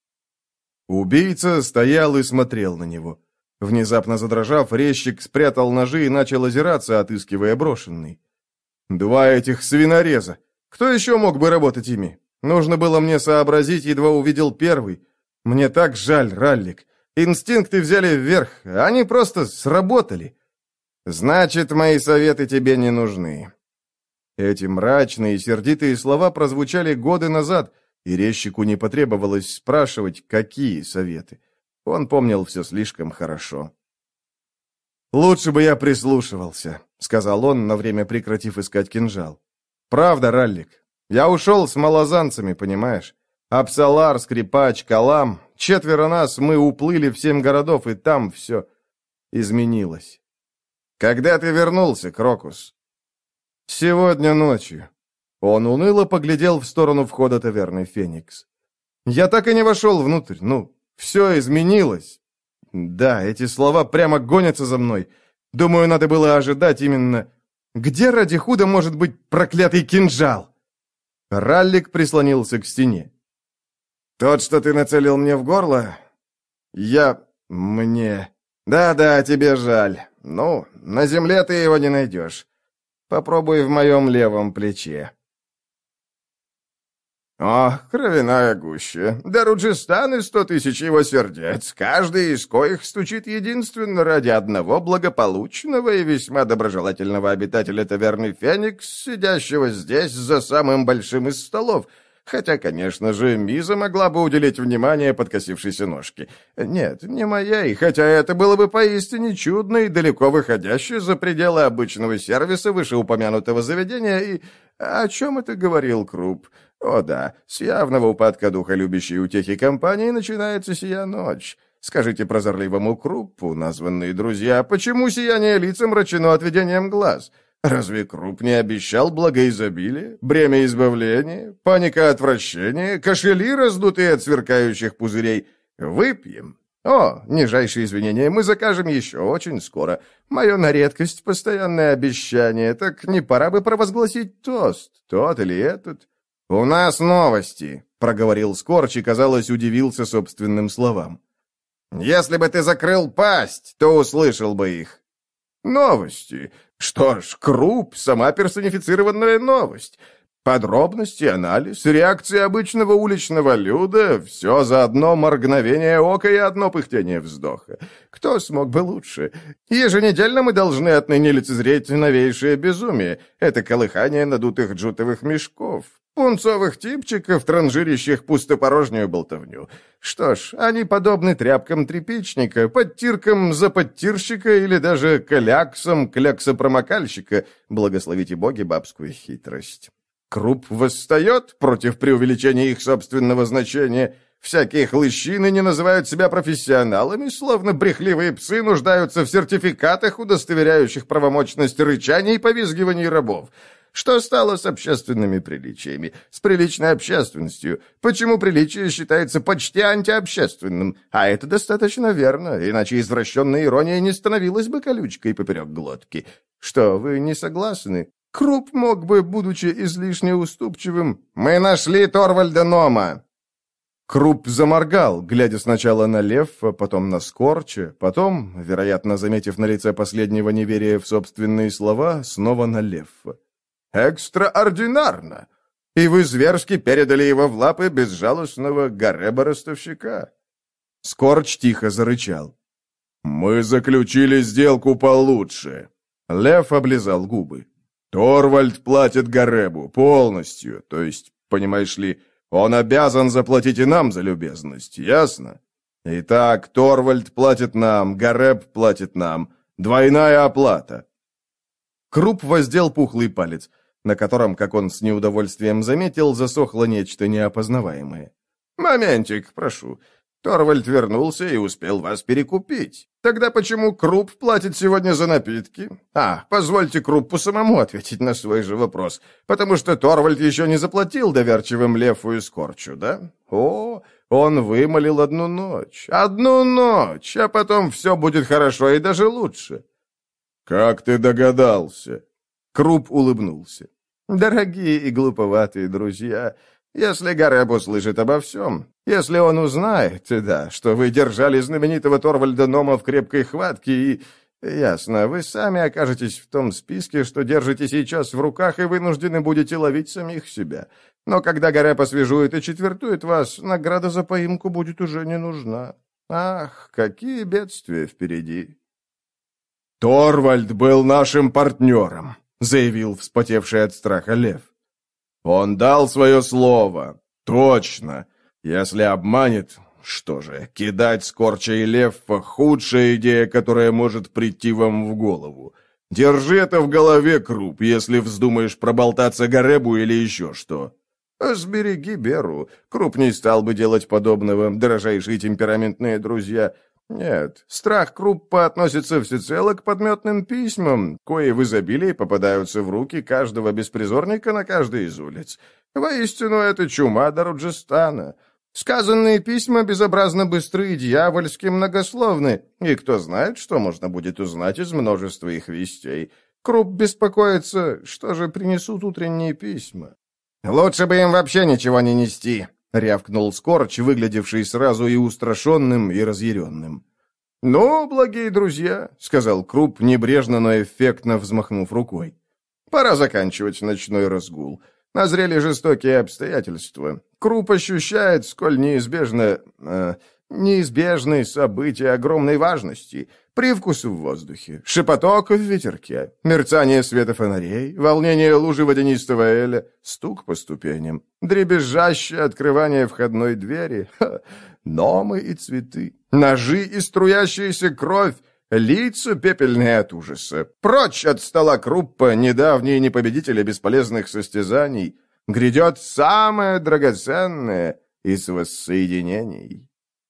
Убийца стоял и смотрел на него. Внезапно задрожав, резчик спрятал ножи и начал озираться, отыскивая брошенный. «Два этих свинореза. Кто еще мог бы работать ими? Нужно было мне сообразить, едва увидел первый. Мне так жаль, Раллик. Инстинкты взяли вверх, а они просто сработали. Значит, мои советы тебе не нужны». Эти мрачные и сердитые слова прозвучали годы назад, и резчику не потребовалось спрашивать, какие советы. Он помнил все слишком хорошо. «Лучше бы я прислушивался», — сказал он, на время прекратив искать кинжал. «Правда, Раллик. Я ушел с малозанцами, понимаешь? Апсалар, Скрипач, Калам. Четверо нас, мы уплыли в семь городов, и там все изменилось». «Когда ты вернулся, Крокус?» «Сегодня ночью». Он уныло поглядел в сторону входа таверны «Феникс». «Я так и не вошел внутрь. Ну, все изменилось. Да, эти слова прямо гонятся за мной. Думаю, надо было ожидать именно... Где ради худа может быть проклятый кинжал?» Раллик прислонился к стене. «Тот, что ты нацелил мне в горло? Я... мне... Да-да, тебе жаль. Ну, на земле ты его не найдешь. Попробуй в моем левом плече». «Ох, кровяная гуща! Даруджистан и сто тысяч его сердец, каждый из коих стучит единственно ради одного благополучного и весьма доброжелательного обитателя таверны «Феникс», сидящего здесь за самым большим из столов, хотя, конечно же, Миза могла бы уделить внимание подкосившейся ножке. Нет, не моей, хотя это было бы поистине чудно и далеко выходящее за пределы обычного сервиса вышеупомянутого заведения. И о чем это говорил Круп? О да, с явного упадка духа любящей утехи компании начинается сия ночь. Скажите прозорливому Круппу, названные друзья, почему сияние лица мрачено отведением глаз? Разве Круп не обещал благоизобилие, бремя избавления, паника отвращения, кошели, раздутые от сверкающих пузырей? Выпьем. О, нижайшие извинения, мы закажем еще очень скоро. Мое на редкость постоянное обещание, так не пора бы провозгласить тост, тот или этот? «У нас новости», — проговорил Скорч и, казалось, удивился собственным словам. «Если бы ты закрыл пасть, то услышал бы их». «Новости? Что ж, Круп — сама персонифицированная новость. Подробности, анализ, реакции обычного уличного люда — все за одно моргновение ока и одно пыхтение вздоха. Кто смог бы лучше? Еженедельно мы должны отныне лицезреть новейшее безумие. Это колыхание надутых джутовых мешков, пунцовых типчиков, транжирящих пустопорожнюю болтовню. Что ж, они подобны тряпкам тряпичника, подтиркам заподтирщика или даже кляксам кляксопромокальщика. Благословите боги бабскую хитрость». Круп восстает против преувеличения их собственного значения. Всякие хлыщины не называют себя профессионалами, словно брехливые псы нуждаются в сертификатах, удостоверяющих правомочность рычания и повизгиваний рабов. Что стало с общественными приличиями, с приличной общественностью? Почему приличие считается почти антиобщественным? А это достаточно верно, иначе извращенная ирония не становилась бы колючкой поперек глотки. Что, вы не согласны? Круп мог бы, будучи излишне уступчивым... «Мы нашли Торвальда Нома!» Круп заморгал, глядя сначала на Леффа, потом на Скорча, потом, вероятно, заметив на лице последнего неверия в собственные слова, снова на Леффа. «Экстраординарно! И вы зверски передали его в лапы безжалостного Гареба-ростовщика!» Скорч тихо зарычал. «Мы заключили сделку получше!» Лев облизал губы. «Торвальд платит Гаребу полностью, то есть, понимаешь ли, он обязан заплатить и нам за любезность, ясно? Итак, Торвальд платит нам, Гареб платит нам. Двойная оплата!» Круп воздел пухлый палец, на котором, как он с неудовольствием заметил, засохло нечто неопознаваемое. «Моментик, прошу. Торвальд вернулся и успел вас перекупить. Тогда почему Круп платит сегодня за напитки? А, позвольте Круппу самому ответить на свой же вопрос, потому что Торвальд еще не заплатил доверчивым Лефу и Скорчу, да? О, он вымолил одну ночь. Одну ночь, а потом все будет хорошо и даже лучше». «Как ты догадался?» Круп улыбнулся. «Дорогие и глуповатые друзья, если Гареб услышит обо всем, если он узнает, да, что вы держали знаменитого Торвальда Нома в крепкой хватке и... Ясно, вы сами окажетесь в том списке, что держите сейчас в руках и вынуждены будете ловить самих себя. Но когда Гареб освежует и четвертует вас, награда за поимку будет уже не нужна. Ах, какие бедствия впереди!» «Торвальд был нашим партнером», — заявил вспотевший от страха Лев. «Он дал свое слово. Точно. Если обманет, что же, кидать Скорча и Леффа — худшая идея, которая может прийти вам в голову. Держи это в голове, Круп, если вздумаешь проболтаться Гаребу или еще что». «Сбереги Беру. Круп не стал бы делать подобного, дорожайшие темпераментные друзья. Нет, страх Круппа относится всецело к подметным письмам, кои в изобилии попадаются в руки каждого беспризорника на каждой из улиц. Воистину, это чума Даруджистана. Сказанные письма безобразно быстры и дьявольски многословны, и кто знает, что можно будет узнать из множества их вестей. Крупп беспокоится, что же принесут утренние письма. «Лучше бы им вообще ничего не нести», — рявкнул Скорч, выглядевший сразу и устрашенным, и разъяренным. «Ну, благие друзья», — сказал Крупп, небрежно, но эффектно взмахнув рукой. «Пора заканчивать ночной разгул. Назрели жестокие обстоятельства. Крупп ощущает, сколь неизбежно... Э, неизбежные события огромной важности. Привкус в воздухе, шепоток в ветерке, мерцание света фонарей, волнение лужи водянистого эля, стук по ступеням, дребезжащее открывание входной двери, ха, номы и цветы, ножи и струящаяся кровь, лица пепельные от ужаса. Прочь от стола Круппа, недавние непобедители бесполезных состязаний. Грядет самое драгоценное из воссоединений».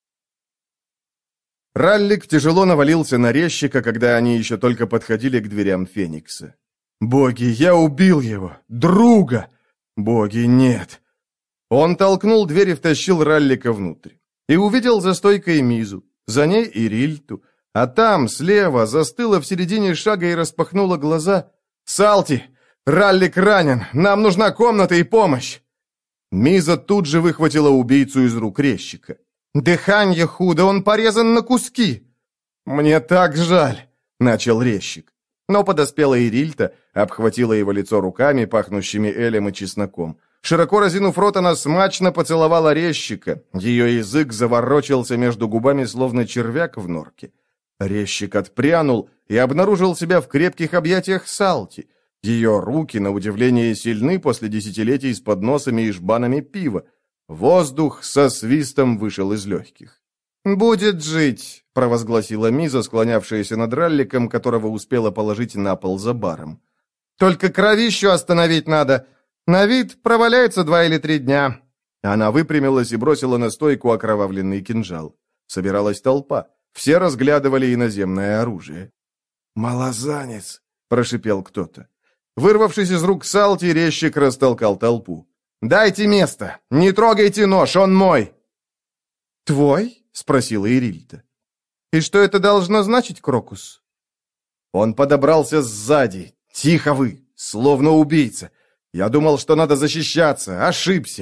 Раллик тяжело навалился на резчика, когда они еще только подходили к дверям Феникса. «Боги, я убил его! Друга! Боги, нет!» Он толкнул дверь и втащил Раллика внутрь. И увидел за стойкой Мизу, за ней Ирильту, а там, слева, застыла в середине шага и распахнула глаза. «Салти! Раллик ранен! Нам нужна комната и помощь!» Миза тут же выхватила убийцу из рук резчика. «Дыханье худо, он порезан на куски!» «Мне так жаль!» — начал резчик. Но подоспела Ирильта, обхватила его лицо руками, пахнущими элем и чесноком. Широко разинув рот, она смачно поцеловала резчика. Ее язык заворочился между губами, словно червяк в норке. Резчик отпрянул и обнаружил себя в крепких объятиях Салти. Ее руки, на удивление, сильны после десятилетий с подносами и жбанами пива. Воздух со свистом вышел из легких. «Будет жить», — провозгласила Миза, склонявшаяся над Ралликом, которого успела положить на пол за баром. «Только кровищу остановить надо. На вид проваляется два или три дня». Она выпрямилась и бросила на стойку окровавленный кинжал. Собиралась толпа. Все разглядывали иноземное оружие. «Малозанец», — прошипел кто-то. Вырвавшись из рук Салти, резчик растолкал толпу. «Дайте место! Не трогайте нож, он мой!» «Твой?» — спросила Ирильта. «И что это должно значить, Крокус?» Он подобрался сзади. «Тихо вы! Словно убийца! Я думал, что надо защищаться. Ошибся!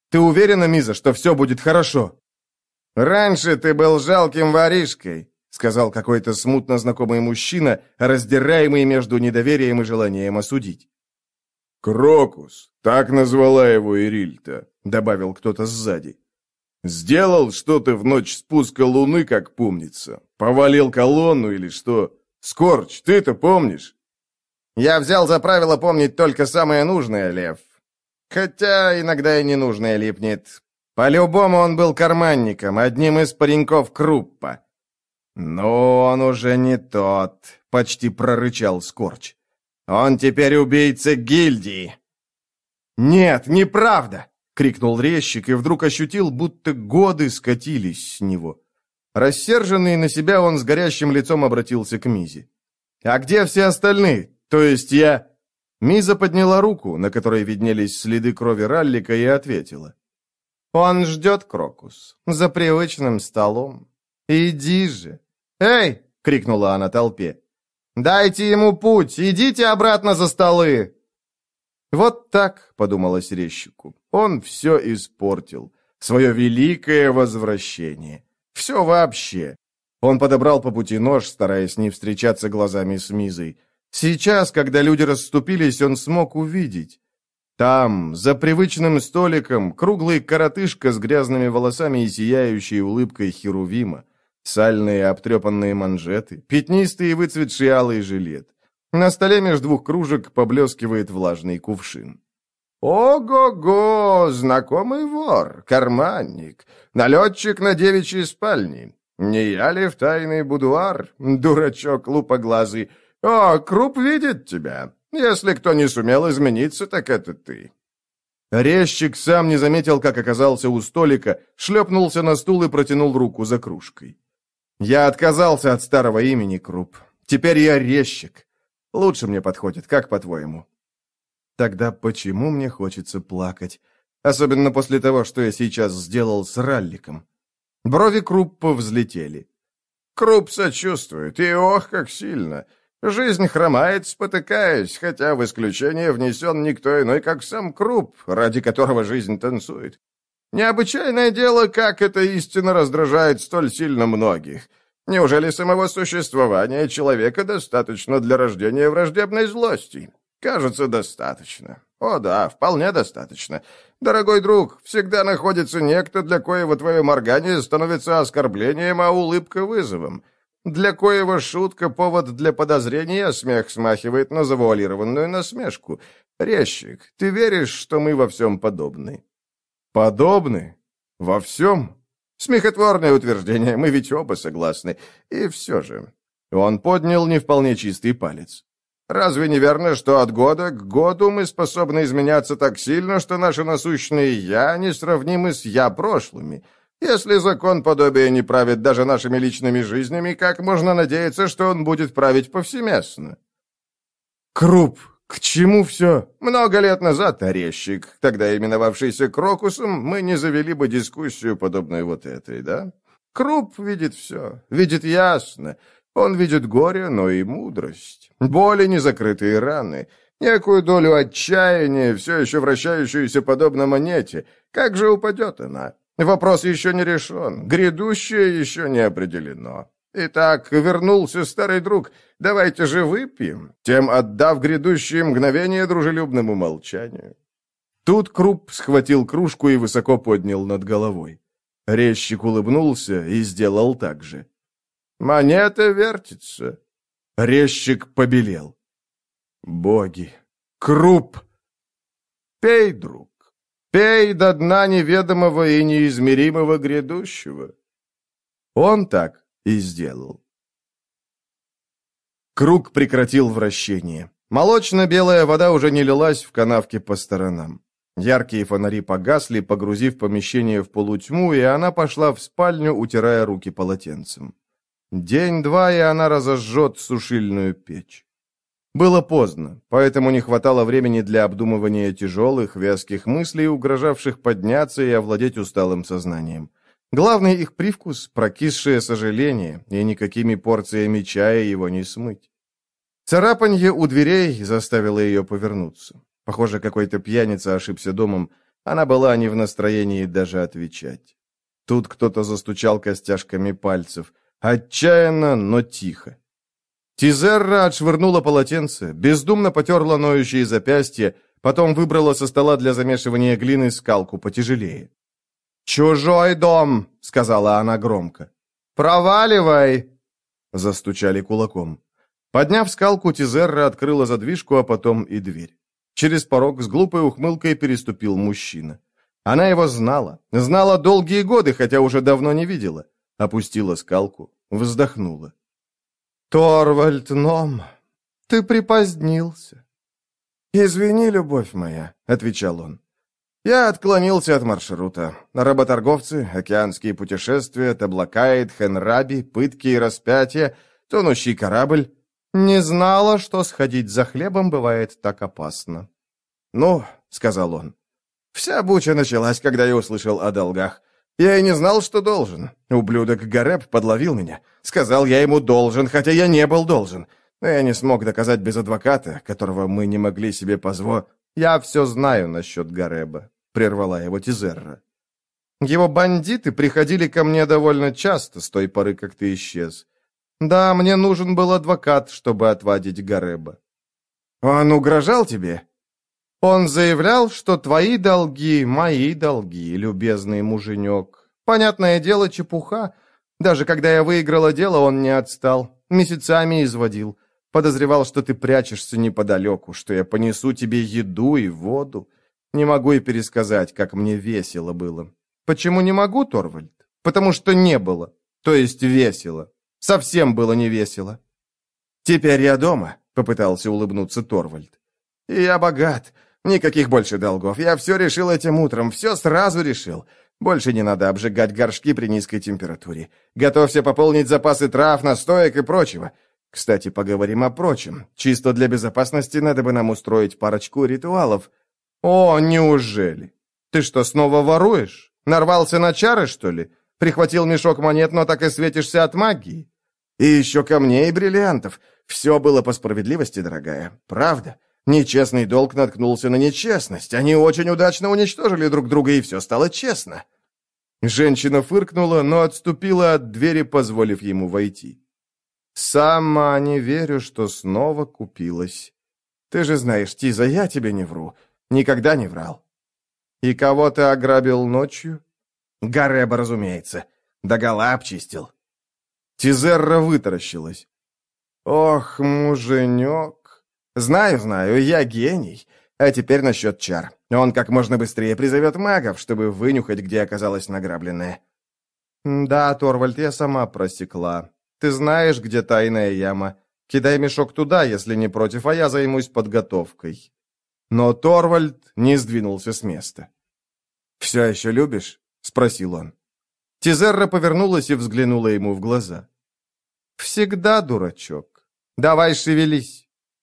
Ты уверена, Миза, что все будет хорошо?» «Раньше ты был жалким воришкой», — сказал какой-то смутно знакомый мужчина, раздираемый между недоверием и желанием осудить. «Крокус, так назвала его Ирильта», — добавил кто-то сзади. «Сделал что-то в ночь спуска луны, как помнится. Повалил колонну или что? Скорч, ты-то помнишь?» «Я взял за правило помнить только самое нужное, Лев. Хотя иногда и ненужное липнет. По-любому он был карманником, одним из пареньков Круппа». «Но он уже не тот», — почти прорычал Скорч. «Он теперь убийца гильдии». «Нет, неправда!» — крикнул резчик и вдруг ощутил, будто годы скатились с него. Рассерженный на себя, он с горящим лицом обратился к Мизе. «А где все остальные? То есть я...» Миза подняла руку, на которой виднелись следы крови Раллика, и ответила. «Он ждет, Крокус, за привычным столом. Иди же!» «Эй!» — крикнула она толпе. «Дайте ему путь! Идите обратно за столы!» «Вот так», — подумалось резчику, — «он все испортил. Свое великое возвращение. Все вообще». Он подобрал по пути нож, стараясь не встречаться глазами с Мизой. Сейчас, когда люди расступились, он смог увидеть. Там, за привычным столиком, круглый коротышка с грязными волосами и сияющей улыбкой Херувима. Сальные обтрепанные манжеты, пятнистый и выцветший алый жилет. На столе между двух кружек поблескивает влажный кувшин. «Ого-го! Знакомый вор, карманник, налетчик на девичьей спальне. Не я ли в тайный будуар, дурачок лупоглазый? О, Круп видит тебя. Если кто не сумел измениться, так это ты». Резчик сам не заметил, как оказался у столика, шлепнулся на стул и протянул руку за кружкой. «Я отказался от старого имени, Круп. Теперь я резчик. Лучше мне подходит, как по-твоему?» Тогда почему мне хочется плакать? Особенно после того, что я сейчас сделал с Ралликом. Брови Круппа взлетели. «Круп сочувствует, и ох, как сильно. Жизнь хромает, спотыкаясь, хотя в исключение внесен никто иной, как сам Круп, ради которого жизнь танцует. Необычайное дело, как эта истина раздражает столь сильно многих. Неужели самого существования человека достаточно для рождения враждебной злости? Кажется, достаточно. О да, вполне достаточно. Дорогой друг, всегда находится некто, для коего твое моргание становится оскорблением, а улыбка вызовом. Для коего шутка — повод для подозрения, а смех смахивает на завуалированную насмешку. Резчик, ты веришь, что мы во всем подобны?» «Подобны? Во всем?» «Смехотворное утверждение, мы ведь оба согласны. И все же...» Он поднял не вполне чистый палец. «Разве не верно, что от года к году мы способны изменяться так сильно, что наши насущные «я» несравнимы с «я» прошлыми? Если закон подобия не правит даже нашими личными жизнями, как можно надеяться, что он будет править повсеместно?» «Круп, к чему все?» «Много лет назад, Орещик, тогда именовавшийся Крокусом, мы не завели бы дискуссию, подобную вот этой, да? Круп видит все, видит ясно. Он видит горе, но и мудрость, боли, незакрытые раны, некую долю отчаяния, все еще вращающуюся подобно монете. Как же упадет она? Вопрос еще не решен, грядущее еще не определено. Итак, вернулся старый друг, давайте же выпьем, тем отдав грядущие мгновения дружелюбному молчанию». Тут Круп схватил кружку и высоко поднял над головой. Резчик улыбнулся и сделал так же. «Монета вертится». Резчик побелел. «Боги! Круп!» «Пей, друг, пей до дна неведомого и неизмеримого грядущего». Он так и сделал. Круг прекратил вращение. Молочно-белая вода уже не лилась в канавке по сторонам. Яркие фонари погасли, погрузив помещение в полутьму, и она пошла в спальню, утирая руки полотенцем. День-два, и она разожжет сушильную печь. Было поздно, поэтому не хватало времени для обдумывания тяжелых, вязких мыслей, угрожавших подняться и овладеть усталым сознанием. Главный их привкус — прокисшее сожаление, и никакими порциями чая его не смыть. Царапанье у дверей заставило ее повернуться. Похоже, какой-то пьяница ошибся домом. Она была не в настроении даже отвечать. Тут кто-то застучал костяшками пальцев. Отчаянно, но тихо. Тизерра отшвырнула полотенце, бездумно потерла ноющие запястья, потом выбрала со стола для замешивания глины скалку потяжелее. «Чужой дом!» — сказала она громко. «Проваливай!» — застучали кулаком. Подняв скалку, Тизерра открыла задвижку, а потом и дверь. Через порог с глупой ухмылкой переступил мужчина. Она его знала, знала долгие годы, хотя уже давно не видела. Опустила скалку, вздохнула. «Торвальд Ном, ты припозднился». «Извини, любовь моя», — отвечал он. «Я отклонился от маршрута. Работорговцы, океанские путешествия, Таблакаид, Хенраби, пытки и распятия, тонущий корабль. Не знала, что сходить за хлебом бывает так опасно». «Ну», — сказал он, — «вся буча началась, когда я услышал о долгах. Я и не знал, что должен. Ублюдок Гареб подловил меня. Сказал, я ему должен, хотя я не был должен. Но я не смог доказать без адвоката, которого мы не могли себе позволить». «Я все знаю насчет Гареба», — прервала его Тизерра. «Его бандиты приходили ко мне довольно часто с той поры, как ты исчез. Да, мне нужен был адвокат, чтобы отвадить Гареба». «Он угрожал тебе?» «Он заявлял, что твои долги — мои долги, любезный муженек. Понятное дело, чепуха. Даже когда я выиграла дело, он не отстал. Месяцами изводил. Подозревал, что ты прячешься неподалеку, что я понесу тебе еду и воду. Не могу и пересказать, как мне весело было. Почему не могу, Торвальд? Потому что не было. То есть весело. Совсем было не весело». «Теперь я дома», — попытался улыбнуться Торвальд. «И я богат. Никаких больше долгов. Я все решил этим утром, все сразу решил. Больше не надо обжигать горшки при низкой температуре. Готовься пополнить запасы трав, настоек и прочего. Кстати, поговорим о прочем. Чисто для безопасности надо бы нам устроить парочку ритуалов». «О, неужели? Ты что, снова воруешь? Нарвался на чары, что ли? Прихватил мешок монет, но так и светишься от магии?» «И еще камней и бриллиантов. Все было по справедливости, дорогая. Правда. Нечестный долг наткнулся на нечестность. Они очень удачно уничтожили друг друга, и все стало честно». Женщина фыркнула, но отступила от двери, позволив ему войти. «Сама не верю, что снова купилась. Ты же знаешь, Тиза, я тебе не вру. Никогда не врал». «И кого ты ограбил ночью?» «Гареба, разумеется. Догола обчистил». Тизерра вытаращилась. «Ох, муженек. Знаю, знаю, я гений. А теперь насчет чар. Он как можно быстрее призовет магов, чтобы вынюхать, где оказалась награбленная». «Да, Торвальд, я сама просекла. Ты знаешь, где тайная яма. Кидай мешок туда, если не против, а я займусь подготовкой». Но Торвальд не сдвинулся с места. «Все еще любишь?» — спросил он. Тизерра повернулась и взглянула ему в глаза. «Всегда, дурачок. Давай шевелись».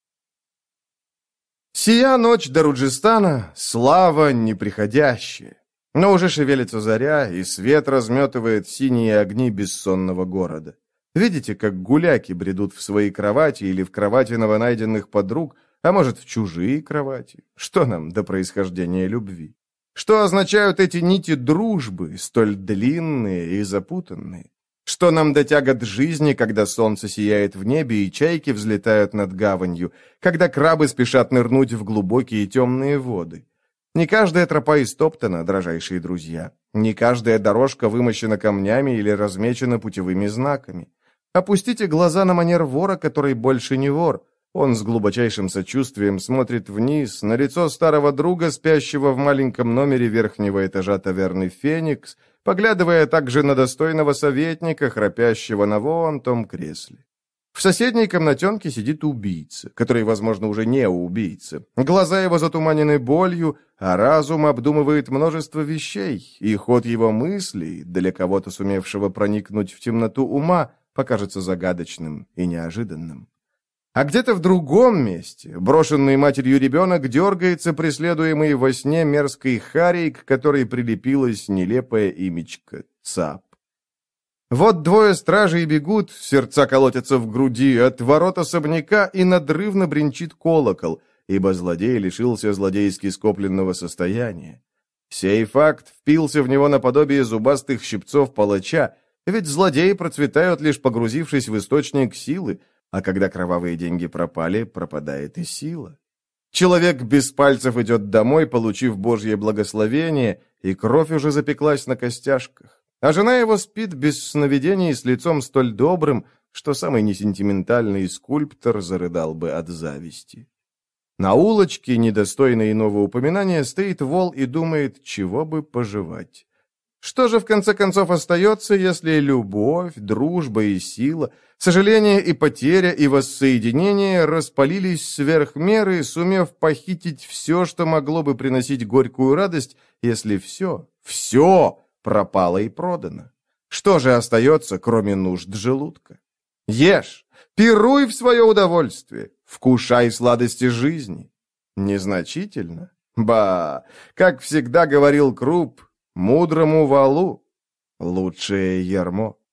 Сия ночь до Руджистана — слава неприходящая. Но уже шевелится заря, и свет разметывает синие огни бессонного города. Видите, как гуляки бредут в свои кровати или в кровати новонайденных подруг, а может, в чужие кровати? Что нам до происхождения любви? Что означают эти нити дружбы, столь длинные и запутанные? Что нам до тягот жизни, когда солнце сияет в небе и чайки взлетают над гаванью, когда крабы спешат нырнуть в глубокие темные воды? Не каждая тропа истоптана, дрожайшие друзья. Не каждая дорожка вымощена камнями или размечена путевыми знаками. Опустите глаза на манер вора, который больше не вор. Он с глубочайшим сочувствием смотрит вниз, на лицо старого друга, спящего в маленьком номере верхнего этажа таверны «Феникс», поглядывая также на достойного советника, храпящего на вон том кресле. В соседней комнатенке сидит убийца, который, возможно, уже не убийца. Глаза его затуманены болью, а разум обдумывает множество вещей, и ход его мыслей, для кого-то сумевшего проникнуть в темноту ума, покажется загадочным и неожиданным. А где-то в другом месте брошенный матерью ребенок дергается, преследуемый во сне мерзкой харей, к которой прилепилась нелепая имечко Цап. Вот двое стражей бегут, сердца колотятся в груди, от ворот особняка, и надрывно бренчит колокол, ибо злодей лишился злодейски скопленного состояния. Сей факт впился в него наподобие зубастых щипцов палача, ведь злодеи процветают, лишь погрузившись в источник силы, а когда кровавые деньги пропали, пропадает и сила. Человек без пальцев идет домой, получив Божье благословение, и кровь уже запеклась на костяшках. А жена его спит без сновидений с лицом столь добрым, что самый несентиментальный скульптор зарыдал бы от зависти. На улочке, недостойной иного упоминания, стоит вол и думает, чего бы пожевать. Что же в конце концов остается, если любовь, дружба и сила, сожаление и потеря и воссоединение распалились сверх меры, сумев похитить все, что могло бы приносить горькую радость, если все, все пропало и продано? Что же остается, кроме нужд желудка? Ешь, пируй в свое удовольствие, вкушай сладости жизни. Незначительно? Ба, как всегда говорил Круп, мудрому валу лучшее ярмо.